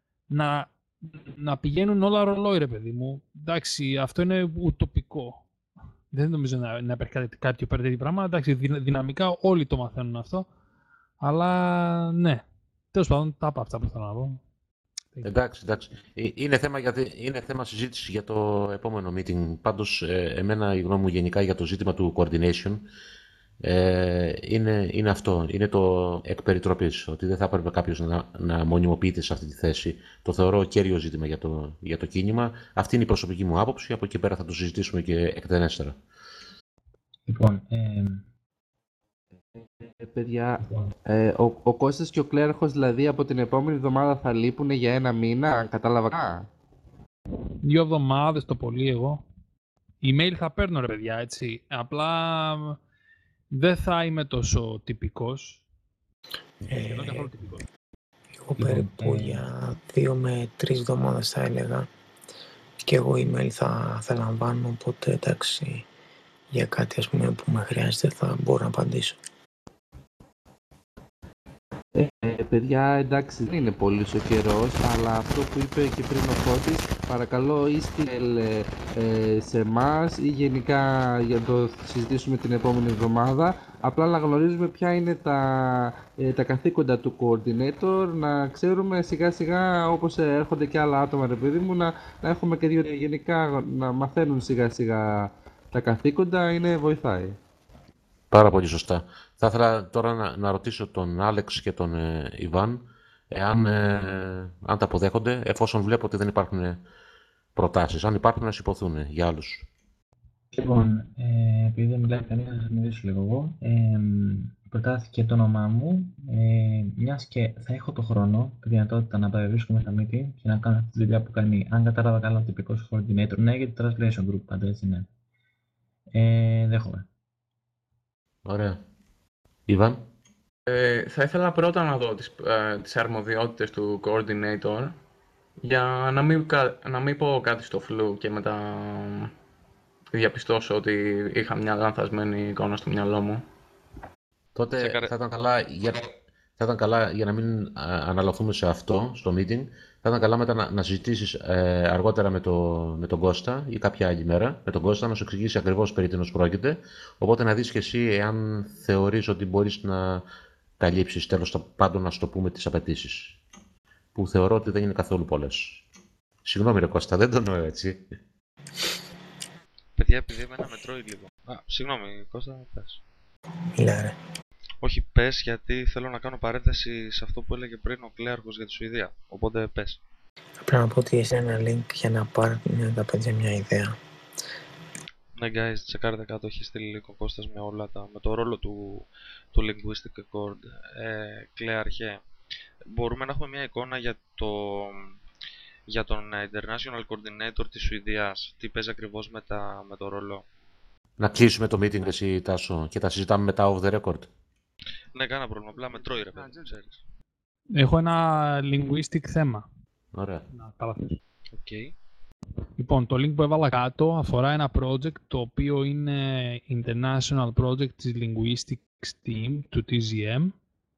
να πηγαίνουν όλα ρολόι ρε παιδί μου. Εντάξει, αυτό είναι ουτοπικό. Δεν νομίζω να υπάρχει κάποιο τέτοιο πράγμα. Εντάξει, δυναμικά όλοι το μαθαίνουν αυτό. Αλλά ναι, τέλος πάντων τα είπα αυτά που θέλω να πω. Εντάξει. Είναι θέμα συζήτηση για το επόμενο meeting. Πάντως, εμένα η γνώμη μου γενικά για το ζήτημα του coordination είναι αυτό. Είναι το εκ περιτροπής. Ότι δεν θα έπρεπε κάποιος να μονιμοποιείται σε αυτή τη θέση. Το θεωρώ κέριο ζήτημα για το κίνημα. Αυτή είναι η προσωπική μου άποψη. Από εκεί πέρα θα το συζητήσουμε και εκτενέστερα. Λοιπόν, παιδιά, ο Κώστας και ο Κλέρχος δηλαδή από την επόμενη εβδομάδα θα λείπουν για ένα μήνα, κατάλαβα. 2 εβδομάδες το πολύ εγώ. Email θα παίρνω ρε παιδιά, έτσι. Απλά δεν θα είμαι τόσο τυπικός. Εγώ περίπου για 2 με 3 εβδομάδες θα έλεγα. Και εγώ email θα λαμβάνω, οπότε εντάξει, για κάτι ας πούμε που με χρειάζεται θα μπορώ να απαντήσω. Παιδιά, εντάξει, δεν είναι πολύ ο καιρός, αλλά αυτό που είπε και πριν ο Φώτης, παρακαλώ ή στείλε σε εμάς ή γενικά για να το συζητήσουμε την επόμενη εβδομάδα. Απλά να γνωρίζουμε ποια είναι τα καθήκοντα του coordinator, να ξέρουμε σιγά σιγά όπως έρχονται και άλλα άτομα, ρε παιδί μου, να έχουμε και γενικά να μαθαίνουν σιγά σιγά τα καθήκοντα, βοηθάει. Πάρα πολύ σωστά. Θα ήθελα τώρα να ρωτήσω τον Άλεξ και τον Ιβάν αν τα αποδέχονται, εφόσον βλέπω ότι δεν υπάρχουν προτάσεις. Αν υπάρχουν, να υποθούν για άλλους. Λοιπόν, επειδή δεν μιλάει κανείς, να σας μιλήσω λίγο εγώ. Προτάθηκε το όνομά μου, μιας και θα έχω το χρόνο, τη δυνατότητα να παρευρίσκομαι στα meeting και να κάνω αυτή τη δουλειά που κάνει, αν κατάλαβα καλά, ο τυπικός coordinator. Ναι, για το translation group, πάντα έτσι είναι. Δέχομαι. Ωραία. Ιβάν. Θα ήθελα πρώτα να δω τις αρμοδιότητες του coordinator για να μην πω κάτι στο φλου και μετά διαπιστώσω ότι είχα μια λανθασμένη εικόνα στο μυαλό μου. Τότε θα ήταν καλά για να μην αναλωθούμε σε αυτό, στο meeting, θα ήταν καλά μετά να συζητήσεις αργότερα με τον Κώστα ή κάποια άλλη μέρα, με τον Κώστα να σου εξηγήσει ακριβώς περί τίνος πρόκειται, οπότε να δεις και εσύ εάν θεωρείς ότι μπορείς να καλύψεις, τέλος πάντων να σου το πούμε, τις απαιτήσεις, που θεωρώ ότι δεν είναι καθόλου πολλές. Συγγνώμη ρε Κώστα, δεν το εννοώ έτσι. Παιδιά, επειδή εμένα με τρώει λίγο. Συγγνώμη Κώστα, πες. Μιλά ρε. Όχι, πες, γιατί θέλω να κάνω παρένθεση σε αυτό που έλεγε πριν ο Κλέαρχος για τη Σουηδία. Οπότε πες. Πρέπει να πω ότι είσαι ένα link για να πάρουν τα παιδιά μια ιδέα. Ναι, guys, τσεκάρετε κάτω, έχει στείλει λίγο Κώστας με το ρόλο του Linguistic Accord. Κλέαρχε, μπορούμε να έχουμε μια εικόνα για τον International Coordinator της Σουηδίας. Τι παίζει ακριβώς με το ρόλο. Να κλείσουμε το meeting εσύ Τάσο και τα συζητάμε μετά off the record. Ναι, κάνα πρόβλημα, απλά με τρώει ρε παιδί, ξέρεις. Έχω ένα linguistic θέμα. Ωραία. Να παραθέσω. Okay. Λοιπόν, το link που έβαλα κάτω αφορά ένα project το οποίο είναι International Project της Linguistics Team του TZM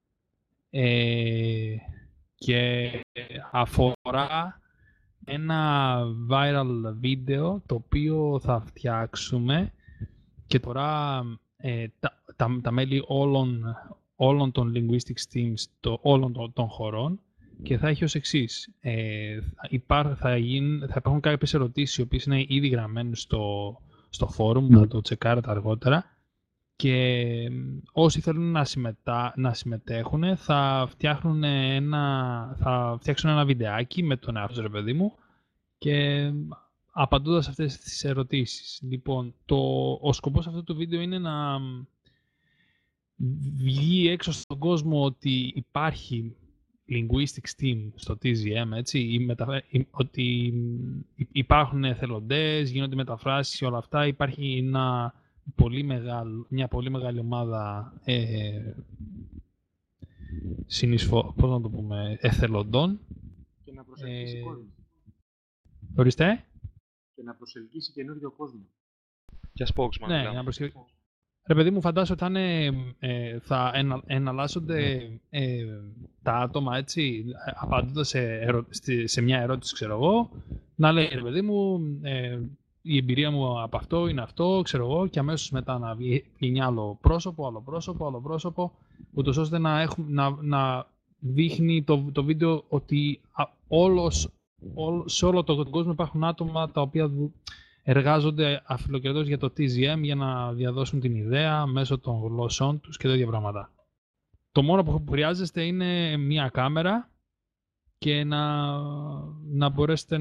και αφορά ένα viral βίντεο το οποίο θα φτιάξουμε και τώρα τα μέλη όλων των linguistics teams όλων των χωρών και θα έχει ως εξής. Θα υπάρχουν κάποιες ερωτήσεις οι οποίες είναι ήδη γραμμένες στο forum, να το τσεκάρετε αργότερα και όσοι θέλουν να συμμετέχουν θα φτιάξουν ένα βιντεάκι με τον εαυτό ρε παιδί μου και απαντώντας αυτές τις ερωτήσεις. Λοιπόν, ο σκοπός αυτού του βίντεο είναι να βγει έξω στον κόσμο ότι υπάρχει linguistics team στο TZM, έτσι, ότι υπάρχουν εθελοντές, γίνονται μεταφράσεις και όλα αυτά. Υπάρχει μια πολύ μεγάλη ομάδα πώς να το πούμε, εθελοντών. Και να προσελκύσει κόσμο. Ορίστε. Και να προσελκύσει καινούριο κόσμο. Για spokesman. Ναι, να προσελκύσει. Ρε παιδί μου, φαντάζομαι ότι θα εναλλάσσονται τα άτομα, έτσι, απαντώντας σε μια ερώτηση, ξέρω εγώ, να λέει, ρε παιδί μου, η εμπειρία μου από αυτό είναι αυτό, ξέρω εγώ, και αμέσως μετά να βγει άλλο πρόσωπο, ούτως ώστε να δείχνει το βίντεο ότι σε όλο τον κόσμο υπάρχουν άτομα τα οποία εργάζονται αφιλοκρατώς για το TZM για να διαδώσουν την ιδέα μέσω των γλωσσών τους και τέτοια πράγματα. Το μόνο που χρειάζεστε είναι μία κάμερα και να μπορέσετε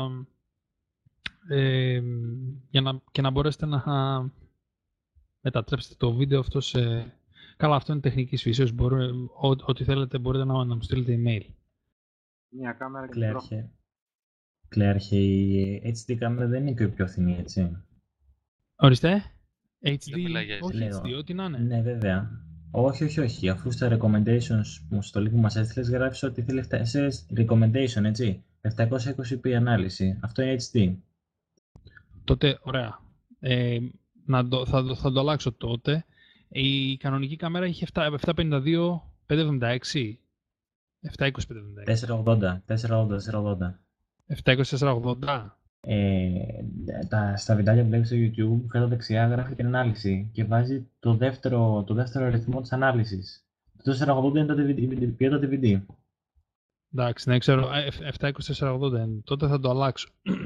να μπορέσετε να μετατρέψετε το βίντεο αυτό σε... Καλά, αυτό είναι τεχνικής φύσεως, ό,τι θέλετε μπορείτε να μου στείλετε email. Μία κάμερα και Κλέαρχε, η HD κάμερα δεν είναι και πιο φθηνή, έτσι. Ορίστε. HD, όχι HD, ό,τι να είναι. Ναι, βέβαια. Όχι. Αφού στα recommendations στο link που μας έστειλες γράφεις ότι θέλει recommendation, έτσι. 720p ανάλυση. Αυτό είναι HD. Τότε, ωραία. Θα το αλλάξω τότε. Η κανονική κάμερα είχε 752, 576. 720-480. 480. 720-480. Στα βιντεάκια που βλέπει στο YouTube, κάτω δεξιά γράφει την ανάλυση και βάζει το δεύτερο αριθμό της ανάλυσης. Το 480 είναι το DVD. Εντάξει, ναι, ξέρω. 720-480 είναι. Τότε θα το αλλάξω.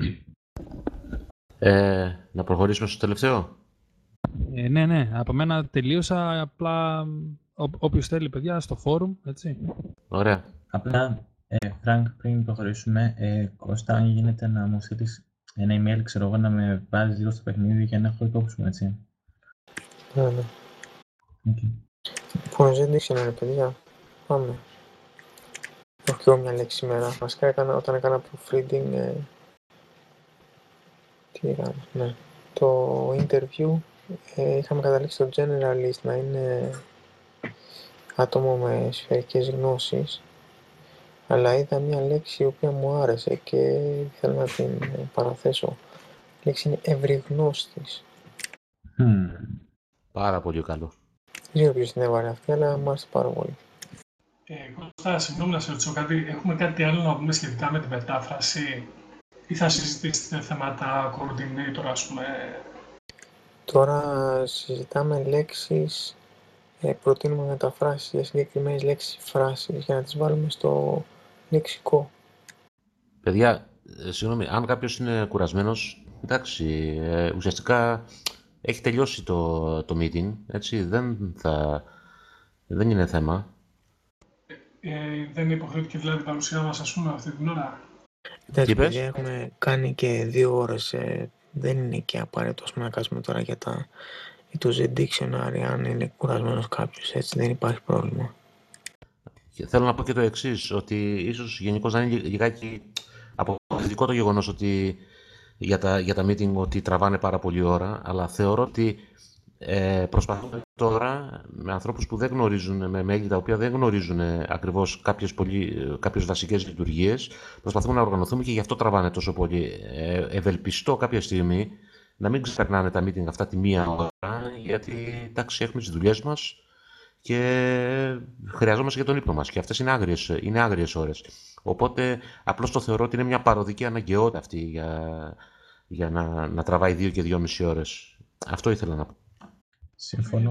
Να προχωρήσουμε στο τελευταίο. Ναι. Από μένα τελείωσα. Απλά όποιος θέλει, παιδιά, στο φόρουμ, έτσι. Ωραία. Απλά, Φρανκ, πριν προχωρήσουμε, Κώστα, αν γίνεται να μου στείλεις ένα email, ξέρω εγώ, να με βάζεις λίγο στο παιχνίδι για να έχω υπόψη μου, έτσι. Ναι. Okay. Λοιπόν, ζήτησε ένα, παιδιά. Πάμε. Έχω και εγώ μια λέξη σήμερα. Βασικά όταν έκανα proofreading, τι έκανα, ναι. Το interview είχαμε καταλήξει το generalist να είναι άτομο με σφαιρικές γνώσεις, αλλά είδα μια λέξη η οποία μου άρεσε και ήθελα να την παραθέσω. Η λέξη είναι ευρυγνώστης. Πάρα πολύ καλό. Δεν ξέρω ποιος την έβαλε αυτή, αλλά μου άρεσε πάρα πολύ. Κώστα, συγγνώμη να σε ρωτήσω κάτι. Έχουμε κάτι άλλο να πούμε σχετικά με την μετάφραση ή θα συζητήσετε θέματα coordinator, ας πούμε? Τώρα συζητάμε λέξεις, προτείνουμε μεταφράσεις για συγκεκριμένες λέξεις, φράσεις, για να τις βάλουμε στο λεξικό. Παιδιά, συγγνώμη, αν κάποιος είναι κουρασμένος, εντάξει, ουσιαστικά έχει τελειώσει το meeting, έτσι, δεν είναι θέμα. Δεν είναι υποχρεωτική δηλαδή η παρουσία μας, ας πούμε, αυτή την ώρα? Εντάξει, παιδιά, έχουμε κάνει και 2 ώρες, δεν είναι και απαραίτητο να κάνουμε τώρα για το Z-Dictionary, αν είναι κουρασμένος κάποιος, έτσι, δεν υπάρχει πρόβλημα. Και θέλω να πω και το εξής, ότι ίσως γενικώς να είναι λιγάκι αποκριτικό το γεγονός ότι για τα meeting ότι τραβάνε πάρα πολλή ώρα, αλλά θεωρώ ότι προσπαθούμε τώρα με ανθρώπους που δεν γνωρίζουν, με μέλη τα οποία δεν γνωρίζουν ακριβώς κάποιες βασικές λειτουργίες, προσπαθούμε να οργανωθούμε και γι' αυτό τραβάνε τόσο πολύ. Ευελπιστώ κάποια στιγμή να μην ξεπερνάνε τα meeting αυτά τη 1 ώρα, γιατί εντάξει, έχουμε τις δουλειές μας και χρειαζόμαστε και τον ύπνο μας και αυτές είναι άγριες ώρες. Οπότε απλώς το θεωρώ ότι είναι μια παροδική αναγκαιότητα αυτή για να τραβάει 2 και 2,5 ώρες. Αυτό ήθελα να πω. Συμφωνώ.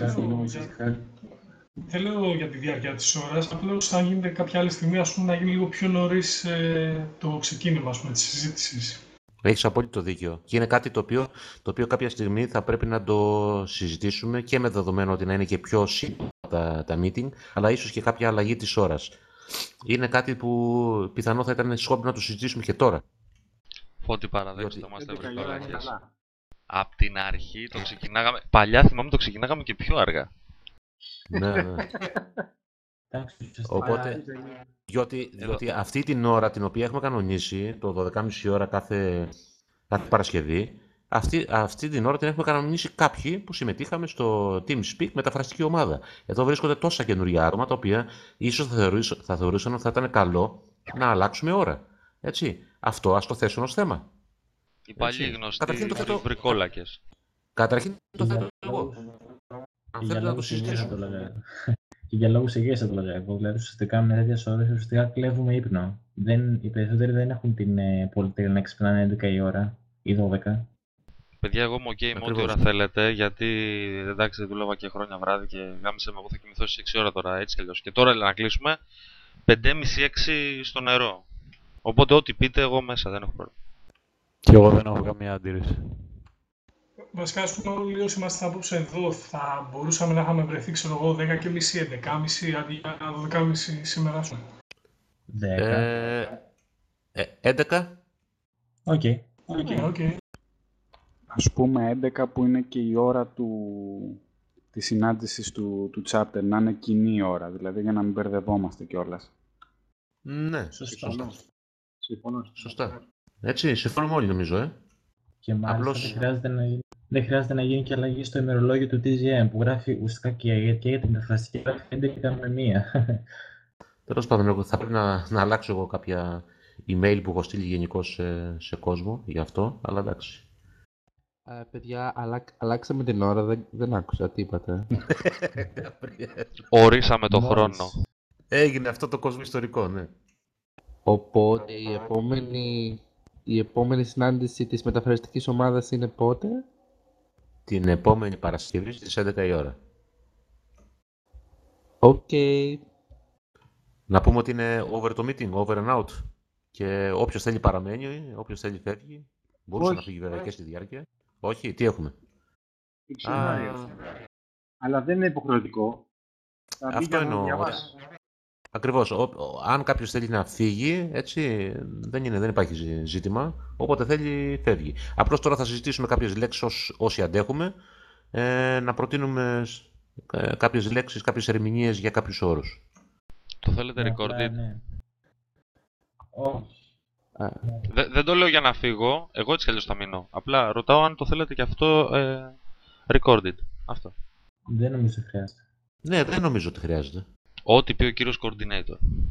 Δεν λέω για τη διάρκεια της ώρας, απλώς αν γίνεται κάποια άλλη στιγμή, ας πούμε, να γίνει λίγο πιο νωρίς το ξεκίνημα, ας πούμε, της συζήτησης. Έχεις απόλυτο δίκιο. Και είναι κάτι το οποίο κάποια στιγμή θα πρέπει να το συζητήσουμε και με δεδομένο ότι να είναι και πιο σύντομα τα meeting, αλλά ίσως και κάποια αλλαγή της ώρας. Είναι κάτι που πιθανό θα ήταν σκόπιμο να το συζητήσουμε και τώρα. Φώτη, παραδέξτε μας τα βρυκολάκες. Απ' την αρχή το ξεκινάγαμε. Παλιά θυμάμαι το ξεκινάγαμε και πιο αργά. Ναι. Οπότε, διότι αυτή την ώρα την οποία έχουμε κανονίσει, το 12,5 ώρα κάθε Παρασκευή, αυτή την ώρα την έχουμε κανονίσει κάποιοι που συμμετείχαμε στο TeamSpeak μεταφραστική ομάδα. Εδώ βρίσκονται τόσα καινούργια άτομα, τα οποία ίσως θα θεωρούσαν ότι θα ήταν καλό να αλλάξουμε ώρα. Έτσι. Αυτό ας το θέσουν ως θέμα. Οι παλιοί γνωστοί βρυκόλακες. Καταρχήν το θέτω εγώ. Αν θέλετε να το συζητήσουμε. Και για λόγους υγείας θα το λέγα εγώ. Δηλαδή, ουσιαστικά με τέτοιες ώρες ουσιαστικά κλέβουμε ύπνο. Οι περισσότεροι δεν έχουν την πολυτέλεια να ξυπνάνε 11 η ώρα ή 12. Παιδιά, εγώ είμαι ok με ό,τι ώρα θέλετε, γιατί εντάξει, δούλευα και χρόνια βράδυ και γάμισε με, εγώ θα κοιμηθώ στις 6 ώρα τώρα, έτσι κι αλλιώς. Και τώρα να κλείσουμε 5.30-6 στο νερό. Οπότε ό,τι πείτε, εγώ μέσα, δεν έχω πρόβλημα. Και εγώ δεν έχω καμία αντίρρηση. Βασικά, ας πούμε, όλοι όσοι είμαστε απόψε εδώ, θα μπορούσαμε να είχαμε βρεθεί, ξέρω εγώ, 10.30, 11.30, αντί για 12.30 σήμερα, ας πούμε. 11. Οκ. Ας πούμε 11 που είναι και η ώρα της συνάντησης του chapter, να είναι κοινή ώρα, δηλαδή για να μην μπερδευόμαστε κιόλας. Ναι, Σωστά. Έτσι, συμφωνούμε όλοι νομίζω, Και μάλιστα δεν χρειάζεται να γίνει και αλλαγή στο ημερολόγιο του TGM που γράφει ουσιαστικά και για την μεταφραστική γράφει 11 με 1. Τέλος πάντων, εγώ θα πρέπει να αλλάξω εγώ κάποια email που έχω στείλει γενικώς σε κόσμο γι' αυτό, αλλά εντάξει. Παιδιά, αλλάξαμε την ώρα, δεν άκουσα τι είπατε. Ορίσαμε το χρόνο. Έγινε αυτό το κόσμο ιστορικό, ναι. Οπότε η επόμενη συνάντηση της μεταφραστικής ομάδας είναι πότε? Την επόμενη Παρασκευή στις 11 η ώρα. Οκ. Να πούμε ότι είναι over το meeting, over and out. Και όποιος θέλει παραμένει, όποιος θέλει φεύγει. Μπορούσε να φύγει βέβαια και στη διάρκεια. Όχι, τι έχουμε. Αλλά δεν είναι υποχρεωτικό. Αυτό εννοώ. Ακριβώς. Αν κάποιος θέλει να φύγει, έτσι, δεν υπάρχει ζήτημα. Όποτε θέλει, φεύγει. Απλώς τώρα θα συζητήσουμε κάποιες λέξεις όσοι αντέχουμε, να προτείνουμε κάποιες λέξεις, κάποιες ερμηνείες για κάποιους όρους. Το θέλετε recorded? Ναι. Δεν το λέω για να φύγω, εγώ έτσι κι αλλιώς θα μείνω. Απλά ρωτάω αν το θέλετε και αυτό recorded. Αυτό. Δεν νομίζω ότι χρειάζεται. Ναι, δεν νομίζω ότι χρειάζεται. Ό,τι πει ο κύριος coordinator.